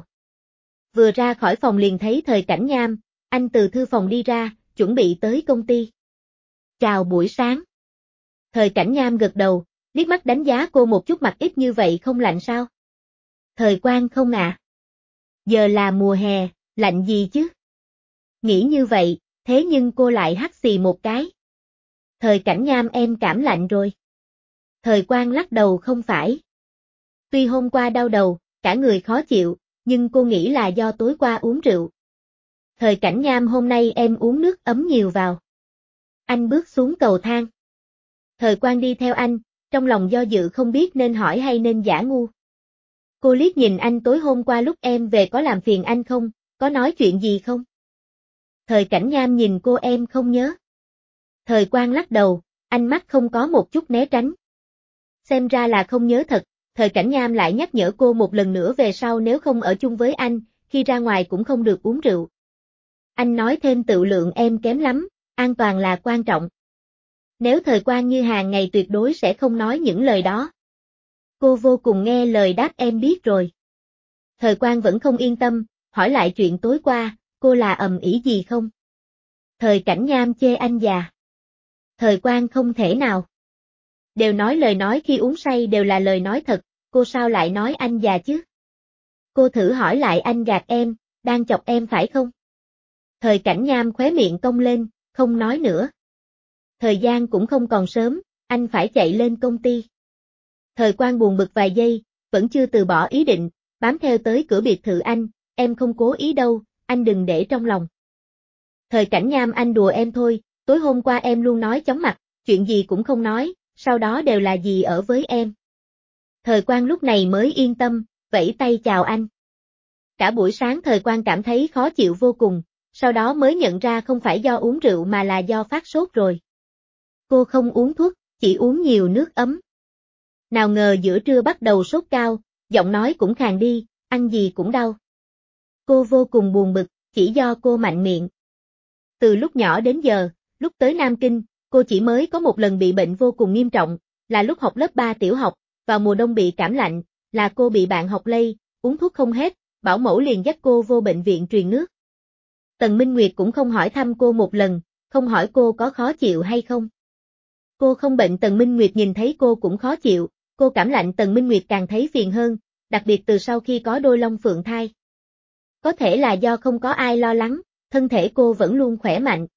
Vừa ra khỏi phòng liền thấy Thời Cảnh Nham, anh từ thư phòng đi ra, chuẩn bị tới công ty. Chào buổi sáng. Thời Cảnh Nham gật đầu, liếc mắt đánh giá cô một chút, mặt ít như vậy không lạnh sao? Thời Quang không ạ. À? Giờ là mùa hè, lạnh gì chứ? Nghĩ như vậy, thế nhưng cô lại hắt xì một cái. Thời Cảnh Nham em cảm lạnh rồi. Thời Quang lắc đầu không phải. Tuy hôm qua đau đầu, cả người khó chịu, nhưng cô nghĩ là do tối qua uống rượu. Thời Cảnh Nham hôm nay em uống nước ấm nhiều vào. Anh bước xuống cầu thang. Thời Quang đi theo anh, trong lòng do dự không biết nên hỏi hay nên giả ngu. Cô liếc nhìn anh tối hôm qua lúc em về có làm phiền anh không, có nói chuyện gì không? Thời Cảnh Nham nhìn cô em không nhớ. Thời Quang lắc đầu, ánh mắt không có một chút né tránh. Xem ra là không nhớ thật, Thời Cảnh Nham lại nhắc nhở cô một lần nữa về sau nếu không ở chung với anh, khi ra ngoài cũng không được uống rượu. Anh nói thêm tự lượng em kém lắm, an toàn là quan trọng. Nếu Thời Quang như hàng ngày tuyệt đối sẽ không nói những lời đó. Cô vô cùng nghe lời đáp em biết rồi. Thời Quang vẫn không yên tâm, hỏi lại chuyện tối qua, cô là ầm ĩ gì không? Thời Cảnh Nham chê anh già. Thời Quang không thể nào. Đều nói lời nói khi uống say đều là lời nói thật, cô sao lại nói anh già chứ? Cô thử hỏi lại anh gạt em, đang chọc em phải không? Thời Cảnh Nham khóe miệng cong lên, không nói nữa. Thời gian cũng không còn sớm, anh phải chạy lên công ty. Thời Quang buồn bực vài giây, vẫn chưa từ bỏ ý định, bám theo tới cửa biệt thự anh, em không cố ý đâu, anh đừng để trong lòng. Thời Cảnh Nham, anh đùa em thôi, tối hôm qua em luôn nói chóng mặt, chuyện gì cũng không nói, sau đó đều là gì ở với em. Thời Quang lúc này mới yên tâm, vẫy tay chào anh. Cả buổi sáng Thời Quang cảm thấy khó chịu vô cùng, sau đó mới nhận ra không phải do uống rượu mà là do phát sốt rồi. Cô không uống thuốc, chỉ uống nhiều nước ấm. Nào ngờ giữa trưa bắt đầu sốt cao, giọng nói cũng khàn đi, ăn gì cũng đau. Cô vô cùng buồn bực, chỉ do cô mạnh miệng. Từ lúc nhỏ đến giờ, lúc tới Nam Kinh, cô chỉ mới có một lần bị bệnh vô cùng nghiêm trọng, là lúc học lớp ba tiểu học, vào mùa đông bị cảm lạnh, là cô bị bạn học lây, uống thuốc không hết, bảo mẫu liền dắt cô vô bệnh viện truyền nước. Tần Minh Nguyệt cũng không hỏi thăm cô một lần, không hỏi cô có khó chịu hay không. Cô không bệnh Tần Minh Nguyệt nhìn thấy cô cũng khó chịu, cô cảm lạnh Tần Minh Nguyệt càng thấy phiền hơn, đặc biệt từ sau khi có đôi long phượng thai. Có thể là do không có ai lo lắng, thân thể cô vẫn luôn khỏe mạnh.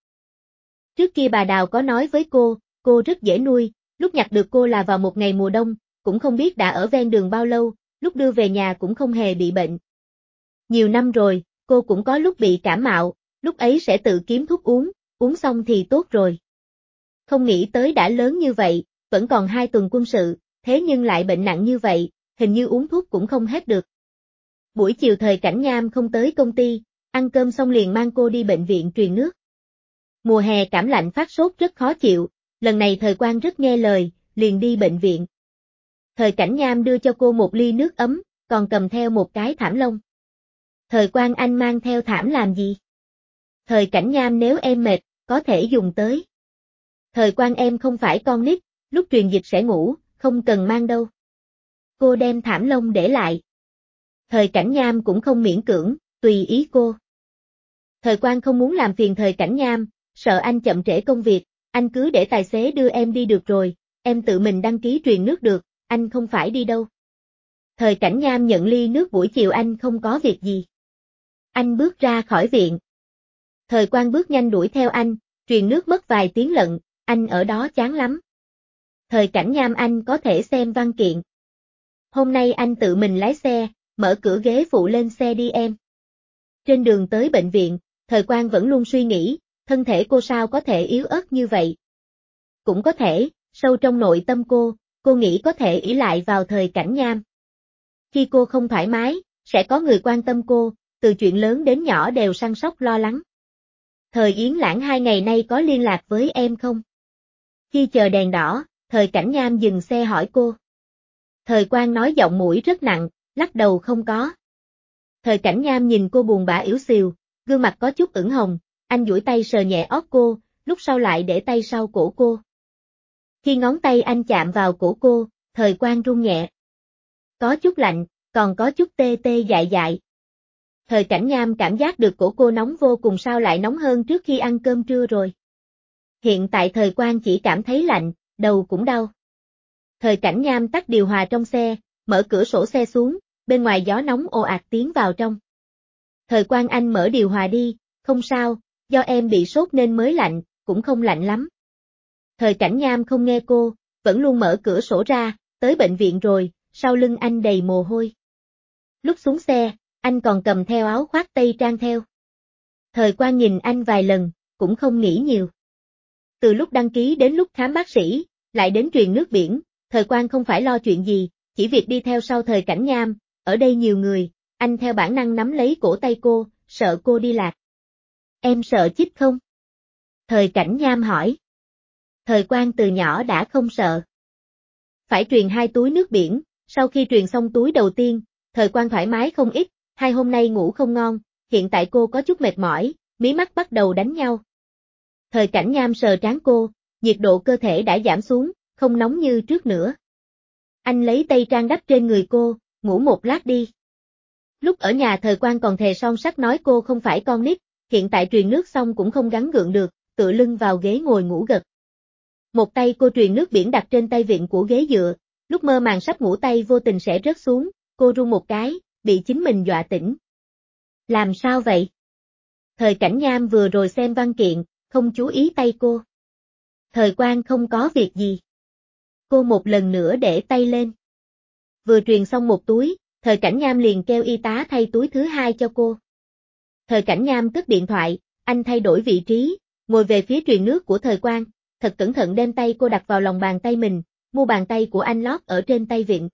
Trước kia bà Đào có nói với cô, cô rất dễ nuôi, lúc nhặt được cô là vào một ngày mùa đông, cũng không biết đã ở ven đường bao lâu, lúc đưa về nhà cũng không hề bị bệnh. Nhiều năm rồi, cô cũng có lúc bị cảm mạo, lúc ấy sẽ tự kiếm thuốc uống, uống xong thì tốt rồi. Không nghĩ tới đã lớn như vậy, vẫn còn hai tuần quân sự, thế nhưng lại bệnh nặng như vậy, hình như uống thuốc cũng không hết được. Buổi chiều Thời Cảnh Nham không tới công ty, ăn cơm xong liền mang cô đi bệnh viện truyền nước. Mùa hè cảm lạnh phát sốt rất khó chịu, lần này Thời Quang rất nghe lời, liền đi bệnh viện. Thời Cảnh Nham đưa cho cô một ly nước ấm, còn cầm theo một cái thảm lông. Thời Quang, anh mang theo thảm làm gì? Thời Cảnh Nham, nếu em mệt, có thể dùng tới. Thời Quang, em không phải con nít, lúc truyền dịch sẽ ngủ, không cần mang đâu. Cô đem thảm lông để lại. Thời Cảnh Nham cũng không miễn cưỡng, tùy ý cô. Thời Quang không muốn làm phiền Thời Cảnh Nham, sợ anh chậm trễ công việc, anh cứ để tài xế đưa em đi được rồi, em tự mình đăng ký truyền nước được, anh không phải đi đâu. Thời Cảnh Nham nhận ly nước, buổi chiều anh không có việc gì. Anh bước ra khỏi viện. Thời Quang bước nhanh đuổi theo anh, truyền nước mất vài tiếng lận, anh ở đó chán lắm. Thời Cảnh Nham, anh có thể xem văn kiện. Hôm nay anh tự mình lái xe, mở cửa ghế phụ lên xe đi em. Trên đường tới bệnh viện, Thời Quang vẫn luôn suy nghĩ, thân thể cô sao có thể yếu ớt như vậy. Cũng có thể, sâu trong nội tâm cô, cô nghĩ có thể ỷ lại vào Thời Cảnh Nham. Khi cô không thoải mái, sẽ có người quan tâm cô, từ chuyện lớn đến nhỏ đều săn sóc lo lắng. Thời Yến Lãng hai ngày nay có liên lạc với em không? Khi chờ đèn đỏ, Thời Cảnh Nham dừng xe hỏi cô. Thời Quang nói giọng mũi rất nặng, lắc đầu không có. Thời Cảnh Nham nhìn cô buồn bã yếu xìu, gương mặt có chút ửng hồng, anh duỗi tay sờ nhẹ ót cô, lúc sau lại để tay sau cổ cô. Khi ngón tay anh chạm vào cổ cô, Thời Quang run nhẹ. Có chút lạnh, còn có chút tê tê dại dại. Thời Cảnh Nham cảm giác được cổ cô nóng vô cùng, sao lại nóng hơn trước khi ăn cơm trưa rồi. Hiện tại Thời Quang chỉ cảm thấy lạnh, đầu cũng đau. Thời Cảnh Nham tắt điều hòa trong xe, mở cửa sổ xe xuống, bên ngoài gió nóng ồ ạt tiến vào trong. Thời Quang, anh mở điều hòa đi, không sao, do em bị sốt nên mới lạnh, cũng không lạnh lắm. Thời Cảnh Nham không nghe cô, vẫn luôn mở cửa sổ ra, tới bệnh viện rồi, sau lưng anh đầy mồ hôi. Lúc xuống xe, anh còn cầm theo áo khoác tây trang theo. Thời Quang nhìn anh vài lần, cũng không nghĩ nhiều. Từ lúc đăng ký đến lúc khám bác sĩ, lại đến truyền nước biển, Thời Quang không phải lo chuyện gì, chỉ việc đi theo sau Thời Cảnh Nham, ở đây nhiều người, anh theo bản năng nắm lấy cổ tay cô, sợ cô đi lạc. Em sợ chích không? Thời Cảnh Nham hỏi. Thời Quang từ nhỏ đã không sợ. Phải truyền hai túi nước biển, sau khi truyền xong túi đầu tiên, Thời Quang thoải mái không ít, hai hôm nay ngủ không ngon, hiện tại cô có chút mệt mỏi, mí mắt bắt đầu đánh nhau. Thời Cảnh Nham sờ trán cô, nhiệt độ cơ thể đã giảm xuống, không nóng như trước nữa. Anh lấy tây trang đắp trên người cô, ngủ một lát đi. Lúc ở nhà Thời Quang còn thề son sắt nói cô không phải con nít, hiện tại truyền nước xong cũng không gắng gượng được, tựa lưng vào ghế ngồi ngủ gật. Một tay cô truyền nước biển đặt trên tay vịn của ghế dựa, lúc mơ màng sắp ngủ tay vô tình sẽ rớt xuống, cô run một cái, bị chính mình dọa tỉnh. Làm sao vậy? Thời Cảnh Nham vừa rồi xem văn kiện, không chú ý tay cô. Thời Quang không có việc gì. Cô một lần nữa để tay lên. Vừa truyền xong một túi, Thời Cảnh Nham liền kêu y tá thay túi thứ hai cho cô. Thời Cảnh Nham cất điện thoại, anh thay đổi vị trí, ngồi về phía truyền nước của Thời Quang, thật cẩn thận đem tay cô đặt vào lòng bàn tay mình, mu bàn tay của anh lót ở trên tay vịn.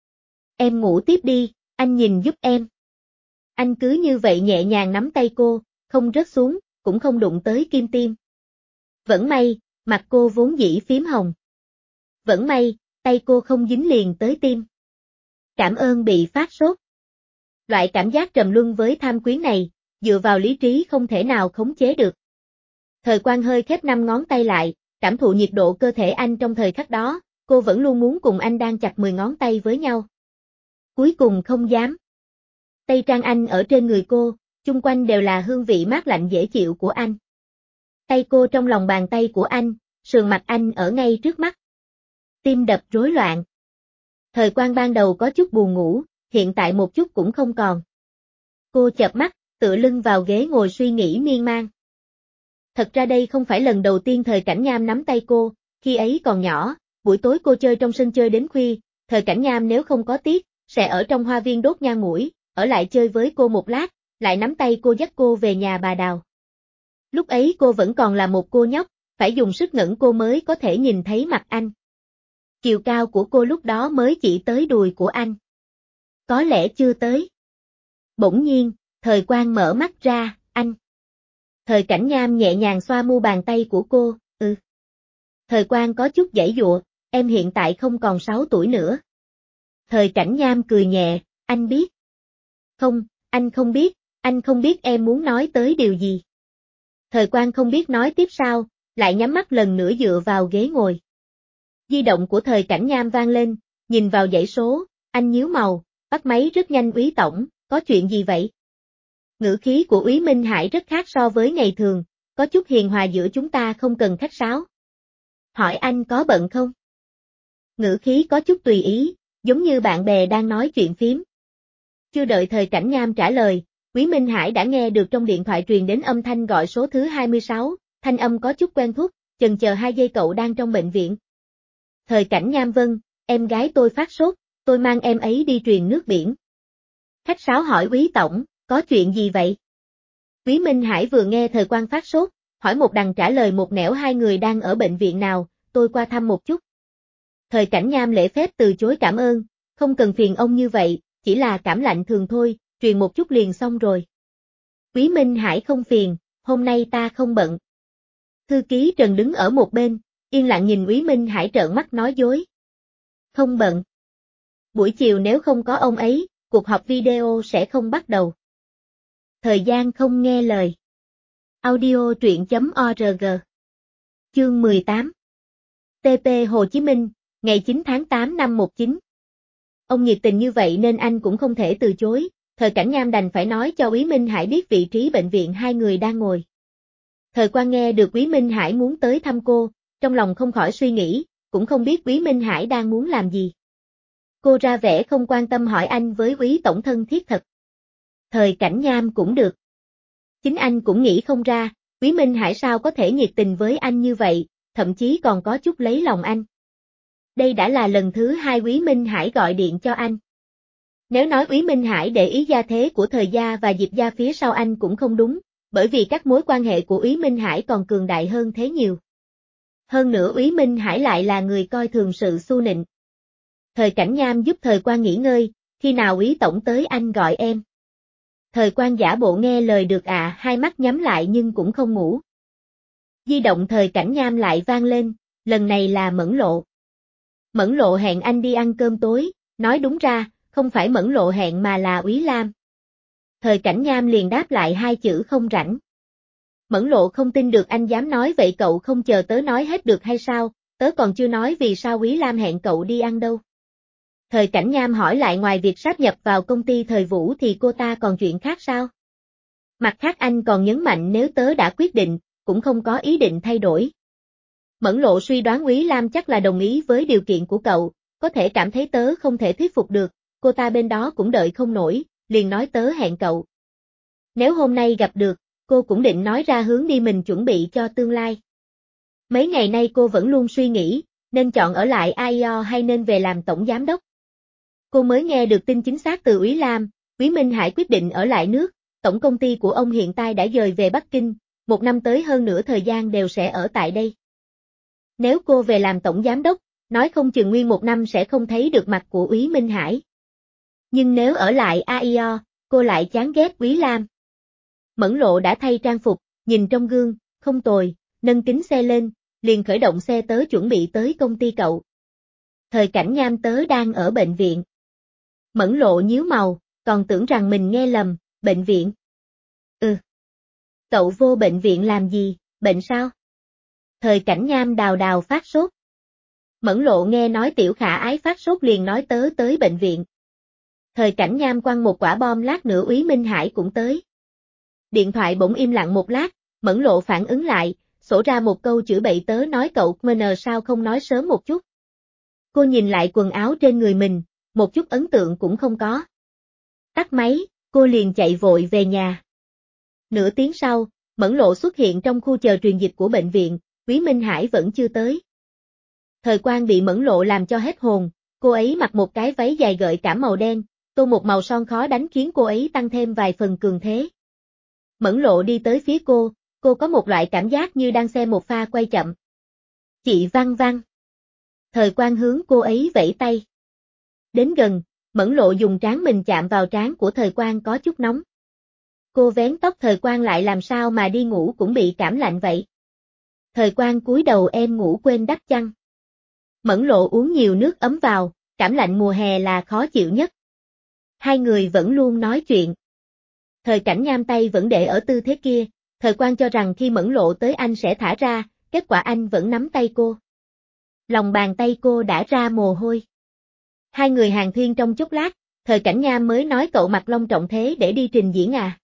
Em ngủ tiếp đi, anh nhìn giúp em. Anh cứ như vậy nhẹ nhàng nắm tay cô, không rớt xuống, cũng không đụng tới kim tiêm. Vẫn may, mặt cô vốn dĩ phím hồng. Vẫn may, tay cô không dính liền tới tim. Cảm ơn bị phát sốt. Loại cảm giác trầm luân với tham quyến này, dựa vào lý trí không thể nào khống chế được. Thời Quang hơi khép năm ngón tay lại, cảm thụ nhiệt độ cơ thể anh trong thời khắc đó, cô vẫn luôn muốn cùng anh đang chặt mười ngón tay với nhau. Cuối cùng không dám. Tay trang anh ở trên người cô, chung quanh đều là hương vị mát lạnh dễ chịu của anh. Tay cô trong lòng bàn tay của anh, sườn mặt anh ở ngay trước mắt. Tim đập rối loạn. Thời Quang ban đầu có chút buồn ngủ, hiện tại một chút cũng không còn. Cô chợp mắt, tựa lưng vào ghế ngồi suy nghĩ miên man. Thật ra đây không phải lần đầu tiên Thời Cảnh Nham nắm tay cô, khi ấy còn nhỏ, buổi tối cô chơi trong sân chơi đến khuya, Thời Cảnh Nham nếu không có tiết, sẽ ở trong hoa viên đốt nhang muỗi, ở lại chơi với cô một lát, lại nắm tay cô dắt cô về nhà bà Đào. Lúc ấy cô vẫn còn là một cô nhóc, phải dùng sức ngẩng cô mới có thể nhìn thấy mặt anh. Chiều cao của cô lúc đó mới chỉ tới đùi của anh. Có lẽ chưa tới. Bỗng nhiên, Thời Quang mở mắt ra, anh. Thời Cảnh Nham nhẹ nhàng xoa mu bàn tay của cô, ừ. Thời Quang có chút giãy giụa, em hiện tại không còn sáu tuổi nữa. Thời Cảnh Nham cười nhẹ, anh biết. Không, anh không biết, anh không biết em muốn nói tới điều gì. Thời Quang không biết nói tiếp sao, lại nhắm mắt lần nữa dựa vào ghế ngồi. Di động của Thời Cảnh Nham vang lên, nhìn vào dãy số, anh nhíu màu, bắt máy rất nhanh. Úy tổng, có chuyện gì vậy? Ngữ khí của Úy Minh Hải rất khác so với ngày thường, có chút hiền hòa, giữa chúng ta không cần khách sáo. Hỏi anh có bận không? Ngữ khí có chút tùy ý, giống như bạn bè đang nói chuyện phím. Chưa đợi Thời Cảnh Nham trả lời, Úy Minh Hải đã nghe được trong điện thoại truyền đến âm thanh gọi số thứ hai mươi sáu, thanh âm có chút quen thuộc, chần chờ hai giây cậu đang trong bệnh viện. Thời Cảnh Nham vâng, em gái tôi phát sốt, tôi mang em ấy đi truyền nước biển. Khách sáo hỏi Úy tổng, có chuyện gì vậy? Úy Minh Hải vừa nghe Thời Quang phát sốt, hỏi một đằng trả lời một nẻo, hai người đang ở bệnh viện nào, tôi qua thăm một chút. Thời Cảnh Nham lễ phép từ chối, cảm ơn, không cần phiền ông như vậy, chỉ là cảm lạnh thường thôi, truyền một chút liền xong rồi. Úy Minh Hải không phiền, hôm nay ta không bận. Thư ký Trần đứng ở một bên, yên lặng nhìn Úy Minh Hải trợn mắt nói dối. Không bận. Buổi chiều nếu không có ông ấy, cuộc họp video sẽ không bắt đầu. Thời gian không nghe lời. Audio truyện chấm org. Chương mười tám. tê pê Hồ Chí Minh, ngày chín tháng tám năm một chín. Ông nhiệt tình như vậy nên anh cũng không thể từ chối, Thời Cảnh Nham đành phải nói cho Úy Minh Hải biết vị trí bệnh viện hai người đang ngồi. Thời Quang nghe được Úy Minh Hải muốn tới thăm cô, trong lòng không khỏi suy nghĩ, cũng không biết Úy Minh Hải đang muốn làm gì. Cô ra vẻ không quan tâm hỏi anh với Úy tổng thân thiết thật. Thời Cảnh Nham cũng được. Chính anh cũng nghĩ không ra, Úy Minh Hải sao có thể nhiệt tình với anh như vậy, thậm chí còn có chút lấy lòng anh. Đây đã là lần thứ hai Úy Minh Hải gọi điện cho anh. Nếu nói Úy Minh Hải để ý gia thế của Thời gia và Diệp gia phía sau anh cũng không đúng, bởi vì các mối quan hệ của Úy Minh Hải còn cường đại hơn thế nhiều. Hơn nữa Úy Minh Hải lại là người coi thường sự xu nịnh. Thời Cảnh Nham giúp Thời Quang nghỉ ngơi, khi nào Úy tổng tới anh gọi em. Thời Quang giả bộ nghe lời được ạ, à, hai mắt nhắm lại nhưng cũng không ngủ. Di động Thời Cảnh Nham lại vang lên, lần này là Mẫn Lộ. Mẫn Lộ hẹn anh đi ăn cơm tối, nói đúng ra, không phải Mẫn Lộ hẹn mà là Úy Lam. Thời Cảnh Nham liền đáp lại hai chữ không rảnh. Mẫn Lộ không tin được anh dám nói vậy, cậu không chờ tớ nói hết được hay sao, tớ còn chưa nói vì sao Úy Lam hẹn cậu đi ăn đâu. Thời Cảnh Nham hỏi lại, ngoài việc sáp nhập vào công ty Thời Vũ thì cô ta còn chuyện khác sao? Mặt khác anh còn nhấn mạnh nếu tớ đã quyết định, cũng không có ý định thay đổi. Mẫn Lộ suy đoán Úy Lam chắc là đồng ý với điều kiện của cậu, có thể cảm thấy tớ không thể thuyết phục được, cô ta bên đó cũng đợi không nổi, liền nói tớ hẹn cậu. Nếu hôm nay gặp được, cô cũng định nói ra hướng đi mình chuẩn bị cho tương lai. Mấy ngày nay cô vẫn luôn suy nghĩ, nên chọn ở lại a i o hay nên về làm tổng giám đốc. Cô mới nghe được tin chính xác từ Úy Lam, Úy Minh Hải quyết định ở lại nước, tổng công ty của ông hiện tại đã dời về Bắc Kinh, một năm tới hơn nửa thời gian đều sẽ ở tại đây. Nếu cô về làm tổng giám đốc, nói không chừng nguyên một năm sẽ không thấy được mặt của Úy Minh Hải. Nhưng nếu ở lại a i o, cô lại chán ghét Úy Lam. Mẫn Lộ đã thay trang phục, nhìn trong gương, không tồi, nâng kính xe lên, liền khởi động xe tớ chuẩn bị tới công ty cậu. Thời Cảnh Nham tớ đang ở bệnh viện. Mẫn Lộ nhíu màu, còn tưởng rằng mình nghe lầm, bệnh viện. Ừ. Cậu vô bệnh viện làm gì, bệnh sao? Thời Cảnh Nham đào đào phát sốt. Mẫn Lộ nghe nói Tiểu Khả Ái phát sốt liền nói tớ tới bệnh viện. Thời Cảnh Nham quăng một quả bom lát nữa Úy Minh Hải cũng tới. Điện thoại bỗng im lặng một lát, Mẫn Lộ phản ứng lại, sổ ra một câu chửi bậy tớ nói cậu mn sao không nói sớm một chút. Cô nhìn lại quần áo trên người mình, một chút ấn tượng cũng không có. Tắt máy, cô liền chạy vội về nhà. Nửa tiếng sau, Mẫn Lộ xuất hiện trong khu chờ truyền dịch của bệnh viện, Úy Minh Hải vẫn chưa tới. Thời Quang bị Mẫn Lộ làm cho hết hồn, cô ấy mặc một cái váy dài gợi cảm màu đen, tô một màu son khó đánh khiến cô ấy tăng thêm vài phần cường thế. Mẫn Lộ đi tới phía cô, cô có một loại cảm giác như đang xem một pha quay chậm. Chị Văn Văn. Thời Quang hướng cô ấy vẫy tay. Đến gần, Mẫn Lộ dùng trán mình chạm vào trán của Thời Quang có chút nóng. Cô vén tóc Thời Quang lại làm sao mà đi ngủ cũng bị cảm lạnh vậy. Thời Quang cúi đầu em ngủ quên đắp chăn. Mẫn Lộ uống nhiều nước ấm vào, cảm lạnh mùa hè là khó chịu nhất. Hai người vẫn luôn nói chuyện. Thời Cảnh Nham tay vẫn để ở tư thế kia, Thời Quang cho rằng khi Mẫn Lộ tới anh sẽ thả ra, kết quả anh vẫn nắm tay cô. Lòng bàn tay cô đã ra mồ hôi. Hai người hàn huyên trong chốc lát, Thời Cảnh Nham mới nói cậu mặc long trọng thế để đi trình diễn à.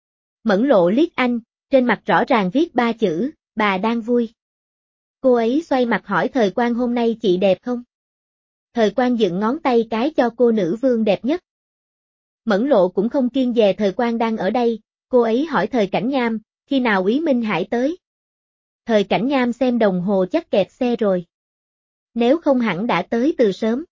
Mẫn Lộ liếc anh, trên mặt rõ ràng viết ba chữ, bà đang vui. Cô ấy xoay mặt hỏi Thời Quang hôm nay chị đẹp không? Thời Quang dựng ngón tay cái cho cô nữ vương đẹp nhất. Mẫn Lộ cũng không kiêng dè Thời Quang đang ở đây, cô ấy hỏi Thời Cảnh Nham, khi nào Úy Minh Hải tới? Thời Cảnh Nham xem đồng hồ chắc kẹt xe rồi. Nếu không hẳn đã tới từ sớm.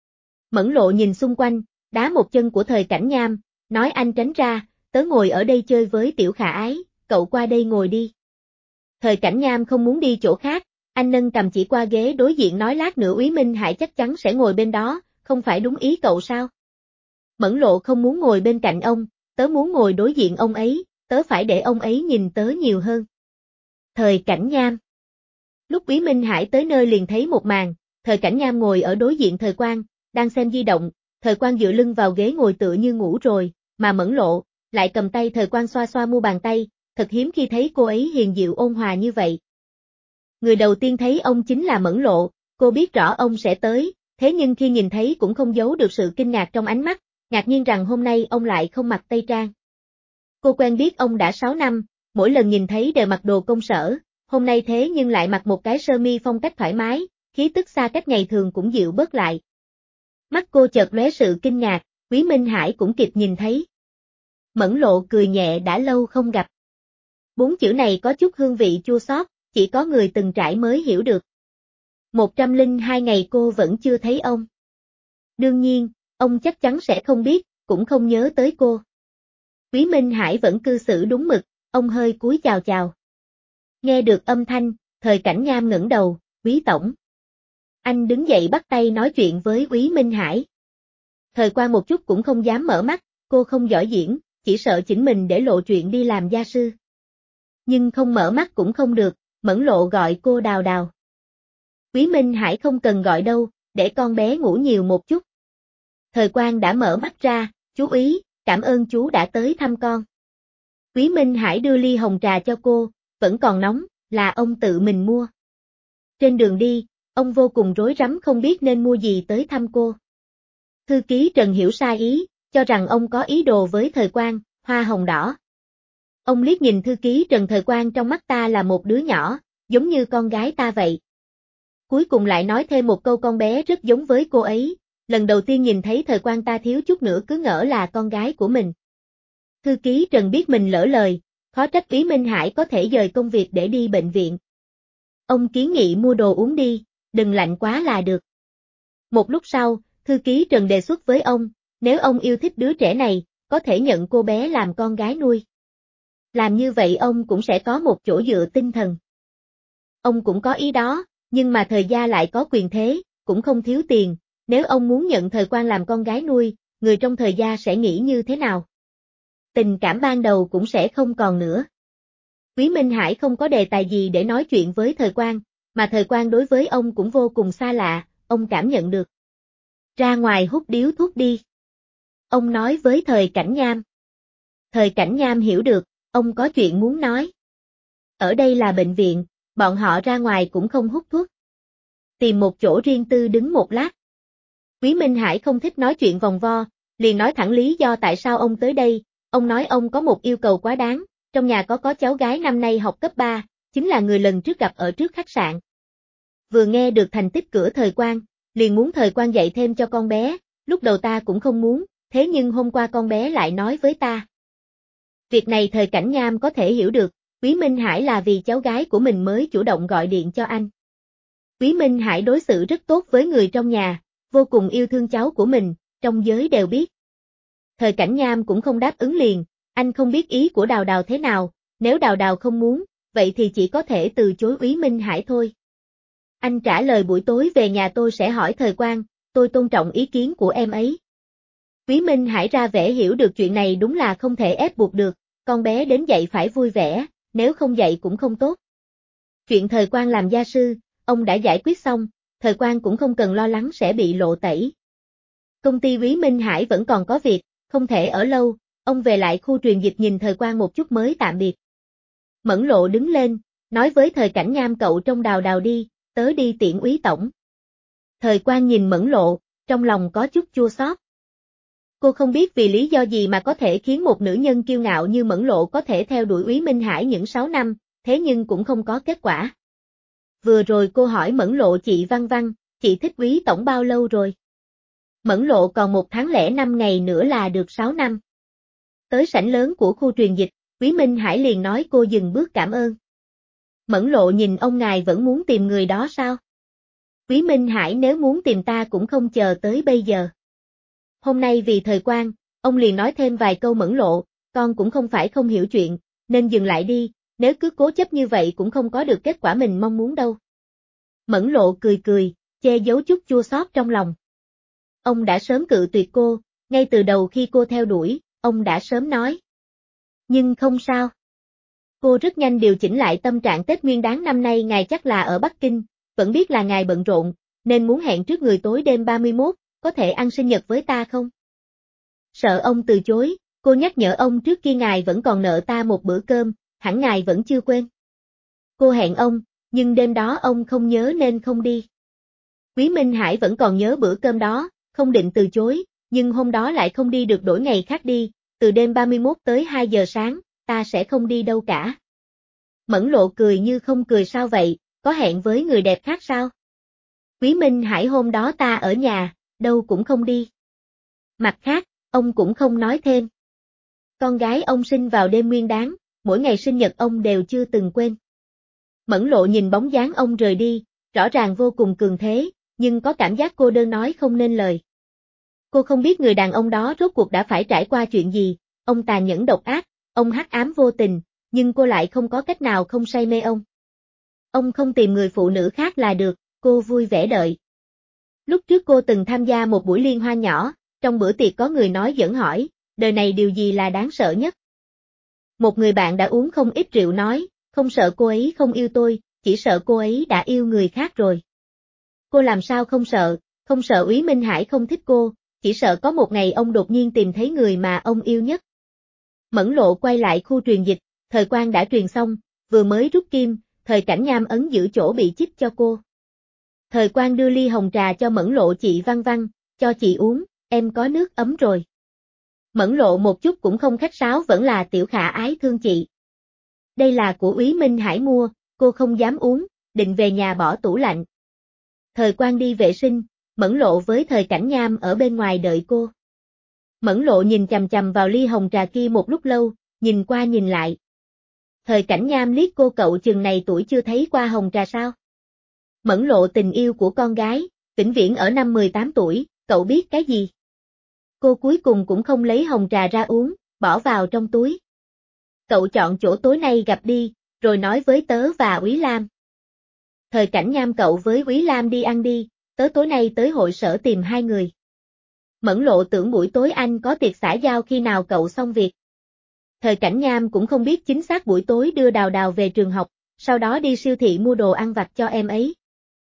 Mẫn Lộ nhìn xung quanh, đá một chân của Thời Cảnh Nham, nói anh tránh ra, tớ ngồi ở đây chơi với Tiểu Khả Ái, cậu qua đây ngồi đi. Thời Cảnh Nham không muốn đi chỗ khác, anh nâng cầm chỉ qua ghế đối diện nói lát nữa Úy Minh Hải chắc chắn sẽ ngồi bên đó, không phải đúng ý cậu sao? Mẫn Lộ không muốn ngồi bên cạnh ông, tớ muốn ngồi đối diện ông ấy, tớ phải để ông ấy nhìn tớ nhiều hơn. Thời Cảnh Nham. Lúc Úy Minh Hải tới nơi liền thấy một màn, Thời Cảnh Nham ngồi ở đối diện Thời Quang, đang xem di động, Thời Quang dựa lưng vào ghế ngồi tựa như ngủ rồi, mà Mẫn Lộ lại cầm tay Thời Quang xoa xoa mu bàn tay, thật hiếm khi thấy cô ấy hiền dịu ôn hòa như vậy. Người đầu tiên thấy ông chính là Mẫn Lộ, cô biết rõ ông sẽ tới, thế nhưng khi nhìn thấy cũng không giấu được sự kinh ngạc trong ánh mắt, ngạc nhiên rằng hôm nay ông lại không mặc tây trang. Cô quen biết ông đã sáu năm, mỗi lần nhìn thấy đều mặc đồ công sở, hôm nay thế nhưng lại mặc một cái sơ mi phong cách thoải mái, khí tức xa cách ngày thường cũng dịu bớt lại. Mắt cô chợt lóe sự kinh ngạc, Úy Minh Hải cũng kịp nhìn thấy. Mẫn Lộ cười nhẹ đã lâu không gặp. Bốn chữ này có chút hương vị chua xót, chỉ có người từng trải mới hiểu được. Một trăm linh hai ngày cô vẫn chưa thấy ông. Đương nhiên, ông chắc chắn sẽ không biết, cũng không nhớ tới cô. Úy Minh Hải vẫn cư xử đúng mực, ông hơi cúi chào chào. Nghe được âm thanh, Thời Cảnh Nham ngẩng đầu, Úy tổng. Anh đứng dậy bắt tay nói chuyện với Úy Minh Hải. Thời Quang một chút cũng không dám mở mắt, cô không giỏi diễn, chỉ sợ chỉnh mình để lộ chuyện đi làm gia sư. Nhưng không mở mắt cũng không được, Mẫn Lộ gọi cô Đào Đào. Úy Minh Hải không cần gọi đâu, để con bé ngủ nhiều một chút. Thời Quang đã mở mắt ra, chú Úy, cảm ơn chú đã tới thăm con. Úy Minh Hải đưa ly hồng trà cho cô, vẫn còn nóng, là ông tự mình mua. Trên đường đi, ông vô cùng rối rắm không biết nên mua gì tới thăm cô. Thư ký Trần hiểu sai ý, cho rằng ông có ý đồ với Thời Quang, hoa hồng đỏ. Ông liếc nhìn thư ký Trần Thời Quang trong mắt ta là một đứa nhỏ, giống như con gái ta vậy. Cuối cùng lại nói thêm một câu con bé rất giống với cô ấy, lần đầu tiên nhìn thấy Thời Quang ta thiếu chút nữa cứ ngỡ là con gái của mình. Thư ký Trần biết mình lỡ lời, khó trách Úy Minh Hải có thể dời công việc để đi bệnh viện. Ông kiến nghị mua đồ uống đi, đừng lạnh quá là được. Một lúc sau, thư ký Trần đề xuất với ông, nếu ông yêu thích đứa trẻ này, có thể nhận cô bé làm con gái nuôi. Làm như vậy ông cũng sẽ có một chỗ dựa tinh thần. Ông cũng có ý đó, nhưng mà thời gia lại có quyền thế, cũng không thiếu tiền, nếu ông muốn nhận Thời Quang làm con gái nuôi, người trong thời gia sẽ nghĩ như thế nào? Tình cảm ban đầu cũng sẽ không còn nữa. Quý Minh Hải không có đề tài gì để nói chuyện với Thời Quang, mà Thời Quang đối với ông cũng vô cùng xa lạ, ông cảm nhận được. Ra ngoài hút điếu thuốc đi. Ông nói với Thời Cảnh Nham. Thời Cảnh Nham hiểu được, ông có chuyện muốn nói. Ở đây là bệnh viện, bọn họ ra ngoài cũng không hút thuốc. Tìm một chỗ riêng tư đứng một lát. Quý Minh Hải không thích nói chuyện vòng vo, liền nói thẳng lý do tại sao ông tới đây, ông nói ông có một yêu cầu quá đáng, trong nhà có có cháu gái năm nay học cấp ba, chính là người lần trước gặp ở trước khách sạn. Vừa nghe được thành tích của Thời Quang, liền muốn Thời Quang dạy thêm cho con bé, lúc đầu ta cũng không muốn, thế nhưng hôm qua con bé lại nói với ta. Việc này Thời Cảnh Nham có thể hiểu được, Quý Minh Hải là vì cháu gái của mình mới chủ động gọi điện cho anh. Quý Minh Hải đối xử rất tốt với người trong nhà, vô cùng yêu thương cháu của mình, trong giới đều biết. Thời Cảnh Nham cũng không đáp ứng liền, anh không biết ý của Đào Đào thế nào, nếu Đào Đào không muốn, vậy thì chỉ có thể từ chối Quý Minh Hải thôi. Anh trả lời buổi tối về nhà tôi sẽ hỏi Thời Quang, tôi tôn trọng ý kiến của em ấy. Quý Minh Hải ra vẻ hiểu được chuyện này đúng là không thể ép buộc được, con bé đến dạy phải vui vẻ, nếu không dạy cũng không tốt. Chuyện Thời Quang làm gia sư, ông đã giải quyết xong, Thời Quang cũng không cần lo lắng sẽ bị lộ tẩy. Công ty Quý Minh Hải vẫn còn có việc, không thể ở lâu, ông về lại khu truyền dịch nhìn Thời Quang một chút mới tạm biệt. Mẫn Lộ đứng lên, nói với Thời Cảnh Nham cậu trong Đào Đào đi, tớ đi tiễn úy tổng. Thời Quang nhìn Mẫn Lộ, trong lòng có chút chua xót. Cô không biết vì lý do gì mà có thể khiến một nữ nhân kiêu ngạo như Mẫn Lộ có thể theo đuổi Úy Minh Hải những sáu năm, thế nhưng cũng không có kết quả. Vừa rồi cô hỏi Mẫn Lộ chị Văn Văn, chị thích Úy tổng bao lâu rồi? Mẫn Lộ còn một tháng lẻ năm ngày nữa là được sáu năm. Tới sảnh lớn của khu truyền dịch, Úy Minh Hải liền nói cô dừng bước cảm ơn. Mẫn Lộ nhìn ông ngài vẫn muốn tìm người đó sao? Úy Minh Hải nếu muốn tìm ta cũng không chờ tới bây giờ. Hôm nay vì Thời Quang, ông liền nói thêm vài câu. Mẫn Lộ, con cũng không phải không hiểu chuyện, nên dừng lại đi, nếu cứ cố chấp như vậy cũng không có được kết quả mình mong muốn đâu. Mẫn Lộ cười cười, che giấu chút chua xót trong lòng. Ông đã sớm cự tuyệt cô, ngay từ đầu khi cô theo đuổi, ông đã sớm nói. Nhưng không sao. Cô rất nhanh điều chỉnh lại tâm trạng. Tết Nguyên Đán năm nay ngài chắc là ở Bắc Kinh, vẫn biết là ngài bận rộn, nên muốn hẹn trước người tối đêm ba mươi mốt, có thể ăn sinh nhật với ta không? Sợ ông từ chối, cô nhắc nhở ông trước kia ngài vẫn còn nợ ta một bữa cơm, hẳn ngài vẫn chưa quên. Cô hẹn ông, nhưng đêm đó ông không nhớ nên không đi. Quý Minh Hải vẫn còn nhớ bữa cơm đó, không định từ chối, nhưng hôm đó lại không đi được, đổi ngày khác đi, từ đêm ba mươi mốt tới hai giờ sáng, ta sẽ không đi đâu cả. Mẫn Lộ cười như không cười. Sao vậy, có hẹn với người đẹp khác sao? Quý Minh Hải hôm đó ta ở nhà, đâu cũng không đi. Mặt khác, ông cũng không nói thêm. Con gái ông sinh vào đêm Nguyên Đán, mỗi ngày sinh nhật ông đều chưa từng quên. Mẫn Lộ nhìn bóng dáng ông rời đi, rõ ràng vô cùng cường thế, nhưng có cảm giác cô đơn nói không nên lời. Cô không biết người đàn ông đó rốt cuộc đã phải trải qua chuyện gì, ông tàn nhẫn độc ác, ông hắc ám vô tình, nhưng cô lại không có cách nào không say mê ông. Ông không tìm người phụ nữ khác là được, cô vui vẻ đợi. Lúc trước cô từng tham gia một buổi liên hoan nhỏ, trong bữa tiệc có người nói giỡn hỏi, đời này điều gì là đáng sợ nhất? Một người bạn đã uống không ít rượu nói, không sợ cô ấy không yêu tôi, chỉ sợ cô ấy đã yêu người khác rồi. Cô làm sao không sợ, không sợ Úy Minh Hải không thích cô, chỉ sợ có một ngày ông đột nhiên tìm thấy người mà ông yêu nhất. Mẫn Lộ quay lại khu truyền dịch, Thời Quang đã truyền xong, vừa mới rút kim, Thời Cảnh Nham ấn giữ chỗ bị chích cho cô. Thời Quang đưa ly hồng trà cho Mẫn Lộ. Chị Văn Văn, cho chị uống, em có nước ấm rồi. Mẫn Lộ một chút cũng không khách sáo, vẫn là tiểu khả ái thương chị. Đây là của Úy Minh Hải mua, cô không dám uống, định về nhà bỏ tủ lạnh. Thời Quang đi vệ sinh, Mẫn Lộ với Thời Cảnh Nham ở bên ngoài đợi cô. Mẫn Lộ nhìn chằm chằm vào ly hồng trà kia một lúc lâu, nhìn qua nhìn lại. Thời Cảnh Nham liếc cô, cậu chừng này tuổi chưa thấy qua hồng trà sao? Mẫn lộ tình yêu của con gái, vĩnh viễn ở năm mười tám tuổi, cậu biết cái gì? Cô cuối cùng cũng không lấy hồng trà ra uống, bỏ vào trong túi. Cậu chọn chỗ tối nay gặp đi, rồi nói với tớ và Úy Lam. Thời Cảnh Nham, cậu với Úy Lam đi ăn đi, tớ tối nay tới hội sở tìm hai người. Mẫn lộ tưởng buổi tối anh có tiệc xã giao khi nào cậu xong việc. Thời Cảnh Nham cũng không biết chính xác buổi tối đưa Đào Đào về trường học, sau đó đi siêu thị mua đồ ăn vặt cho em ấy.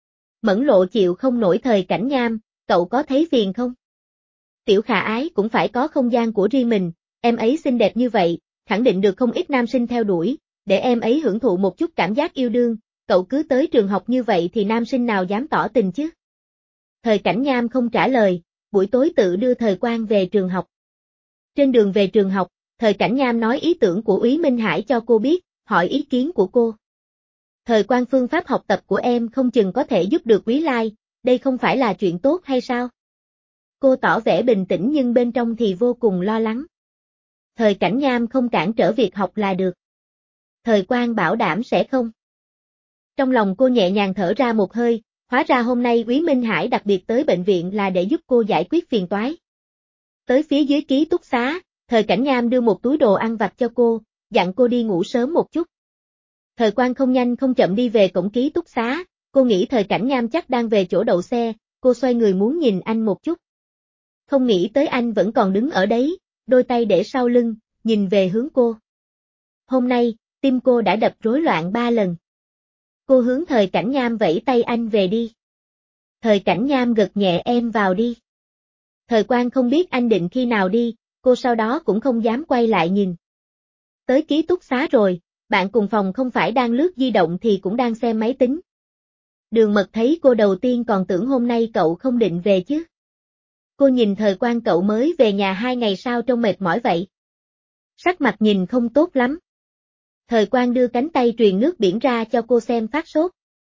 Mẫn lộ chịu không nổi Thời Cảnh Nham, cậu có thấy phiền không? Tiểu Khả Ái cũng phải có không gian của riêng mình, em ấy xinh đẹp như vậy, khẳng định được không ít nam sinh theo đuổi, để em ấy hưởng thụ một chút cảm giác yêu đương, cậu cứ tới trường học như vậy thì nam sinh nào dám tỏ tình chứ? Thời Cảnh Nham không trả lời, buổi tối tự đưa Thời Quang về trường học. Trên đường về trường học, Thời Cảnh Nham nói ý tưởng của Úy Minh Hải cho cô biết, hỏi ý kiến của cô. Thời Quang, phương pháp học tập của em không chừng có thể giúp được Úy Lai, đây không phải là chuyện tốt hay sao? Cô tỏ vẻ bình tĩnh nhưng bên trong thì vô cùng lo lắng. Thời Cảnh Nham không cản trở việc học là được. Thời Quang bảo đảm sẽ không. Trong lòng cô nhẹ nhàng thở ra một hơi, hóa ra hôm nay Úy Minh Hải đặc biệt tới bệnh viện là để giúp cô giải quyết phiền toái. Tới phía dưới ký túc xá, Thời Cảnh Nham đưa một túi đồ ăn vặt cho cô, dặn cô đi ngủ sớm một chút. Thời Quang không nhanh không chậm đi về cổng ký túc xá, cô nghĩ Thời Cảnh Nham chắc đang về chỗ đậu xe, cô xoay người muốn nhìn anh một chút. Không nghĩ tới anh vẫn còn đứng ở đấy, đôi tay để sau lưng, nhìn về hướng cô. Hôm nay, tim cô đã đập rối loạn ba lần. Cô hướng Thời Cảnh Nham vẫy tay, anh về đi. Thời Cảnh Nham gật nhẹ, em vào đi. Thời Quang không biết anh định khi nào đi, cô sau đó cũng không dám quay lại nhìn. Tới ký túc xá rồi, bạn cùng phòng không phải đang lướt di động thì cũng đang xem máy tính. Đường Mật thấy cô đầu tiên còn tưởng hôm nay cậu không định về chứ. Cô nhìn Thời Quang, cậu mới về nhà hai ngày sao trông mệt mỏi vậy? Sắc mặt nhìn không tốt lắm. Thời Quang đưa cánh tay truyền nước biển ra cho cô xem, phát sốt.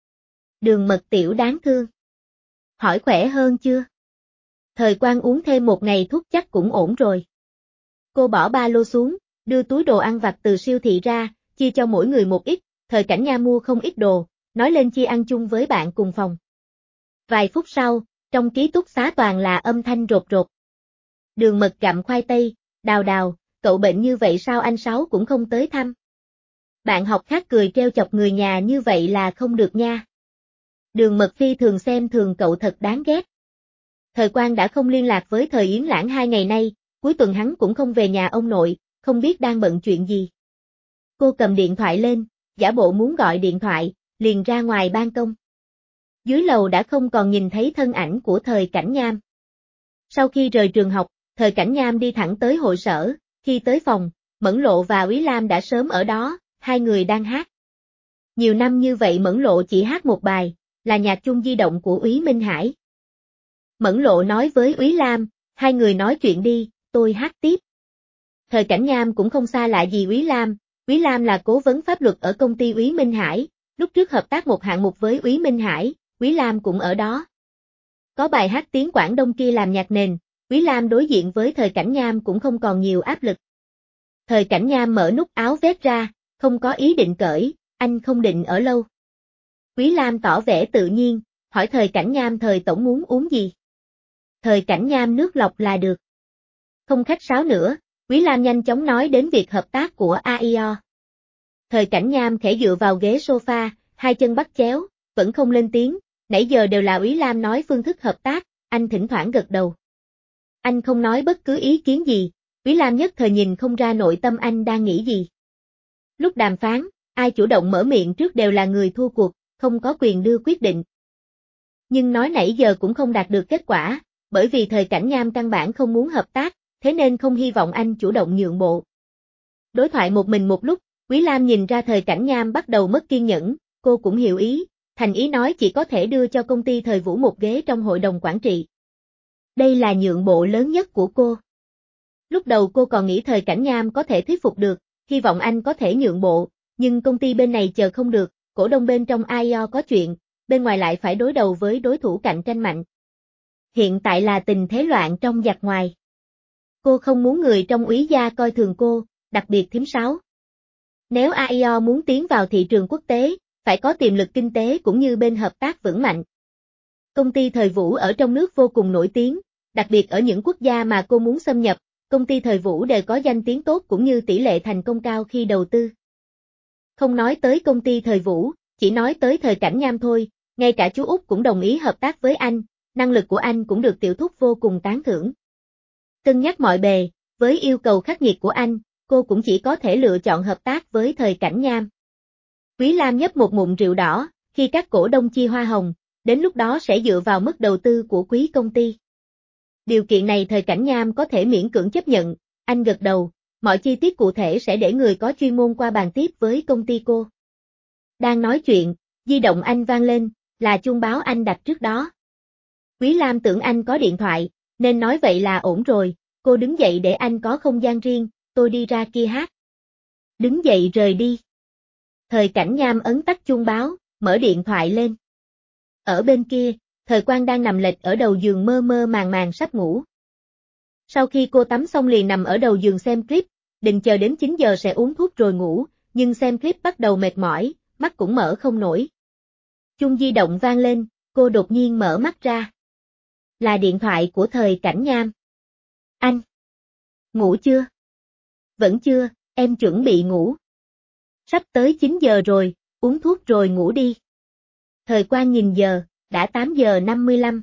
Đường Mật tiểu đáng thương. Hỏi khỏe hơn chưa? Thời Quang uống thêm một ngày thuốc chắc cũng ổn rồi. Cô bỏ ba lô xuống, đưa túi đồ ăn vặt từ siêu thị ra, chia cho mỗi người một ít, Thời Cảnh Nham mua không ít đồ, nói lên chia ăn chung với bạn cùng phòng. Vài phút sau, trong ký túc xá toàn là âm thanh rột rột. Đường Mật gặm khoai tây, Đào Đào, cậu bệnh như vậy sao anh Sáu cũng không tới thăm? Bạn học khác cười trêu chọc người nhà như vậy là không được nha. Đường Mật phi thường xem thường cậu, thật đáng ghét. Thời Quang đã không liên lạc với Thời Yến Lãng hai ngày nay, cuối tuần hắn cũng không về nhà ông nội, không biết đang bận chuyện gì. Cô cầm điện thoại lên, giả bộ muốn gọi điện thoại, liền ra ngoài ban công. Dưới lầu đã không còn nhìn thấy thân ảnh của Thời Cảnh Nham. Sau khi rời trường học, Thời Cảnh Nham đi thẳng tới hội sở, khi tới phòng, Mẫn Lộ và Úy Lam đã sớm ở đó, hai người đang hát. Nhiều năm như vậy Mẫn Lộ chỉ hát một bài, là nhạc chung di động của Úy Minh Hải. Mẫn Lộ nói với Úy Lam, hai người nói chuyện đi, tôi hát tiếp. Thời Cảnh Nham cũng không xa lạ gì Úy Lam, Úy Lam là cố vấn pháp luật ở công ty Úy Minh Hải, lúc trước hợp tác một hạng mục với Úy Minh Hải, Úy Lam cũng ở đó. Có bài hát tiếng Quảng Đông kia làm nhạc nền, Úy Lam đối diện với Thời Cảnh Nham cũng không còn nhiều áp lực. Thời Cảnh Nham mở nút áo vest ra, không có ý định cởi, anh không định ở lâu. Úy Lam tỏ vẻ tự nhiên, hỏi Thời Cảnh Nham Thời tổng muốn uống gì. Thời Cảnh Nham nước lọc là được. Không khách sáo nữa, Úy Lam nhanh chóng nói đến việc hợp tác của a i o. Thời Cảnh Nham khẽ dựa vào ghế sofa, hai chân bắt chéo, vẫn không lên tiếng, nãy giờ đều là Úy Lam nói phương thức hợp tác, anh thỉnh thoảng gật đầu. Anh không nói bất cứ ý kiến gì, Úy Lam nhất thời nhìn không ra nội tâm anh đang nghĩ gì. Lúc đàm phán, ai chủ động mở miệng trước đều là người thua cuộc, không có quyền đưa quyết định. Nhưng nói nãy giờ cũng không đạt được kết quả, bởi vì Thời Cảnh Nham căn bản không muốn hợp tác, thế nên không hy vọng anh chủ động nhượng bộ. Đối thoại một mình một lúc, Úy Lam nhìn ra Thời Cảnh Nham bắt đầu mất kiên nhẫn, cô cũng hiểu ý, thành ý nói chỉ có thể đưa cho công ty Thời Vũ một ghế trong hội đồng quản trị. Đây là nhượng bộ lớn nhất của cô. Lúc đầu cô còn nghĩ Thời Cảnh Nham có thể thuyết phục được, hy vọng anh có thể nhượng bộ, nhưng công ty bên này chờ không được, cổ đông bên trong a i o có chuyện, bên ngoài lại phải đối đầu với đối thủ cạnh tranh mạnh. Hiện tại là tình thế loạn trong giặc ngoài. Cô không muốn người trong Úy gia coi thường cô, đặc biệt thím Sáu. Nếu a i o muốn tiến vào thị trường quốc tế, phải có tiềm lực kinh tế cũng như bên hợp tác vững mạnh. Công ty Thời Vũ ở trong nước vô cùng nổi tiếng, đặc biệt ở những quốc gia mà cô muốn xâm nhập, công ty Thời Vũ đều có danh tiếng tốt cũng như tỷ lệ thành công cao khi đầu tư. Không nói tới công ty Thời Vũ, chỉ nói tới Thời Cảnh Nham thôi, ngay cả chú Út cũng đồng ý hợp tác với anh, năng lực của anh cũng được Tiểu Thúc vô cùng tán thưởng. Cân nhắc mọi bề, với yêu cầu khắc nghiệt của anh, cô cũng chỉ có thể lựa chọn hợp tác với Thời Cảnh Nham. Quý Lam nhấp một ngụm rượu đỏ, khi các cổ đông chia hoa hồng, đến lúc đó sẽ dựa vào mức đầu tư của quý công ty. Điều kiện này Thời Cảnh Nham có thể miễn cưỡng chấp nhận, anh gật đầu, mọi chi tiết cụ thể sẽ để người có chuyên môn qua bàn tiếp với công ty cô. Đang nói chuyện, di động anh vang lên, là chuông báo anh đặt trước đó. Quý Lam tưởng anh có điện thoại, nên nói vậy là ổn rồi, cô đứng dậy để anh có không gian riêng, tôi đi ra kia hát. Đứng dậy rời đi. Thời Cảnh Nham ấn tắt chuông báo, mở điện thoại lên. Ở bên kia, Thời Quang đang nằm lệch ở đầu giường mơ mơ màng màng sắp ngủ. Sau khi cô tắm xong liền nằm ở đầu giường xem clip, định chờ đến chín giờ sẽ uống thuốc rồi ngủ, nhưng xem clip bắt đầu mệt mỏi, mắt cũng mở không nổi. Chuông di động vang lên, cô đột nhiên mở mắt ra. Là điện thoại của Thời Cảnh Nham. Anh. Ngủ chưa? Vẫn chưa, em chuẩn bị ngủ. Sắp tới chín giờ rồi, uống thuốc rồi ngủ đi. Thời Quang nhìn giờ, đã tám giờ năm mươi lăm.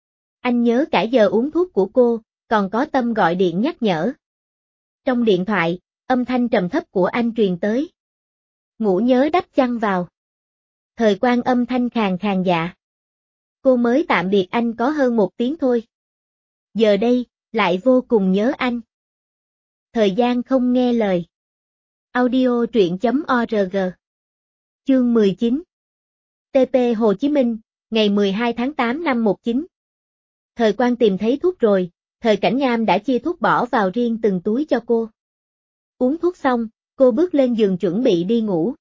Anh nhớ cả giờ uống thuốc của cô, còn có Tâm gọi điện nhắc nhở. Trong điện thoại, âm thanh trầm thấp của anh truyền tới. Ngủ nhớ đắp chăn vào. Thời Quang âm thanh khàn khàn dạ. Cô mới tạm biệt anh có hơn một tiếng thôi. Giờ đây, lại vô cùng nhớ anh. Thời gian không nghe lời. Audio truyện.org. Chương mười chín. tê pê Hồ Chí Minh, ngày mười hai tháng tám năm một chín. Thời Quang tìm thấy thuốc rồi, Thời Cảnh Nham đã chia thuốc bỏ vào riêng từng túi cho cô. Uống thuốc xong, cô bước lên giường chuẩn bị đi ngủ.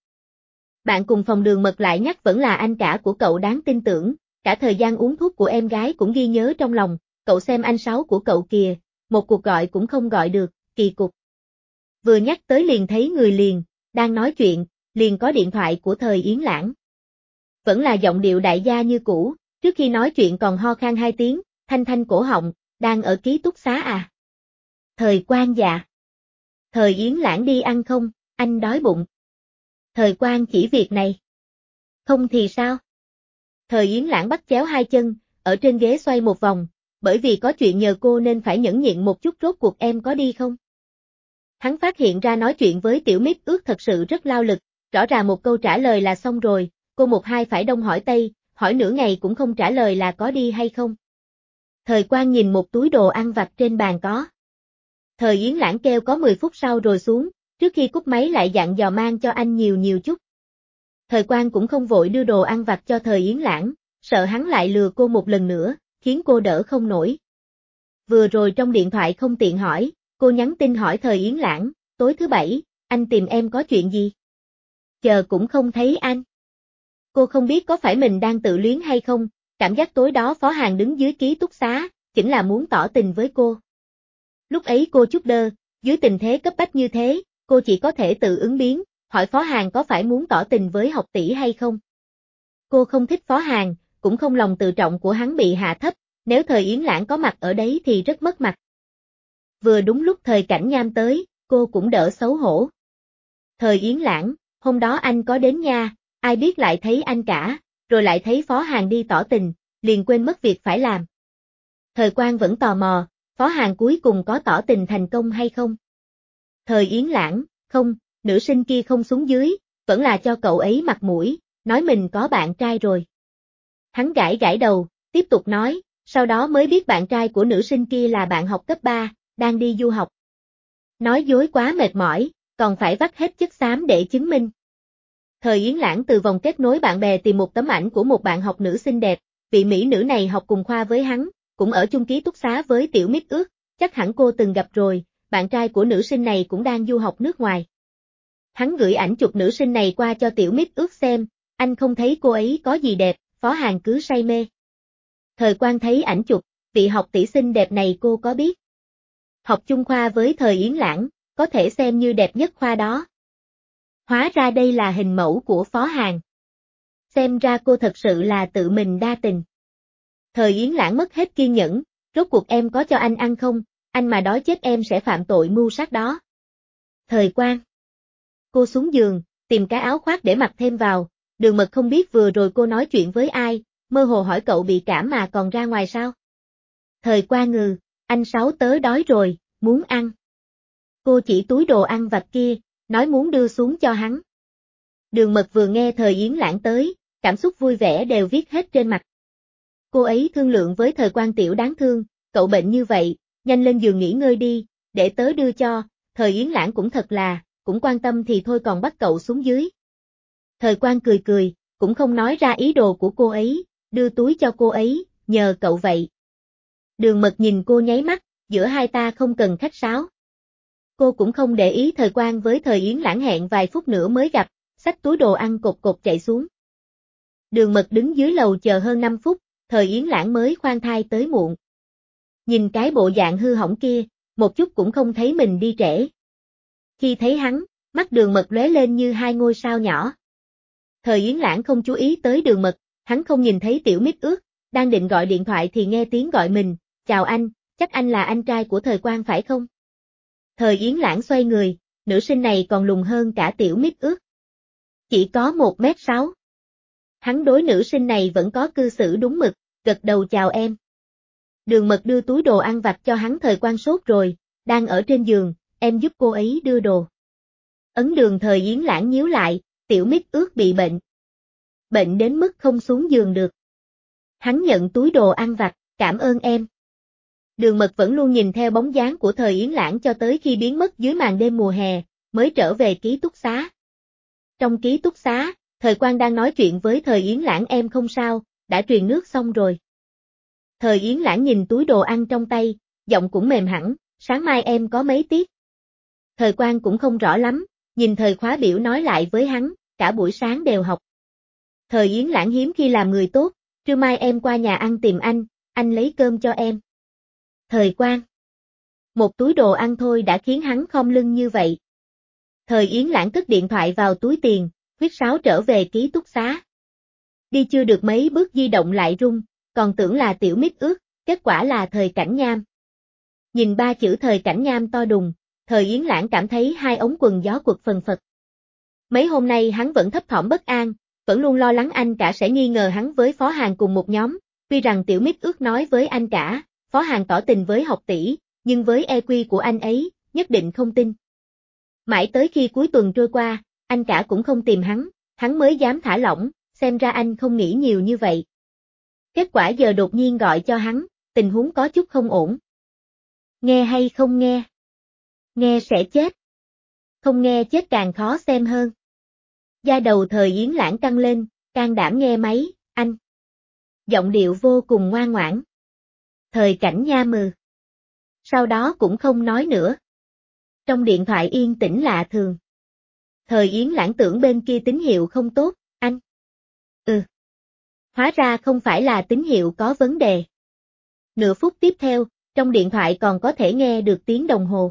Bạn cùng phòng Đường Mật lại nhắc vẫn là anh cả của cậu đáng tin tưởng, cả thời gian uống thuốc của em gái cũng ghi nhớ trong lòng, cậu xem anh Sáu của cậu kìa, một cuộc gọi cũng không gọi được, kỳ cục. Vừa nhắc tới liền thấy người liền, đang nói chuyện, liền có điện thoại của Thời Yến Lãng. Vẫn là giọng điệu đại gia như cũ, trước khi nói chuyện còn ho khan hai tiếng, thanh thanh cổ họng, đang ở ký túc xá à? Thời Quang dạ. Thời Yến Lãng đi ăn không, anh đói bụng. Thời Quang chỉ việc này. Không thì sao? Thời Yến Lãng bắt chéo hai chân, ở trên ghế xoay một vòng, bởi vì có chuyện nhờ cô nên phải nhẫn nhịn một chút, rốt cuộc em có đi không? Hắn phát hiện ra nói chuyện với Tiểu Mít Ước thật sự rất lao lực, rõ ràng một câu trả lời là xong rồi, cô một hai phải đông hỏi tây, hỏi nửa ngày cũng không trả lời là có đi hay không. Thời Quang nhìn một túi đồ ăn vặt trên bàn có. Thời Yến Lãng kêu có mười phút sau rồi xuống, trước khi cúp máy lại dặn dò mang cho anh nhiều nhiều chút. Thời Quang cũng không vội đưa đồ ăn vặt cho Thời Yến Lãng, sợ hắn lại lừa cô một lần nữa, khiến cô đỡ không nổi. Vừa rồi trong điện thoại không tiện hỏi, cô nhắn tin hỏi Thời Yến Lãng, tối thứ bảy, anh tìm em có chuyện gì? Chờ cũng không thấy anh. Cô không biết có phải mình đang tự luyến hay không, cảm giác tối đó Phó Hàn đứng dưới ký túc xá, chính là muốn tỏ tình với cô. Lúc ấy cô chút đơ, dưới tình thế cấp bách như thế, cô chỉ có thể tự ứng biến, hỏi Phó Hàn có phải muốn tỏ tình với học tỷ hay không. Cô không thích Phó Hàn, cũng không lòng tự trọng của hắn bị hạ thấp, nếu Thời Yến Lãng có mặt ở đấy thì rất mất mặt. Vừa đúng lúc Thời Cảnh Nham tới, cô cũng đỡ xấu hổ. Thời Yến Lãng, hôm đó anh có đến nha, ai biết lại thấy anh cả, rồi lại thấy Phó Hàn đi tỏ tình, liền quên mất việc phải làm. Thời Quang vẫn tò mò, Phó Hàn cuối cùng có tỏ tình thành công hay không? Thời Yến Lãng, không, nữ sinh kia không xuống dưới, vẫn là cho cậu ấy mặt mũi, nói mình có bạn trai rồi. Hắn gãi gãi đầu, tiếp tục nói, sau đó mới biết bạn trai của nữ sinh kia là bạn học cấp ba, đang đi du học. Nói dối quá mệt mỏi, còn phải vắt hết chất xám để chứng minh. Thời Yến Lãng từ vòng kết nối bạn bè tìm một tấm ảnh của một bạn học nữ xinh đẹp, vị mỹ nữ này học cùng khoa với hắn, cũng ở chung ký túc xá với Tiểu Mít Ước, chắc hẳn cô từng gặp rồi, bạn trai của nữ sinh này cũng đang du học nước ngoài. Hắn gửi ảnh chụp nữ sinh này qua cho Tiểu Mít Ước xem, anh không thấy cô ấy có gì đẹp, Phó Hàn cứ say mê. Thời Quang thấy ảnh chụp, vị học tỷ xinh đẹp này cô có biết. Học chung khoa với Thời Yến Lãng, có thể xem như đẹp nhất khoa đó. Hóa ra đây là hình mẫu của Phó Hàn. Xem ra cô thật sự là tự mình đa tình. Thời Yến Lãng mất hết kiên nhẫn, rốt cuộc em có cho anh ăn không, anh mà đói chết em sẽ phạm tội mưu sát đó. Thời Quang. Cô xuống giường, tìm cái áo khoác để mặc thêm vào, Đường Mật không biết vừa rồi cô nói chuyện với ai, mơ hồ hỏi cậu bị cảm mà còn ra ngoài sao. Thời Quang ngừ, anh Sáu tớ đói rồi, muốn ăn. Cô chỉ túi đồ ăn vặt kia, nói muốn đưa xuống cho hắn. Đường Mật vừa nghe Thời Yến Lãng tới, cảm xúc vui vẻ đều viết hết trên mặt. Cô ấy thương lượng với Thời Quang tiểu đáng thương, cậu bệnh như vậy, nhanh lên giường nghỉ ngơi đi, để tớ đưa cho, Thời Yến Lãng cũng thật là, cũng quan tâm thì thôi còn bắt cậu xuống dưới. Thời Quang cười cười, cũng không nói ra ý đồ của cô ấy, đưa túi cho cô ấy, nhờ cậu vậy. Đường Mật nhìn cô nháy mắt, giữa hai ta không cần khách sáo. Cô cũng không để ý Thời Quang với Thời Yến Lãng hẹn vài phút nữa mới gặp, xách túi đồ ăn cột cột chạy xuống. Đường Mật đứng dưới lầu chờ hơn năm phút, Thời Yến Lãng mới khoan thai tới muộn. Nhìn cái bộ dạng hư hỏng kia, một chút cũng không thấy mình đi trễ. Khi thấy hắn, mắt Đường Mật lóe lên như hai ngôi sao nhỏ. Thời Yến Lãng không chú ý tới Đường Mật, hắn không nhìn thấy Tiểu Mít Ướt, đang định gọi điện thoại thì nghe tiếng gọi mình, chào anh, chắc anh là anh trai của Thời Quang phải không? Thời Yến Lãng xoay người, nữ sinh này còn lùn hơn cả Tiểu Mít Ướt. Chỉ có một mét sáu. Hắn đối nữ sinh này vẫn có cư xử đúng mực, gật đầu chào em. Đường Mật đưa túi đồ ăn vặt cho hắn. Thời Quang sốt rồi, đang ở trên giường, em giúp cô ấy đưa đồ. Ấn đường. Thời Yến Lãng nhíu lại, Tiểu Mít Ướt bị bệnh. Bệnh đến mức không xuống giường được. Hắn nhận túi đồ ăn vặt, cảm ơn em. Đường Mật vẫn luôn nhìn theo bóng dáng của Thời Yến Lãng cho tới khi biến mất dưới màn đêm mùa hè, mới trở về ký túc xá. Trong ký túc xá, Thời Quang đang nói chuyện với Thời Yến Lãng. Em không sao, đã truyền nước xong rồi. Thời Yến Lãng nhìn túi đồ ăn trong tay, giọng cũng mềm hẳn, sáng mai em có mấy tiết. Thời Quang cũng không rõ lắm, nhìn thời khóa biểu nói lại với hắn, cả buổi sáng đều học. Thời Yến Lãng hiếm khi làm người tốt, trưa mai em qua nhà ăn tìm anh, anh lấy cơm cho em. Thời Quang. Một túi đồ ăn thôi đã khiến hắn khom lưng như vậy. Thời Yến Lãng cất điện thoại vào túi tiền, huýt sáo trở về ký túc xá. Đi chưa được mấy bước di động lại rung, còn tưởng là Tiểu Mít Ướt, kết quả là Thời Cảnh Nham. Nhìn ba chữ Thời Cảnh Nham to đùng, Thời Yến Lãng cảm thấy hai ống quần gió quật phần phật. Mấy hôm nay hắn vẫn thấp thỏm bất an, vẫn luôn lo lắng anh cả sẽ nghi ngờ hắn với Phó Hàn cùng một nhóm, tuy rằng Tiểu Mít Ướt nói với anh cả, Phó Hàn tỏ tình với học tỷ, nhưng với e quy của anh ấy, nhất định không tin. Mãi tới khi cuối tuần trôi qua, anh cả cũng không tìm hắn, hắn mới dám thả lỏng, xem ra anh không nghĩ nhiều như vậy. Kết quả giờ đột nhiên gọi cho hắn, tình huống có chút không ổn. Nghe hay không nghe? Nghe sẽ chết. Không nghe chết càng khó xem hơn. Da đầu Thời Yến Lãng căng lên, can đảm nghe máy, anh. Giọng điệu vô cùng ngoan ngoãn. Thời Cảnh nha mừ. Sau đó cũng không nói nữa. Trong điện thoại yên tĩnh lạ thường. Thời Yến Lãng tưởng bên kia tín hiệu không tốt, anh. Ừ. Hóa ra không phải là tín hiệu có vấn đề. Nửa phút tiếp theo, trong điện thoại còn có thể nghe được tiếng đồng hồ.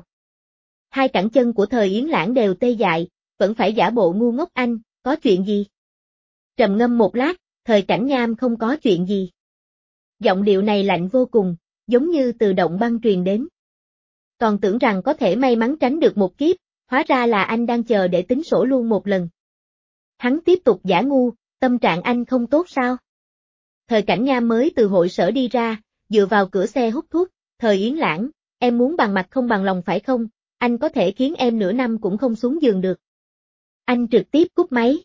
Hai cẳng chân của Thời Yến Lãng đều tê dại, vẫn phải giả bộ ngu ngốc. Anh, có chuyện gì? Trầm ngâm một lát, Thời Cảnh Nham không có chuyện gì. Giọng điệu này lạnh vô cùng, giống như từ động băng truyền đến. Còn tưởng rằng có thể may mắn tránh được một kiếp, hóa ra là anh đang chờ để tính sổ luôn một lần. Hắn tiếp tục giả ngu, tâm trạng anh không tốt sao? Thời Cảnh Nham mới từ hội sở đi ra, dựa vào cửa xe hút thuốc. Thời Yến Lãng, em muốn bằng mặt không bằng lòng phải không? Anh có thể khiến em nửa năm cũng không xuống giường được. Anh trực tiếp cúp máy.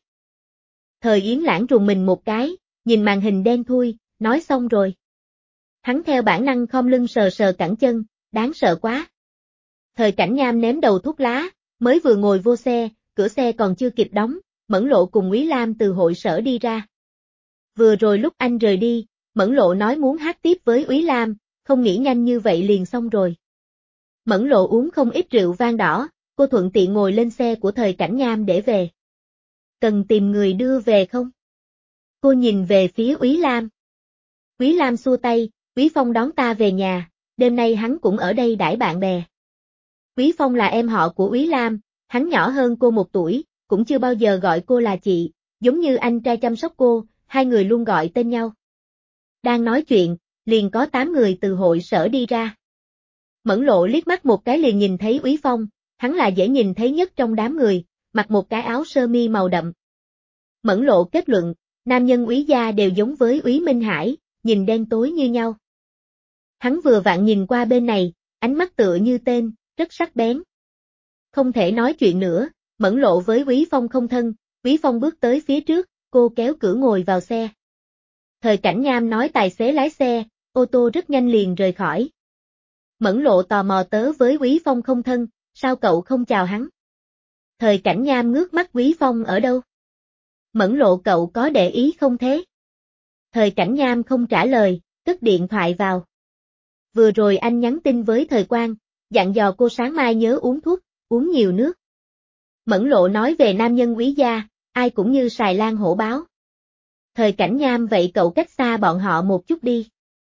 Thời Yến Lãng rùng mình một cái, nhìn màn hình đen thui, nói xong rồi. Hắn theo bản năng khom lưng sờ sờ cẳng chân, đáng sợ quá. Thời Cảnh Nham ném đầu thuốc lá, mới vừa ngồi vô xe, cửa xe còn chưa kịp đóng, Mẫn Lộ cùng Úy Lam từ hội sở đi ra. Vừa rồi lúc anh rời đi, Mẫn Lộ nói muốn hát tiếp với Úy Lam, không nghĩ nhanh như vậy liền xong rồi. Mẫn Lộ uống không ít rượu vang đỏ, cô thuận tiện ngồi lên xe của Thời Cảnh Nham để về. Cần tìm người đưa về không? Cô nhìn về phía Úy Lam. Úy Lam xua tay, Úy Phong đón ta về nhà, đêm nay hắn cũng ở đây đãi bạn bè. Úy Phong là em họ của Úy Lam, hắn nhỏ hơn cô một tuổi, cũng chưa bao giờ gọi cô là chị, giống như anh trai chăm sóc cô, hai người luôn gọi tên nhau. Đang nói chuyện, liền có tám người từ hội sở đi ra. Mẫn Lộ liếc mắt một cái liền nhìn thấy Úy Phong, hắn là dễ nhìn thấy nhất trong đám người, mặc một cái áo sơ mi màu đậm. Mẫn Lộ kết luận, nam nhân Úy gia đều giống với Úy Minh Hải, nhìn đen tối như nhau. Hắn vừa vặn nhìn qua bên này, ánh mắt tựa như tên, rất sắc bén. Không thể nói chuyện nữa, Mẫn Lộ với Úy Phong không thân, Úy Phong bước tới phía trước, cô kéo cửa ngồi vào xe. Thời Cảnh Nham nói tài xế lái xe, ô tô rất nhanh liền rời khỏi. Mẫn Lộ tò mò tớ với Úy Phong không thân, sao cậu không chào hắn? Thời Cảnh Nham ngước mắt Úy Phong ở đâu? Mẫn Lộ cậu có để ý không thế? Thời Cảnh Nham không trả lời, cất điện thoại vào. Vừa rồi anh nhắn tin với Thời Quang, dặn dò cô sáng mai nhớ uống thuốc, uống nhiều nước. Mẫn Lộ nói về nam nhân Úy gia, ai cũng như sài lan hổ báo. Thời Cảnh Nham vậy cậu cách xa bọn họ một chút đi.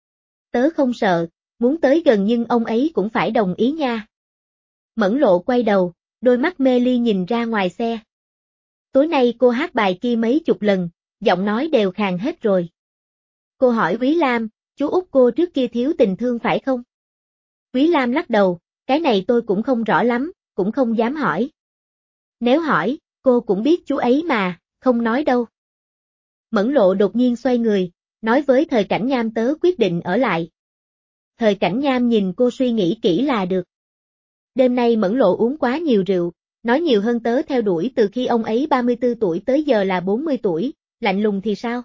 Tớ không sợ, muốn tới gần nhưng ông ấy cũng phải đồng ý nha. Mẫn Lộ quay đầu, đôi mắt mê ly nhìn ra ngoài xe. Tối nay cô hát bài kia mấy chục lần, giọng nói đều khàn hết rồi. Cô hỏi Úy Lam, chú út cô trước kia thiếu tình thương phải không? Úy Lam lắc đầu, cái này tôi cũng không rõ lắm, cũng không dám hỏi. Nếu hỏi, cô cũng biết chú ấy mà, không nói đâu. Mẫn Lộ đột nhiên xoay người, nói với Thời Cảnh Nham tớ quyết định ở lại. Thời Cảnh Nham nhìn cô suy nghĩ kỹ là được. Đêm nay Mẫn Lộ uống quá nhiều rượu, nói nhiều hơn tớ theo đuổi từ khi ông ấy ba mươi tư tuổi tới giờ là bốn mươi tuổi, lạnh lùng thì sao?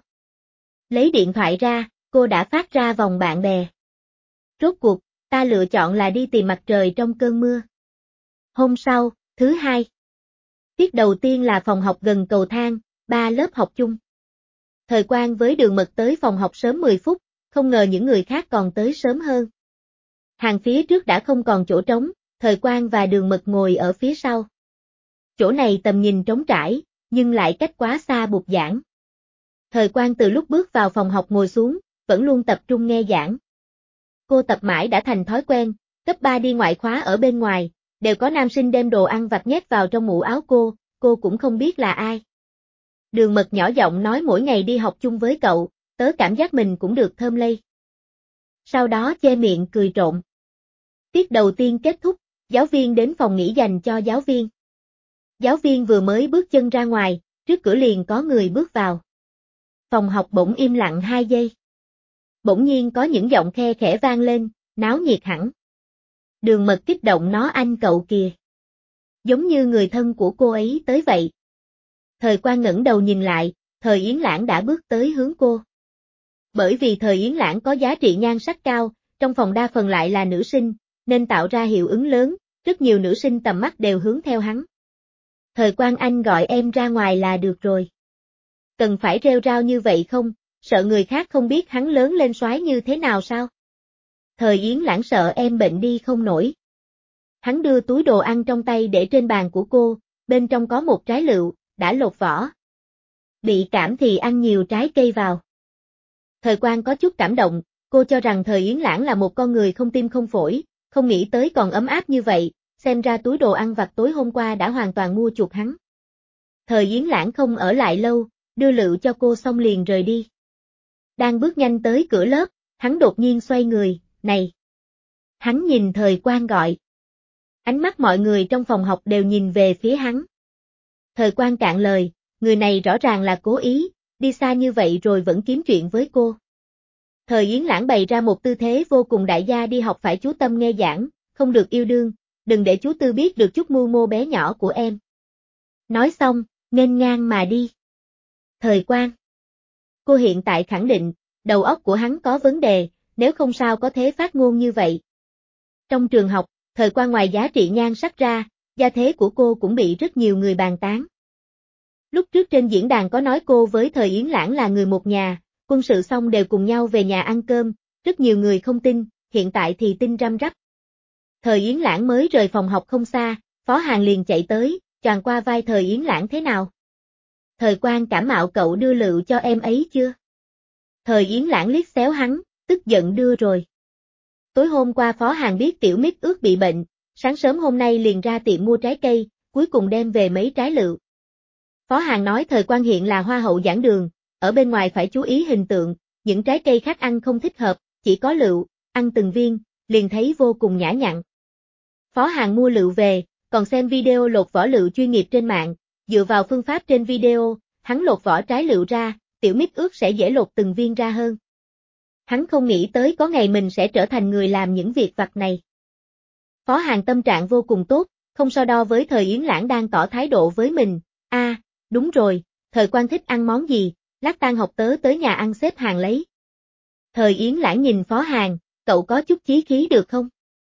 Lấy điện thoại ra, cô đã phát ra vòng bạn bè. Rốt cuộc, ta lựa chọn là đi tìm mặt trời trong cơn mưa. Hôm sau, thứ hai. Tiết đầu tiên là phòng học gần cầu thang, ba lớp học chung. Thời Quang với Đường Mật tới phòng học sớm mười phút, không ngờ những người khác còn tới sớm hơn. Hàng phía trước đã không còn chỗ trống, Thời Quang và Đường Mật ngồi ở phía sau. Chỗ này tầm nhìn trống trải, nhưng lại cách quá xa bục giảng. Thời Quang từ lúc bước vào phòng học ngồi xuống, vẫn luôn tập trung nghe giảng. Cô tập mãi đã thành thói quen, cấp ba đi ngoại khóa ở bên ngoài, đều có nam sinh đem đồ ăn vặt nhét vào trong mũ áo cô, cô cũng không biết là ai. Đường Mật nhỏ giọng nói mỗi ngày đi học chung với cậu, tớ cảm giác mình cũng được thơm lây. Sau đó che miệng cười trộm. Tiết đầu tiên kết thúc, giáo viên đến phòng nghỉ dành cho giáo viên. Giáo viên vừa mới bước chân ra ngoài, trước cửa liền có người bước vào. Phòng học bỗng im lặng hai giây. Bỗng nhiên có những giọng khe khẽ vang lên, náo nhiệt hẳn. Đường Mật kích động nó anh cậu kìa. Giống như người thân của cô ấy tới vậy. Thời Quang ngẩng đầu nhìn lại, Thời Yến Lãng đã bước tới hướng cô. Bởi vì Thời Yến Lãng có giá trị nhan sắc cao, trong phòng đa phần lại là nữ sinh, nên tạo ra hiệu ứng lớn, rất nhiều nữ sinh tầm mắt đều hướng theo hắn. Thời Quang anh gọi em ra ngoài là được rồi. Cần phải rêu rao như vậy không, sợ người khác không biết hắn lớn lên soái như thế nào sao? Thời Yến Lãng sợ em bệnh đi không nổi. Hắn đưa túi đồ ăn trong tay để trên bàn của cô, bên trong có một trái lựu, đã lột vỏ. Bị cảm thì ăn nhiều trái cây vào. Thời Quang có chút cảm động, cô cho rằng Thời Yến Lãng là một con người không tim không phổi, không nghĩ tới còn ấm áp như vậy, xem ra túi đồ ăn vặt tối hôm qua đã hoàn toàn mua chuộc hắn. Thời Yến Lãng không ở lại lâu, đưa lựu cho cô xong liền rời đi. Đang bước nhanh tới cửa lớp, hắn đột nhiên xoay người, này. Hắn nhìn Thời Quang gọi. Ánh mắt mọi người trong phòng học đều nhìn về phía hắn. Thời Quang cạn lời, người này rõ ràng là cố ý, đi xa như vậy rồi vẫn kiếm chuyện với cô. Thời Yến Lãng bày ra một tư thế vô cùng đại gia đi học phải chú tâm nghe giảng, không được yêu đương, đừng để chú Tư biết được chút mưu mô bé nhỏ của em. Nói xong, nghênh ngang mà đi. Thời Quang. Cô hiện tại khẳng định, đầu óc của hắn có vấn đề, nếu không sao có thế phát ngôn như vậy. Trong trường học, Thời Quang ngoài giá trị nhan sắc ra, gia thế của cô cũng bị rất nhiều người bàn tán. Lúc trước trên diễn đàn có nói cô với Thời Yến Lãng là người một nhà, quân sự xong đều cùng nhau về nhà ăn cơm, rất nhiều người không tin, hiện tại thì tin răm rắp. Thời Yến Lãng mới rời phòng học không xa, Phó Hàn liền chạy tới, choàng qua vai Thời Yến Lãng thế nào? Thời Quang cảm mạo cậu đưa lựu cho em ấy chưa? Thời Yến Lãng liếc xéo hắn, tức giận đưa rồi. Tối hôm qua Phó Hàn biết Tiểu Mít ước bị bệnh, sáng sớm hôm nay liền ra tiệm mua trái cây, cuối cùng đem về mấy trái lựu. Phó Hàn nói thời Quang hiện là hoa hậu giảng đường, ở bên ngoài phải chú ý hình tượng, những trái cây khác ăn không thích hợp, chỉ có lựu, ăn từng viên, liền thấy vô cùng nhã nhặn. Phó Hàn mua lựu về, còn xem video lột vỏ lựu chuyên nghiệp trên mạng, dựa vào phương pháp trên video, hắn lột vỏ trái lựu ra, tiểu mít ướt sẽ dễ lột từng viên ra hơn. Hắn không nghĩ tới có ngày mình sẽ trở thành người làm những việc vặt này. Phó Hàn tâm trạng vô cùng tốt, không so đo với thời Yến Lãng đang tỏ thái độ với mình. A, à, đúng rồi, thời Quang thích ăn món gì, lát tan học tớ tới nhà ăn xếp hàng lấy. Thời Yến Lãng nhìn Phó Hàn, cậu có chút chí khí được không?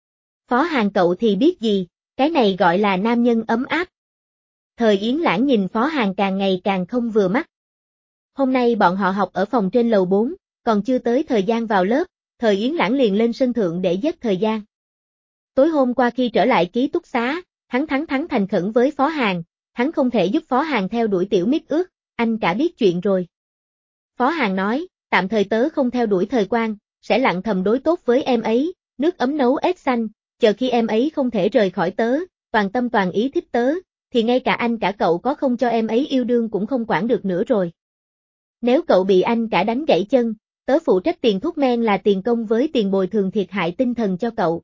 Phó Hàn cậu thì biết gì, cái này gọi là nam nhân ấm áp. Thời Yến Lãng nhìn Phó Hàn càng ngày càng không vừa mắt. Hôm nay bọn họ học ở phòng trên lầu bốn, còn chưa tới thời gian vào lớp, thời Yến Lãng liền lên sân thượng để giết thời gian. Tối hôm qua khi trở lại ký túc xá, hắn thắng thắng thành khẩn với Phó Hàn, hắn không thể giúp Phó Hàn theo đuổi tiểu mít ướt, anh cả biết chuyện rồi. Phó Hàn nói, tạm thời tớ không theo đuổi thời Quang, sẽ lặng thầm đối tốt với em ấy, nước ấm nấu ếch xanh, chờ khi em ấy không thể rời khỏi tớ, toàn tâm toàn ý thích tớ, thì ngay cả anh cả cậu có không cho em ấy yêu đương cũng không quản được nữa rồi. Nếu cậu bị anh cả đánh gãy chân, tớ phụ trách tiền thuốc men là tiền công với tiền bồi thường thiệt hại tinh thần cho cậu.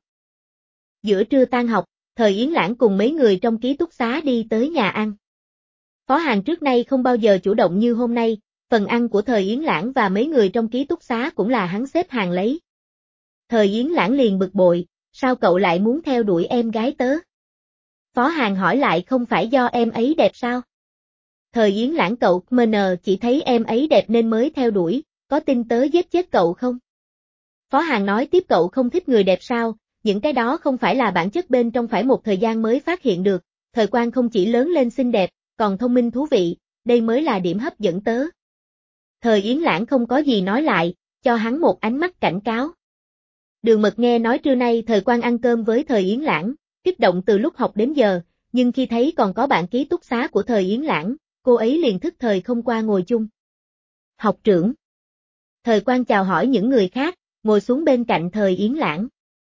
Giữa trưa tan học, thời Yến Lãng cùng mấy người trong ký túc xá đi tới nhà ăn. Phó Hàn trước nay không bao giờ chủ động như hôm nay, phần ăn của thời Yến Lãng và mấy người trong ký túc xá cũng là hắn xếp hàng lấy. Thời Yến Lãng liền bực bội, sao cậu lại muốn theo đuổi em gái tớ? Phó Hàn hỏi lại không phải do em ấy đẹp sao? Thời Yến Lãng cậu mn chỉ thấy em ấy đẹp nên mới theo đuổi, có tin tớ giết chết cậu không? Phó Hàn nói tiếp cậu không thích người đẹp sao, những cái đó không phải là bản chất bên trong phải một thời gian mới phát hiện được, thời Quang không chỉ lớn lên xinh đẹp, còn thông minh thú vị, đây mới là điểm hấp dẫn tớ. Thời Yến Lãng không có gì nói lại, cho hắn một ánh mắt cảnh cáo. Đường Mật nghe nói trưa nay thời Quang ăn cơm với thời Yến Lãng, kích động từ lúc học đến giờ, nhưng khi thấy còn có bạn ký túc xá của thời Yến Lãng, cô ấy liền thức thời không qua ngồi chung. Học trưởng. Thời Quang chào hỏi những người khác, ngồi xuống bên cạnh thời Yến Lãng.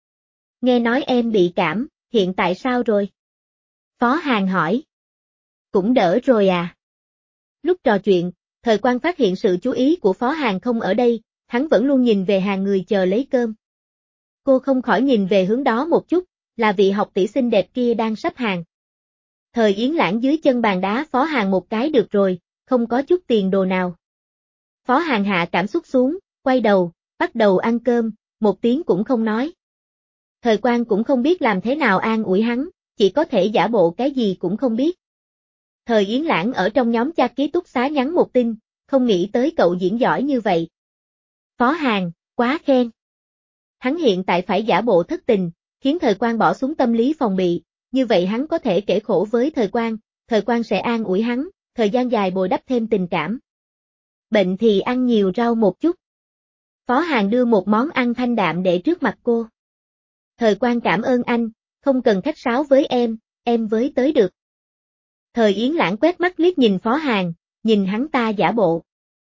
Nghe nói em bị cảm, hiện tại sao rồi? Phó Hàn hỏi. Cũng đỡ rồi à? Lúc trò chuyện, thời Quang phát hiện sự chú ý của Phó Hàn không ở đây, hắn vẫn luôn nhìn về hàng người chờ lấy cơm. Cô không khỏi nhìn về hướng đó một chút, là vị học tỷ xinh đẹp kia đang sắp hàng. Thời Yến Lãng dưới chân bàn đá Phó Hàn một cái được rồi, không có chút tiền đồ nào. Phó Hàn hạ cảm xúc xuống, quay đầu, bắt đầu ăn cơm, một tiếng cũng không nói. Thời Quang cũng không biết làm thế nào an ủi hắn, chỉ có thể giả bộ cái gì cũng không biết. Thời Yến Lãng ở trong nhóm chat ký túc xá nhắn một tin, không nghĩ tới cậu diễn giỏi như vậy. Phó Hàn, quá khen. Hắn hiện tại phải giả bộ thất tình, khiến thời Quang bỏ xuống tâm lý phòng bị, như vậy hắn có thể kể khổ với thời Quang, thời Quang sẽ an ủi hắn, thời gian dài bồi đắp thêm tình cảm. Bệnh thì ăn nhiều rau một chút. Phó Hàn đưa một món ăn thanh đạm để trước mặt cô. Thời Quang cảm ơn anh, không cần khách sáo với em, em với tới được. Thời Yến Lãng quét mắt liếc nhìn Phó Hàn, nhìn hắn ta giả bộ.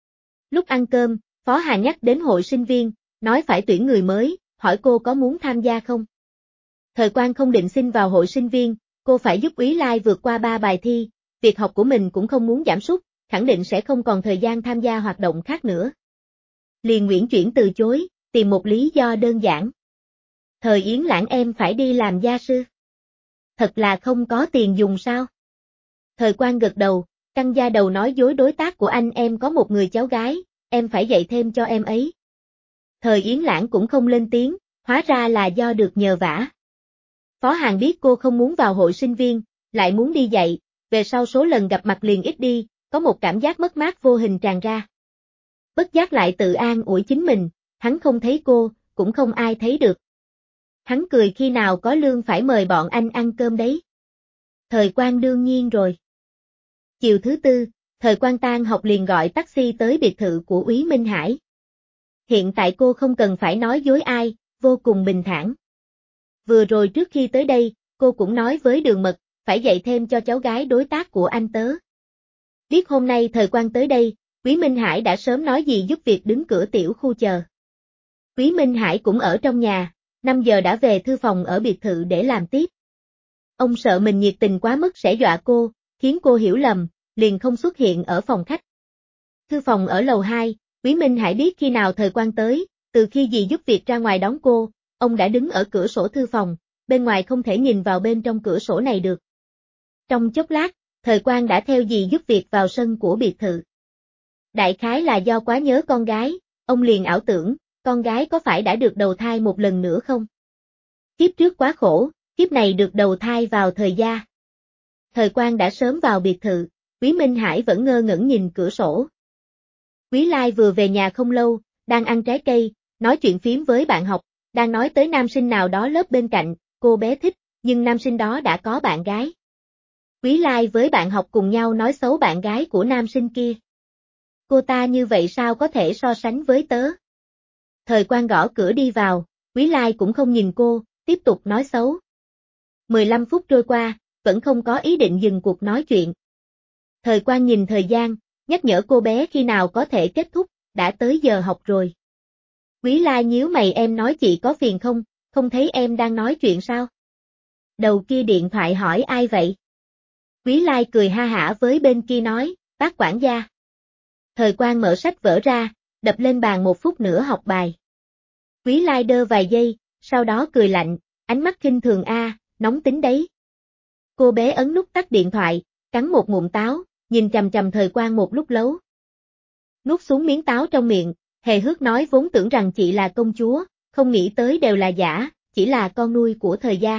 Lúc ăn cơm, Phó Hàn nhắc đến hội sinh viên, nói phải tuyển người mới, hỏi cô có muốn tham gia không. Thời Quang không định xin vào hội sinh viên, cô phải giúp Úy Lai vượt qua ba bài thi, việc học của mình cũng không muốn giảm sút, khẳng định sẽ không còn thời gian tham gia hoạt động khác nữa. Liền Nguyễn chuyển từ chối, tìm một lý do đơn giản. Thời Yến Lãng em phải đi làm gia sư. Thật là không có tiền dùng sao? Thời Quang gật đầu, căng da đầu nói dối đối tác của anh em có một người cháu gái, em phải dạy thêm cho em ấy. Thời Yến Lãng cũng không lên tiếng, hóa ra là do được nhờ vả. Phó Hàn biết cô không muốn vào hội sinh viên, lại muốn đi dạy, về sau số lần gặp mặt liền ít đi, có một cảm giác mất mát vô hình tràn ra. Bất giác lại tự an ủi chính mình, hắn không thấy cô, cũng không ai thấy được. Hắn cười khi nào có lương phải mời bọn anh ăn cơm đấy. Thời Quang đương nhiên rồi. Chiều thứ tư, thời Quang tan học liền gọi taxi tới biệt thự của Úy Minh Hải. Hiện tại cô không cần phải nói dối ai, vô cùng bình thản. Vừa rồi trước khi tới đây, cô cũng nói với Đường Mật, phải dạy thêm cho cháu gái đối tác của anh tớ. Biết hôm nay thời Quang tới đây, Úy Minh Hải đã sớm nói gì giúp việc đứng cửa tiểu khu chờ. Úy Minh Hải cũng ở trong nhà, năm giờ đã về thư phòng ở biệt thự để làm tiếp. Ông sợ mình nhiệt tình quá mức sẽ dọa cô, khiến cô hiểu lầm, liền không xuất hiện ở phòng khách. Thư phòng ở lầu hai, Quý Minh Hải biết khi nào Thời Quang tới, từ khi dì giúp việc ra ngoài đón cô, ông đã đứng ở cửa sổ thư phòng, bên ngoài không thể nhìn vào bên trong cửa sổ này được. Trong chốc lát, Thời Quang đã theo dì giúp việc vào sân của biệt thự. Đại khái là do quá nhớ con gái, ông liền ảo tưởng, con gái có phải đã được đầu thai một lần nữa không? Kiếp trước quá khổ, kiếp này được đầu thai vào Thời gia. Thời Quang đã sớm vào biệt thự, Quý Minh Hải vẫn ngơ ngẩn nhìn cửa sổ. Quý Lai vừa về nhà không lâu, đang ăn trái cây, nói chuyện phím với bạn học, đang nói tới nam sinh nào đó lớp bên cạnh, cô bé thích, nhưng nam sinh đó đã có bạn gái. Quý Lai với bạn học cùng nhau nói xấu bạn gái của nam sinh kia. Cô ta như vậy sao có thể so sánh với tớ? Thời Quang gõ cửa đi vào, Quý Lai cũng không nhìn cô, tiếp tục nói xấu. mười lăm phút trôi qua, vẫn không có ý định dừng cuộc nói chuyện. Thời Quang nhìn thời gian, nhắc nhở cô bé khi nào có thể kết thúc, đã tới giờ học rồi. Quý Lai nhíu mày, em nói chị có phiền không, không thấy em đang nói chuyện sao? Đầu kia điện thoại hỏi ai vậy? Quý Lai cười ha hả với bên kia nói, bác quản gia. Thời Quang mở sách vở ra, đập lên bàn một phút nữa học bài. Quý Lai đơ vài giây, sau đó cười lạnh, ánh mắt khinh thường a, nóng tính đấy. Cô bé ấn nút tắt điện thoại, cắn một ngụm táo, nhìn chằm chằm Thời Quang một lúc lâu. Nuốt xuống miếng táo trong miệng, hề hước nói vốn tưởng rằng chị là công chúa, không nghĩ tới đều là giả, chỉ là con nuôi của Thời gia.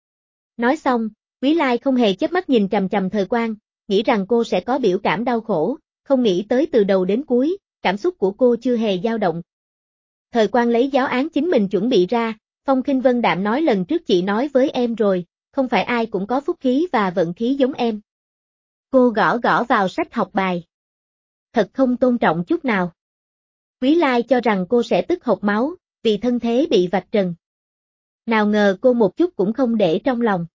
Nói xong, Quý Lai không hề chớp mắt nhìn chằm chằm Thời Quang, nghĩ rằng cô sẽ có biểu cảm đau khổ, không nghĩ tới từ đầu đến cuối, cảm xúc của cô chưa hề dao động. Thời Quang lấy giáo án chính mình chuẩn bị ra, Phong Khinh Vân đạm nói lần trước chị nói với em rồi, không phải ai cũng có phúc khí và vận khí giống em. Cô gõ gõ vào sách học bài. Thật không tôn trọng chút nào. Quý Lai cho rằng cô sẽ tức hộc máu, vì thân thế bị vạch trần. Nào ngờ cô một chút cũng không để trong lòng.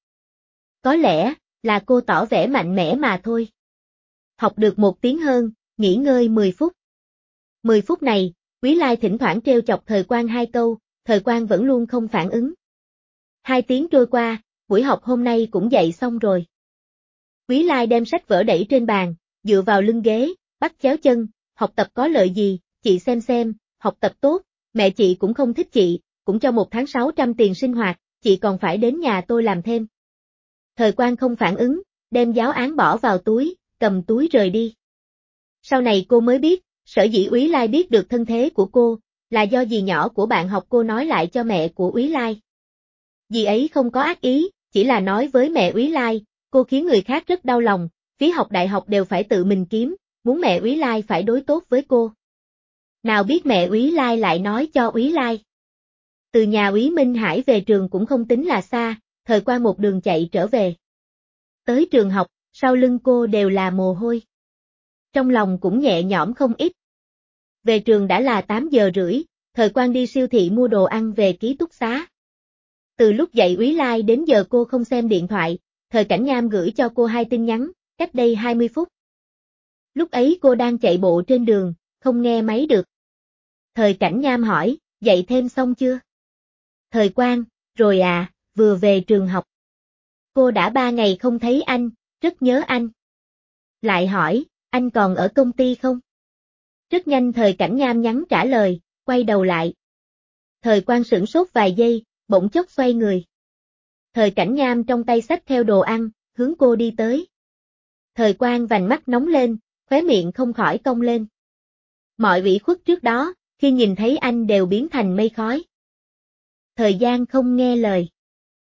Có lẽ, là cô tỏ vẻ mạnh mẽ mà thôi. Học được một tiếng hơn, nghỉ ngơi mười phút. mười phút này, Quý Lai thỉnh thoảng trêu chọc Thời Quang hai câu, Thời Quang vẫn luôn không phản ứng. Hai tiếng trôi qua, buổi học hôm nay cũng dạy xong rồi. Quý Lai đem sách vở đẩy trên bàn, dựa vào lưng ghế, bắt chéo chân, học tập có lợi gì, chị xem xem, học tập tốt, mẹ chị cũng không thích chị, cũng cho một tháng sáu trăm tiền sinh hoạt, chị còn phải đến nhà tôi làm thêm. Thời Quang không phản ứng, đem giáo án bỏ vào túi, cầm túi rời đi. Sau này cô mới biết, sở dĩ Úy Lai biết được thân thế của cô, là do dì nhỏ của bạn học cô nói lại cho mẹ của Úy Lai. Dì ấy không có ác ý, chỉ là nói với mẹ Úy Lai, cô khiến người khác rất đau lòng, phí học đại học đều phải tự mình kiếm, muốn mẹ Úy Lai phải đối tốt với cô. Nào biết mẹ Úy Lai lại nói cho Úy Lai. Từ nhà Úy Minh Hải về trường cũng không tính là xa, Thời Quang một đường chạy trở về. Tới trường học, sau lưng cô đều là mồ hôi. Trong lòng cũng nhẹ nhõm không ít. Về trường đã là tám giờ rưỡi, Thời Quang đi siêu thị mua đồ ăn về ký túc xá. Từ lúc dậy Úy Lai đến giờ cô không xem điện thoại, Thời Cảnh Nham gửi cho cô hai tin nhắn, cách đây hai mươi phút. Lúc ấy cô đang chạy bộ trên đường, không nghe máy được. Thời Cảnh Nham hỏi, dậy thêm xong chưa? Thời Quang, rồi à, vừa về trường học. Cô đã ba ngày không thấy anh, rất nhớ anh. Lại hỏi, anh còn ở công ty không? Rất nhanh Thời Cảnh Nham nhắn trả lời, quay đầu lại. Thời Quang sửng sốt vài giây, bỗng chốc xoay người. Thời Cảnh Nham trong tay xách theo đồ ăn, hướng cô đi tới. Thời Quang vành mắt nóng lên, khóe miệng không khỏi cong lên. Mọi ủy khuất trước đó, khi nhìn thấy anh đều biến thành mây khói. Thời gian không nghe lời.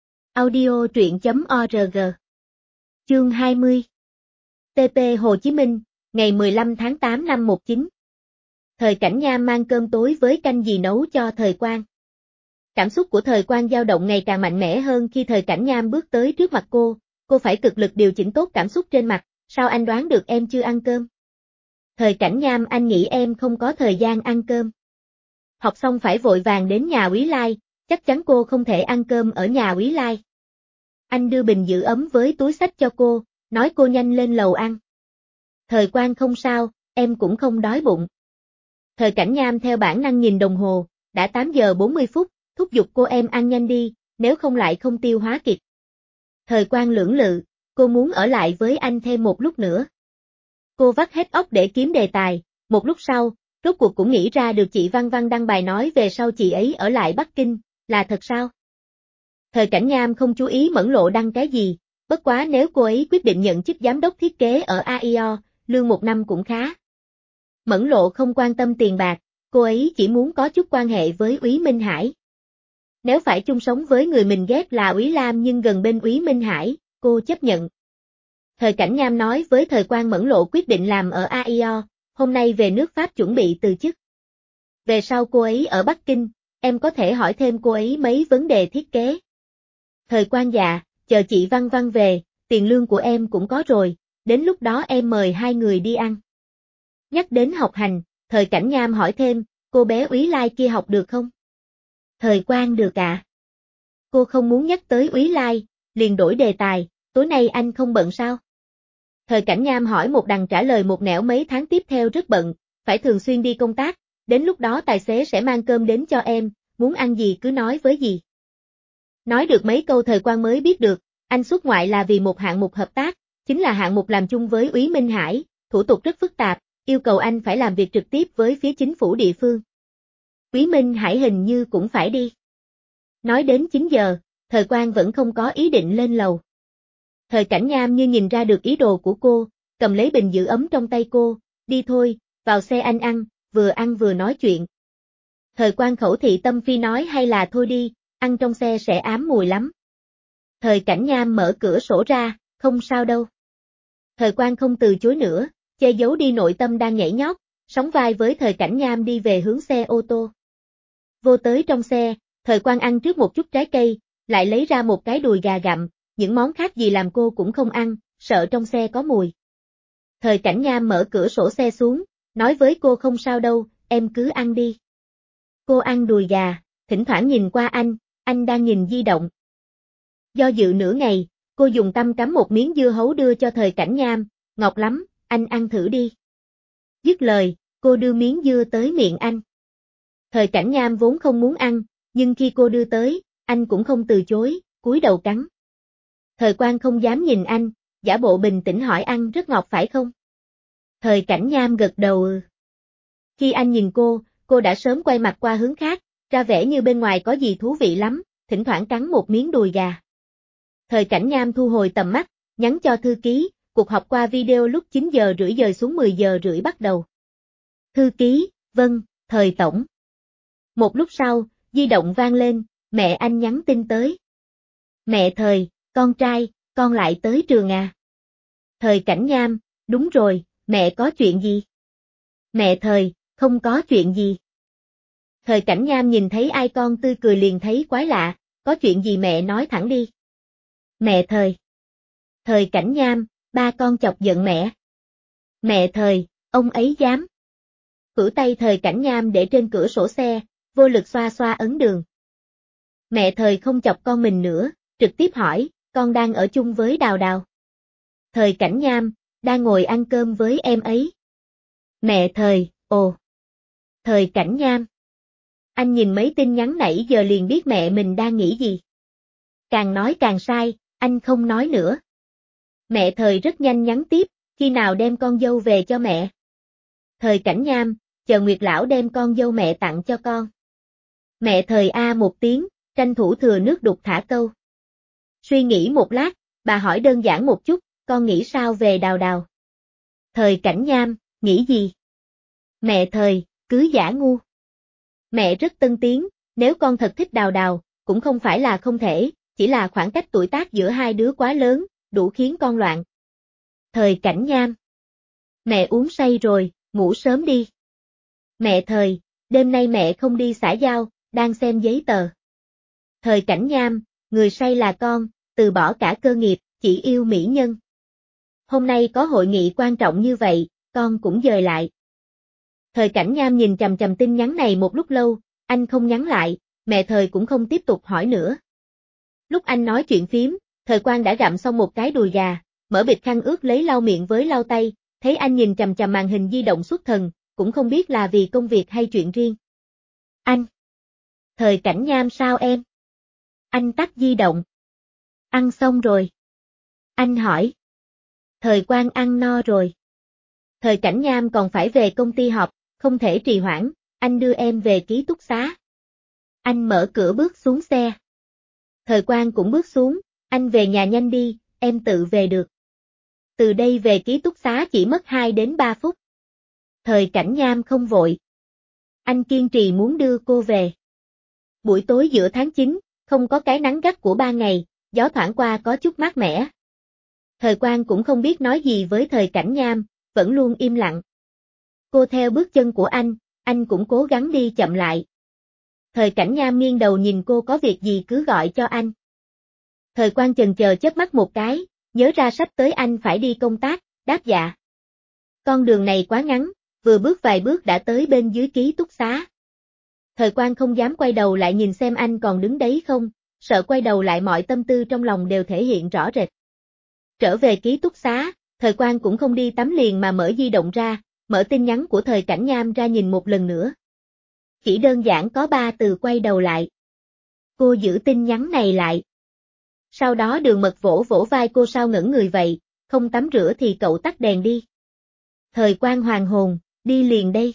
Audio truyện chấm org. Chương hai mươi. tê pê Hồ Chí Minh, ngày mười lăm tháng tám năm một chín. Thời Cảnh Nham mang cơm tối với canh dì nấu cho Thời Quang. Cảm xúc của Thời Quang dao động ngày càng mạnh mẽ hơn khi Thời Cảnh Nham bước tới trước mặt cô, cô phải cực lực điều chỉnh tốt cảm xúc trên mặt, sao anh đoán được em chưa ăn cơm? Thời Cảnh Nham, anh nghĩ em không có thời gian ăn cơm. Học xong phải vội vàng đến nhà Úy Lai, chắc chắn cô không thể ăn cơm ở nhà Úy Lai. Anh đưa bình giữ ấm với túi xách cho cô, nói cô nhanh lên lầu ăn. Thời Quang, không sao, em cũng không đói bụng. Thời Cảnh Nham theo bản năng nhìn đồng hồ, đã tám giờ bốn mươi phút, thúc giục cô em ăn nhanh đi, nếu không lại không tiêu hóa kịp. Thời Quang lưỡng lự, cô muốn ở lại với anh thêm một lúc nữa. Cô vắt hết óc để kiếm đề tài, một lúc sau, rốt cuộc cũng nghĩ ra được chị Văn Văn đăng bài nói về sau chị ấy ở lại Bắc Kinh, là thật sao? Thời Cảnh Nham không chú ý Mẫn Lộ đăng cái gì, bất quá nếu cô ấy quyết định nhận chức giám đốc thiết kế ở a i o, lương một năm cũng khá. Mẫn Lộ không quan tâm tiền bạc, cô ấy chỉ muốn có chút quan hệ với Úy Minh Hải. Nếu phải chung sống với người mình ghét là Úy Lam nhưng gần bên Úy Minh Hải, cô chấp nhận. Thời Cảnh Nham nói với Thời Quang Mẫn Lộ quyết định làm ở a i o, hôm nay về nước Pháp chuẩn bị từ chức. Về sau cô ấy ở Bắc Kinh, em có thể hỏi thêm cô ấy mấy vấn đề thiết kế. Thời Quang dạ, chờ chị Văn Văn về, tiền lương của em cũng có rồi, đến lúc đó em mời hai người đi ăn. Nhắc đến học hành, Thời Cảnh Nham hỏi thêm, cô bé Úy Lai kia học được không? Thời Quang được ạ. À? Cô không muốn nhắc tới Úy Lai, liền đổi đề tài, tối nay anh không bận sao? Thời Cảnh Nham hỏi một đằng trả lời một nẻo mấy tháng tiếp theo rất bận, phải thường xuyên đi công tác, đến lúc đó tài xế sẽ mang cơm đến cho em, muốn ăn gì cứ nói với gì. Nói được mấy câu Thời Quang mới biết được, anh xuất ngoại là vì một hạng mục hợp tác, chính là hạng mục làm chung với Úy Minh Hải, thủ tục rất phức tạp, yêu cầu anh phải làm việc trực tiếp với phía chính phủ địa phương. Úy Minh Hải hình như cũng phải đi. Nói đến chín giờ, Thời Quang vẫn không có ý định lên lầu. Thời Cảnh Nham như nhìn ra được ý đồ của cô, cầm lấy bình giữ ấm trong tay cô, đi thôi, vào xe anh ăn, vừa ăn vừa nói chuyện. Thời Quang khẩu thị tâm phi nói hay là thôi đi, ăn trong xe sẽ ám mùi lắm. Thời Cảnh Nham mở cửa sổ ra, không sao đâu. Thời Quang không từ chối nữa, che giấu đi nội tâm đang nhảy nhót, sóng vai với Thời Cảnh Nham đi về hướng xe ô tô. Vô tới trong xe, Thời Quang ăn trước một chút trái cây, lại lấy ra một cái đùi gà gặm, những món khác gì làm cô cũng không ăn, sợ trong xe có mùi. Thời Cảnh Nham mở cửa sổ xe xuống, nói với cô không sao đâu, em cứ ăn đi. Cô ăn đùi gà, thỉnh thoảng nhìn qua anh, anh đang nhìn di động. Do dự nửa ngày, cô dùng tâm cắm một miếng dưa hấu đưa cho Thời Cảnh Nham, ngọt lắm, anh ăn thử đi. Dứt lời, cô đưa miếng dưa tới miệng anh. Thời Cảnh Nham vốn không muốn ăn, nhưng khi cô đưa tới, anh cũng không từ chối, cúi đầu cắn. Thời Quang không dám nhìn anh, giả bộ bình tĩnh hỏi ăn rất ngọt phải không? Thời Cảnh Nham gật đầu ừ. Khi anh nhìn cô, cô đã sớm quay mặt qua hướng khác, ra vẻ như bên ngoài có gì thú vị lắm, thỉnh thoảng cắn một miếng đùi gà. Thời Cảnh Nham thu hồi tầm mắt, nhắn cho thư ký, cuộc họp qua video lúc chín giờ rưỡi dời xuống mười giờ rưỡi bắt đầu. Thư ký, vâng, Thời tổng. Một lúc sau, di động vang lên, mẹ anh nhắn tin tới. Mẹ Thời, con trai, con lại tới trường à? Thời Cảnh Nham, đúng rồi, mẹ có chuyện gì? Mẹ Thời, không có chuyện gì. Thời Cảnh Nham nhìn thấy ai con tươi cười liền thấy quái lạ, có chuyện gì mẹ nói thẳng đi. Mẹ Thời. Thời Cảnh Nham, ba con chọc giận mẹ. Mẹ Thời, ông ấy dám. Cử tay Thời Cảnh Nham để trên cửa sổ xe, vô lực xoa xoa ấn đường. Mẹ Thời không chọc con mình nữa, trực tiếp hỏi, con đang ở chung với Đào Đào. Thời Cảnh Nham, đang ngồi ăn cơm với em ấy. Mẹ Thời, ồ. Thời Cảnh Nham. Anh nhìn mấy tin nhắn nãy giờ liền biết mẹ mình đang nghĩ gì. Càng nói càng sai, anh không nói nữa. Mẹ Thời rất nhanh nhắn tiếp, khi nào đem con dâu về cho mẹ. Thời Cảnh Nham, chờ Nguyệt Lão đem con dâu mẹ tặng cho con. Mẹ Thời a một tiếng, tranh thủ thừa nước đục thả câu. Suy nghĩ một lát, bà hỏi đơn giản một chút, con nghĩ sao về Đào Đào? Thời Cảnh Nham, nghĩ gì? Mẹ Thời, cứ giả ngu. Mẹ rất tân tiến, nếu con thật thích Đào Đào, cũng không phải là không thể, chỉ là khoảng cách tuổi tác giữa hai đứa quá lớn, đủ khiến con loạn. Thời Cảnh Nham. Mẹ uống say rồi, ngủ sớm đi. Mẹ Thời, đêm nay mẹ không đi xã giao, đang xem giấy tờ. Thời Cảnh Nham, người say là con, từ bỏ cả cơ nghiệp, chỉ yêu mỹ nhân. Hôm nay có hội nghị quan trọng như vậy, con cũng dời lại. Thời Cảnh Nham nhìn chằm chằm tin nhắn này một lúc lâu, anh không nhắn lại, mẹ Thời cũng không tiếp tục hỏi nữa. Lúc anh nói chuyện phím, Thời Quang đã gặm xong một cái đùi gà, mở bịch khăn ướt lấy lau miệng với lau tay, thấy anh nhìn chằm chằm màn hình di động xuất thần, cũng không biết là vì công việc hay chuyện riêng. Anh. Thời Cảnh Nham sao em? Anh tắt di động. Ăn xong rồi. Anh hỏi. Thời Quang ăn no rồi. Thời Cảnh Nham còn phải về công ty họp, không thể trì hoãn, anh đưa em về ký túc xá. Anh mở cửa bước xuống xe. Thời Quang cũng bước xuống, anh về nhà nhanh đi, em tự về được. Từ đây về ký túc xá chỉ mất hai đến ba phút. Thời Cảnh Nham không vội. Anh kiên trì muốn đưa cô về. Buổi tối giữa tháng chín, không có cái nắng gắt của ba ngày, gió thoảng qua có chút mát mẻ. Thời Quang cũng không biết nói gì với Thời Cảnh Nham, vẫn luôn im lặng. Cô theo bước chân của anh, anh cũng cố gắng đi chậm lại. Thời Cảnh Nham nghiêng đầu nhìn cô, có việc gì cứ gọi cho anh. Thời Quang chần chờ chớp mắt một cái, nhớ ra sắp tới anh phải đi công tác, đáp dạ. Con đường này quá ngắn, vừa bước vài bước đã tới bên dưới ký túc xá. Thời Quang không dám quay đầu lại nhìn xem anh còn đứng đấy không, sợ quay đầu lại mọi tâm tư trong lòng đều thể hiện rõ rệt. Trở về ký túc xá, Thời Quang cũng không đi tắm liền mà mở di động ra, mở tin nhắn của Thời Cảnh Nham ra nhìn một lần nữa. Chỉ đơn giản có ba từ quay đầu lại. Cô giữ tin nhắn này lại. Sau đó Đường Mật vỗ vỗ vai cô, sao ngẩn người vậy, không tắm rửa thì cậu tắt đèn đi. Thời Quang hoàn hồn, đi liền đây.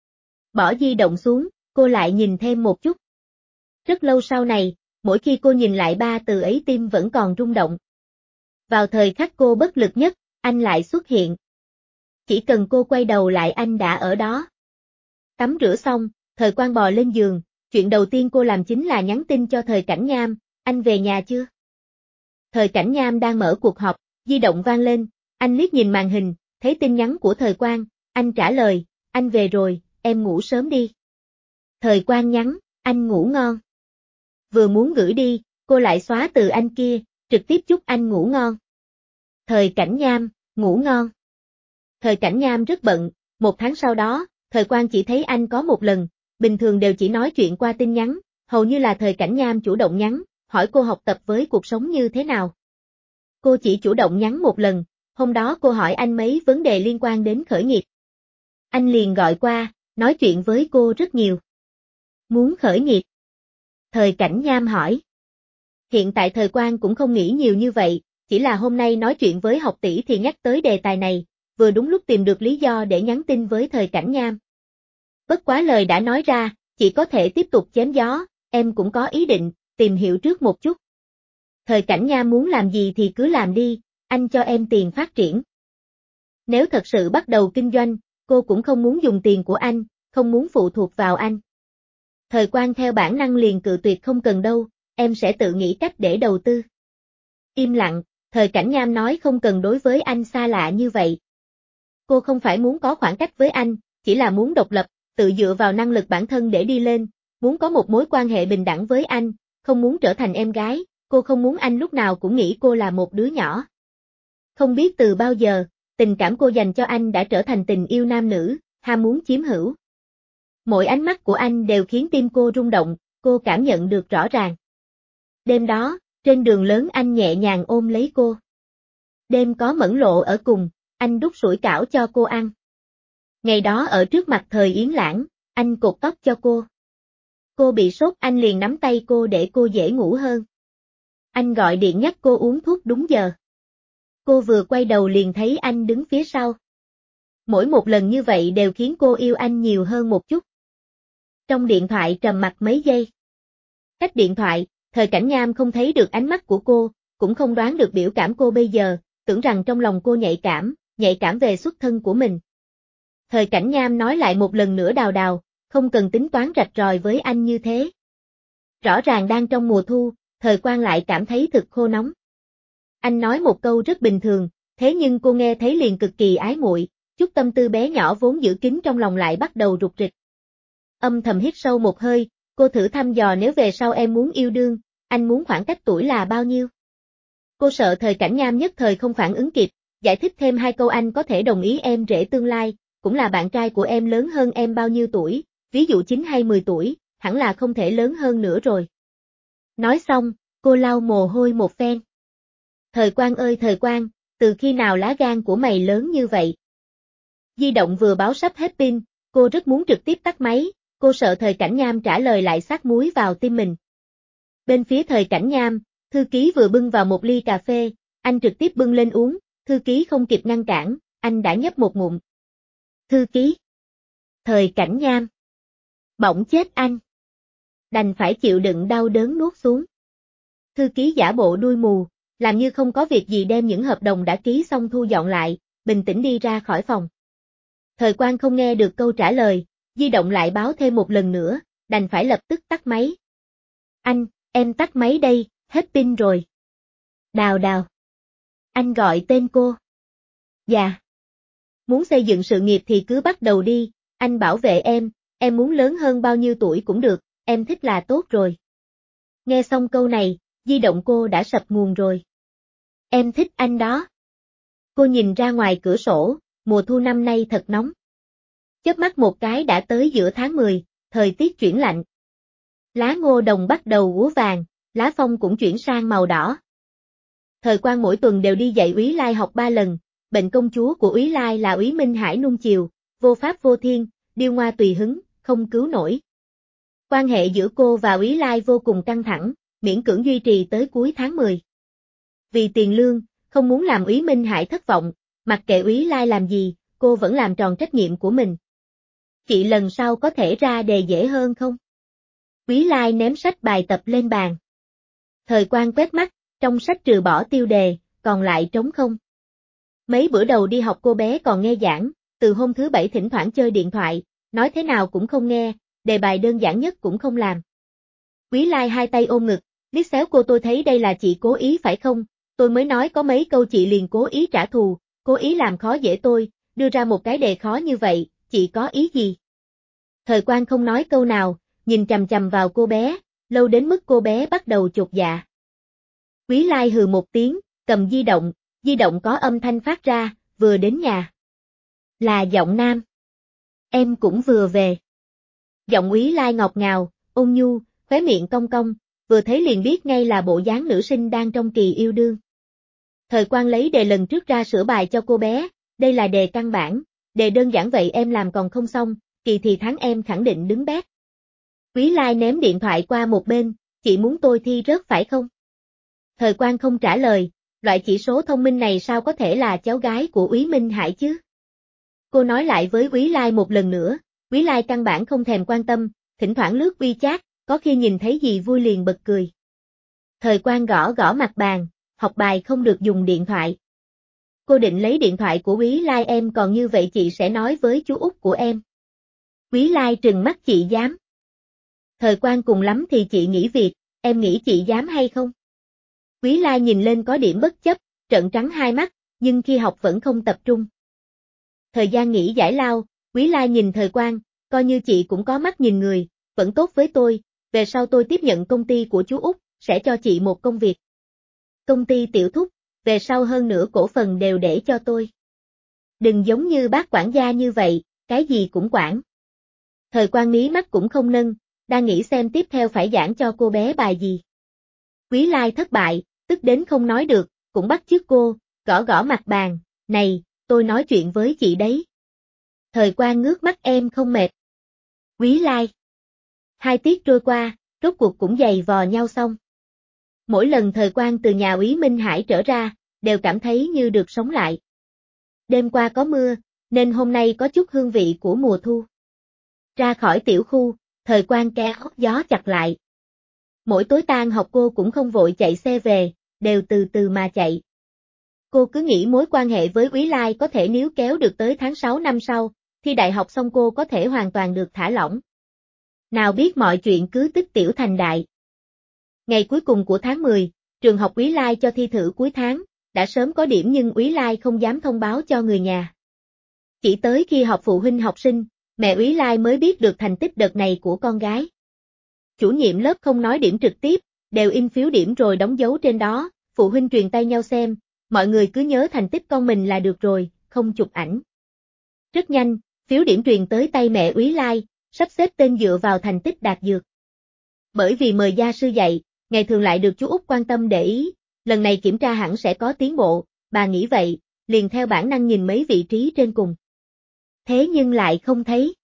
Bỏ di động xuống, cô lại nhìn thêm một chút. Rất lâu sau này, mỗi khi cô nhìn lại ba từ ấy tim vẫn còn rung động. Vào thời khắc cô bất lực nhất, anh lại xuất hiện. Chỉ cần cô quay đầu lại anh đã ở đó. Tắm rửa xong, Thời Quang bò lên giường, chuyện đầu tiên cô làm chính là nhắn tin cho Thời Cảnh Nham, anh về nhà chưa? Thời Cảnh Nham đang mở cuộc họp, di động vang lên, anh liếc nhìn màn hình, thấy tin nhắn của Thời Quang, anh trả lời, anh về rồi, em ngủ sớm đi. Thời Quang nhắn, anh ngủ ngon. Vừa muốn gửi đi, cô lại xóa từ anh kia, trực tiếp chúc anh ngủ ngon. Thời Cảnh Nham, ngủ ngon. Thời Cảnh Nham rất bận, một tháng sau đó, Thời Quang chỉ thấy anh có một lần, bình thường đều chỉ nói chuyện qua tin nhắn, hầu như là Thời Cảnh Nham chủ động nhắn, hỏi cô học tập với cuộc sống như thế nào. Cô chỉ chủ động nhắn một lần, hôm đó cô hỏi anh mấy vấn đề liên quan đến khởi nghiệp. Anh liền gọi qua, nói chuyện với cô rất nhiều. Muốn khởi nghiệp? Thời Cảnh Nham hỏi. Hiện tại Thời Quang cũng không nghĩ nhiều như vậy, chỉ là hôm nay nói chuyện với học tỷ thì nhắc tới đề tài này, vừa đúng lúc tìm được lý do để nhắn tin với Thời Cảnh Nham. Bất quá lời đã nói ra, chỉ có thể tiếp tục chém gió, em cũng có ý định, tìm hiểu trước một chút. Thời Cảnh Nham muốn làm gì thì cứ làm đi, anh cho em tiền phát triển. Nếu thật sự bắt đầu kinh doanh, cô cũng không muốn dùng tiền của anh, không muốn phụ thuộc vào anh. Thời Quang theo bản năng liền cự tuyệt, không cần đâu, em sẽ tự nghĩ cách để đầu tư. Im lặng, Thời Cảnh Nham nói không cần đối với anh xa lạ như vậy. Cô không phải muốn có khoảng cách với anh, chỉ là muốn độc lập, tự dựa vào năng lực bản thân để đi lên, muốn có một mối quan hệ bình đẳng với anh, không muốn trở thành em gái, cô không muốn anh lúc nào cũng nghĩ cô là một đứa nhỏ. Không biết từ bao giờ, tình cảm cô dành cho anh đã trở thành tình yêu nam nữ, ham muốn chiếm hữu. Mỗi ánh mắt của anh đều khiến tim cô rung động, cô cảm nhận được rõ ràng. Đêm đó, trên đường lớn anh nhẹ nhàng ôm lấy cô. Đêm có Mẫn Lộ ở cùng, anh đút sủi cảo cho cô ăn. Ngày đó ở trước mặt Thời Yến Lãng, anh cột tóc cho cô. Cô bị sốt, anh liền nắm tay cô để cô dễ ngủ hơn. Anh gọi điện nhắc cô uống thuốc đúng giờ. Cô vừa quay đầu liền thấy anh đứng phía sau. Mỗi một lần như vậy đều khiến cô yêu anh nhiều hơn một chút. Trong điện thoại trầm mặc mấy giây. Cách điện thoại, Thời Cảnh Nham không thấy được ánh mắt của cô, cũng không đoán được biểu cảm cô bây giờ, tưởng rằng trong lòng cô nhạy cảm, nhạy cảm về xuất thân của mình. Thời Cảnh Nham nói lại một lần nữa, đào đào, không cần tính toán rạch ròi với anh như thế. Rõ ràng đang trong mùa thu, Thời Quang lại cảm thấy thực khô nóng. Anh nói một câu rất bình thường, thế nhưng cô nghe thấy liền cực kỳ ái muội, chút tâm tư bé nhỏ vốn giữ kín trong lòng lại bắt đầu rục rịch. Âm thầm hít sâu một hơi, cô thử thăm dò, nếu về sau em muốn yêu đương, anh muốn khoảng cách tuổi là bao nhiêu? Cô sợ Thời Cảnh Nham nhất thời không phản ứng kịp, giải thích thêm hai câu, anh có thể đồng ý em rể tương lai, cũng là bạn trai của em, lớn hơn em bao nhiêu tuổi, ví dụ chín hay mười tuổi, hẳn là không thể lớn hơn nữa rồi. Nói xong, cô lau mồ hôi một phen. Thời Quang ơi Thời Quang, từ khi nào lá gan của mày lớn như vậy? Di động vừa báo sắp hết pin, cô rất muốn trực tiếp tắt máy, cô sợ Thời Cảnh Nham trả lời lại sát muối vào tim mình. Bên phía Thời Cảnh Nham, thư ký vừa bưng vào một ly cà phê, anh trực tiếp bưng lên uống, thư ký không kịp ngăn cản, anh đã nhấp một ngụm. Thư ký. Thời Cảnh Nham. Bỗng chết anh. Đành phải chịu đựng đau đớn nuốt xuống. Thư ký giả bộ đuôi mù, làm như không có việc gì đem những hợp đồng đã ký xong thu dọn lại, bình tĩnh đi ra khỏi phòng. Thời Quang không nghe được câu trả lời, di động lại báo thêm một lần nữa, đành phải lập tức tắt máy. Anh, em tắt máy đây, hết pin rồi. Đào Đào. Anh gọi tên cô. Dạ. Muốn xây dựng sự nghiệp thì cứ bắt đầu đi, anh bảo vệ em, em muốn lớn hơn bao nhiêu tuổi cũng được, em thích là tốt rồi. Nghe xong câu này, di động cô đã sập nguồn rồi. Em thích anh đó. Cô nhìn ra ngoài cửa sổ, mùa thu năm nay thật nóng. Chớp mắt một cái đã tới giữa tháng mười, thời tiết chuyển lạnh. Lá ngô đồng bắt đầu úa vàng, lá phong cũng chuyển sang màu đỏ. Thời Quang mỗi tuần đều đi dạy Úy Lai học ba lần, bệnh công chúa của Úy Lai là Úy Minh Hải nuông chiều, vô pháp vô thiên, điêu ngoa tùy hứng, không cứu nổi. Quan hệ giữa cô và Úy Lai vô cùng căng thẳng, miễn cưỡng duy trì tới cuối tháng mười. Vì tiền lương, không muốn làm Úy Minh Hải thất vọng, mặc kệ Úy Lai làm gì, cô vẫn làm tròn trách nhiệm của mình. Chị lần sau có thể ra đề dễ hơn không? Úy Lai ném sách bài tập lên bàn. Thời Quang quét mắt, trong sách trừ bỏ tiêu đề, còn lại trống không. Mấy bữa đầu đi học cô bé còn nghe giảng, từ hôm thứ bảy thỉnh thoảng chơi điện thoại, nói thế nào cũng không nghe, đề bài đơn giản nhất cũng không làm. Úy Lai hai tay ôm ngực, liếc xéo cô, tôi thấy đây là chị cố ý phải không? Tôi mới nói có mấy câu chị liền cố ý trả thù, cố ý làm khó dễ tôi, đưa ra một cái đề khó như vậy, chị có ý gì? Thời Quang không nói câu nào, nhìn chằm chằm vào cô bé, lâu đến mức cô bé bắt đầu chột dạ. Úy Lai hừ một tiếng, cầm di động, di động có âm thanh phát ra, vừa đến nhà. Là giọng nam. Em cũng vừa về. Giọng Úy Lai ngọt ngào, ôn nhu, khóe miệng cong cong, vừa thấy liền biết ngay là bộ dáng nữ sinh đang trong kỳ yêu đương. Thời Quang lấy đề lần trước ra sửa bài cho cô bé, đây là đề căn bản, đề đơn giản vậy em làm còn không xong, kỳ thì thắng em khẳng định đứng bét. Úy Lai ném điện thoại qua một bên, chị muốn tôi thi rớt phải không? Thời Quang không trả lời, loại chỉ số thông minh này sao có thể là cháu gái của Úy Minh Hải chứ? Cô nói lại với Úy Lai một lần nữa, Úy Lai căn bản không thèm quan tâm, thỉnh thoảng lướt WeChat, có khi nhìn thấy gì vui liền bật cười. Thời Quang gõ gõ mặt bàn, học bài không được dùng điện thoại. Cô định lấy điện thoại của Úy Lai, em còn như vậy chị sẽ nói với chú út của em. Úy Lai trừng mắt, chị dám. Thời Quang cùng lắm thì chị nghỉ việc, em nghĩ chị dám hay không? Úy Lai nhìn lên có điểm bất chấp, trợn trắng hai mắt, nhưng khi học vẫn không tập trung. Thời gian nghỉ giải lao, Úy Lai nhìn Thời Quang, coi như chị cũng có mắt nhìn người, vẫn tốt với tôi, về sau tôi tiếp nhận công ty của chú út, sẽ cho chị một công việc. Công ty Tiểu Thúc, về sau hơn nửa cổ phần đều để cho tôi. Đừng giống như bác quản gia như vậy, cái gì cũng quản. Thời Quang mí mắt cũng không nâng, đang nghĩ xem tiếp theo phải giảng cho cô bé bài gì. Úy Lai thất bại, tức đến không nói được, cũng bắt chước cô, gõ gõ mặt bàn, này, tôi nói chuyện với chị đấy. Thời Quang ngước mắt, em không mệt. Úy Lai. Hai tiết trôi qua, rốt cuộc cũng giày vò nhau xong. Mỗi lần Thời Quang từ nhà Úy Minh Hải trở ra, đều cảm thấy như được sống lại. Đêm qua có mưa, nên hôm nay có chút hương vị của mùa thu. Ra khỏi tiểu khu, Thời Quang kéo gió chặt lại. Mỗi tối tan học cô cũng không vội chạy xe về, đều từ từ mà chạy. Cô cứ nghĩ mối quan hệ với Úy Lai có thể níu kéo được tới tháng sáu năm sau, thi đại học xong cô có thể hoàn toàn được thả lỏng. Nào biết mọi chuyện cứ tích tiểu thành đại. Ngày cuối cùng của tháng mười, trường học Úy Lai cho thi thử cuối tháng, đã sớm có điểm nhưng Úy Lai không dám thông báo cho người nhà. Chỉ tới khi họp phụ huynh học sinh, mẹ Úy Lai mới biết được thành tích đợt này của con gái. Chủ nhiệm lớp không nói điểm trực tiếp, đều in phiếu điểm rồi đóng dấu trên đó, phụ huynh truyền tay nhau xem, mọi người cứ nhớ thành tích con mình là được rồi, không chụp ảnh. Rất nhanh, phiếu điểm truyền tới tay mẹ Úy Lai, sắp xếp tên dựa vào thành tích đạt dược. Bởi vì mời gia sư dạy, ngày thường lại được chú út quan tâm để ý, lần này kiểm tra hẳn sẽ có tiến bộ, bà nghĩ vậy, liền theo bản năng nhìn mấy vị trí trên cùng. Thế nhưng lại không thấy.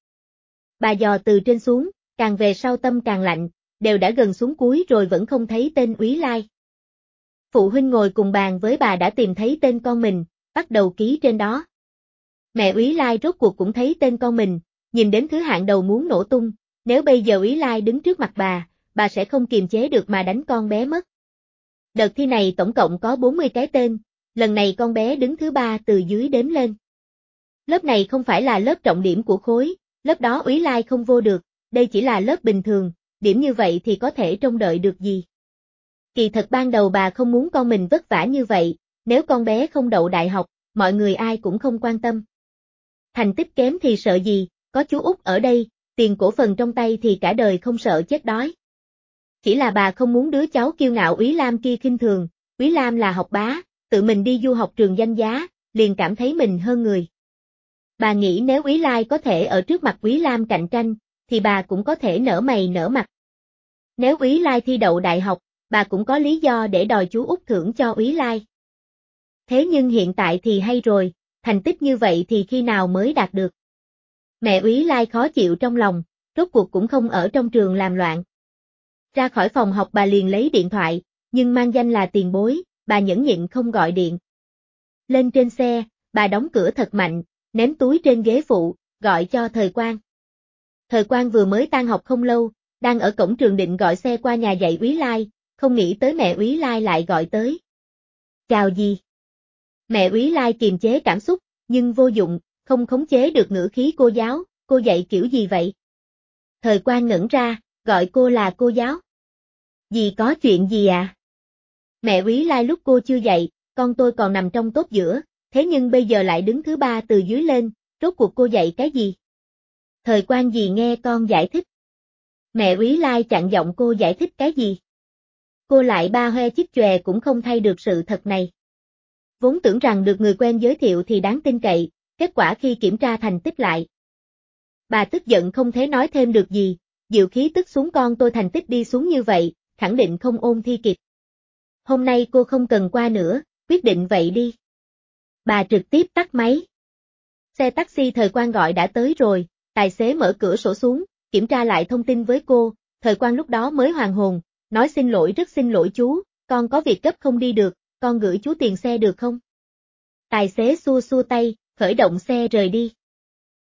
Bà dò từ trên xuống, càng về sau tâm càng lạnh, đều đã gần xuống cuối rồi vẫn không thấy tên Úy Lai. Phụ huynh ngồi cùng bàn với bà đã tìm thấy tên con mình, bắt đầu ký trên đó. Mẹ Úy Lai rốt cuộc cũng thấy tên con mình, nhìn đến thứ hạng đầu muốn nổ tung, nếu bây giờ Úy Lai đứng trước mặt bà, bà sẽ không kiềm chế được mà đánh con bé mất. Đợt thi này tổng cộng có bốn mươi cái tên, lần này con bé đứng thứ ba từ dưới đếm lên. Lớp này không phải là lớp trọng điểm của khối, lớp đó Úy Lai không vô được, đây chỉ là lớp bình thường, điểm như vậy thì có thể trông đợi được gì. Kỳ thật ban đầu bà không muốn con mình vất vả như vậy, nếu con bé không đậu đại học, mọi người ai cũng không quan tâm. Thành tích kém thì sợ gì, có chú Út ở đây, tiền cổ phần trong tay thì cả đời không sợ chết đói. Chỉ là bà không muốn đứa cháu kiêu ngạo Úy Lam kia khinh thường, Úy Lam là học bá, tự mình đi du học trường danh giá, liền cảm thấy mình hơn người. Bà nghĩ nếu Úy Lai có thể ở trước mặt Úy Lam cạnh tranh, thì bà cũng có thể nở mày nở mặt. Nếu Úy Lai thi đậu đại học, bà cũng có lý do để đòi chú Út thưởng cho Úy Lai. Thế nhưng hiện tại thì hay rồi, thành tích như vậy thì khi nào mới đạt được. Mẹ Úy Lai khó chịu trong lòng, rốt cuộc cũng không ở trong trường làm loạn. Ra khỏi phòng học bà liền lấy điện thoại, nhưng mang danh là tiền bối, bà nhẫn nhịn không gọi điện. Lên trên xe, bà đóng cửa thật mạnh, ném túi trên ghế phụ, gọi cho Thời Quang. Thời Quang vừa mới tan học không lâu, đang ở cổng trường định gọi xe qua nhà dạy Úy Lai, không nghĩ tới mẹ Úy Lai lại gọi tới. Chào gì? Mẹ Úy Lai kiềm chế cảm xúc, nhưng vô dụng, không khống chế được ngữ khí cô giáo, cô dạy kiểu gì vậy? Thời Quang ngẩn ra, gọi cô là cô giáo. Dì có chuyện gì à? Mẹ Úy Lai lúc cô chưa dạy, con tôi còn nằm trong top giữa, thế nhưng bây giờ lại đứng thứ ba từ dưới lên, rốt cuộc cô dạy cái gì? Thời Quang dì nghe con giải thích. Mẹ Úy Lai chặn giọng cô giải thích cái gì? Cô lại ba hoe chiếc chòe cũng không thay được sự thật này. Vốn tưởng rằng được người quen giới thiệu thì đáng tin cậy, kết quả khi kiểm tra thành tích lại. Bà tức giận không thể nói thêm được gì, diệu khí tức xuống con tôi thành tích đi xuống như vậy, khẳng định không ôn thi kịp. Hôm nay cô không cần qua nữa, quyết định vậy đi. Bà trực tiếp tắt máy. Xe taxi Thời Quang gọi đã tới rồi, tài xế mở cửa sổ xuống, kiểm tra lại thông tin với cô, Thời Quang lúc đó mới hoàn hồn, nói xin lỗi rất xin lỗi chú, con có việc gấp không đi được, con gửi chú tiền xe được không? Tài xế xua xua tay, khởi động xe rời đi.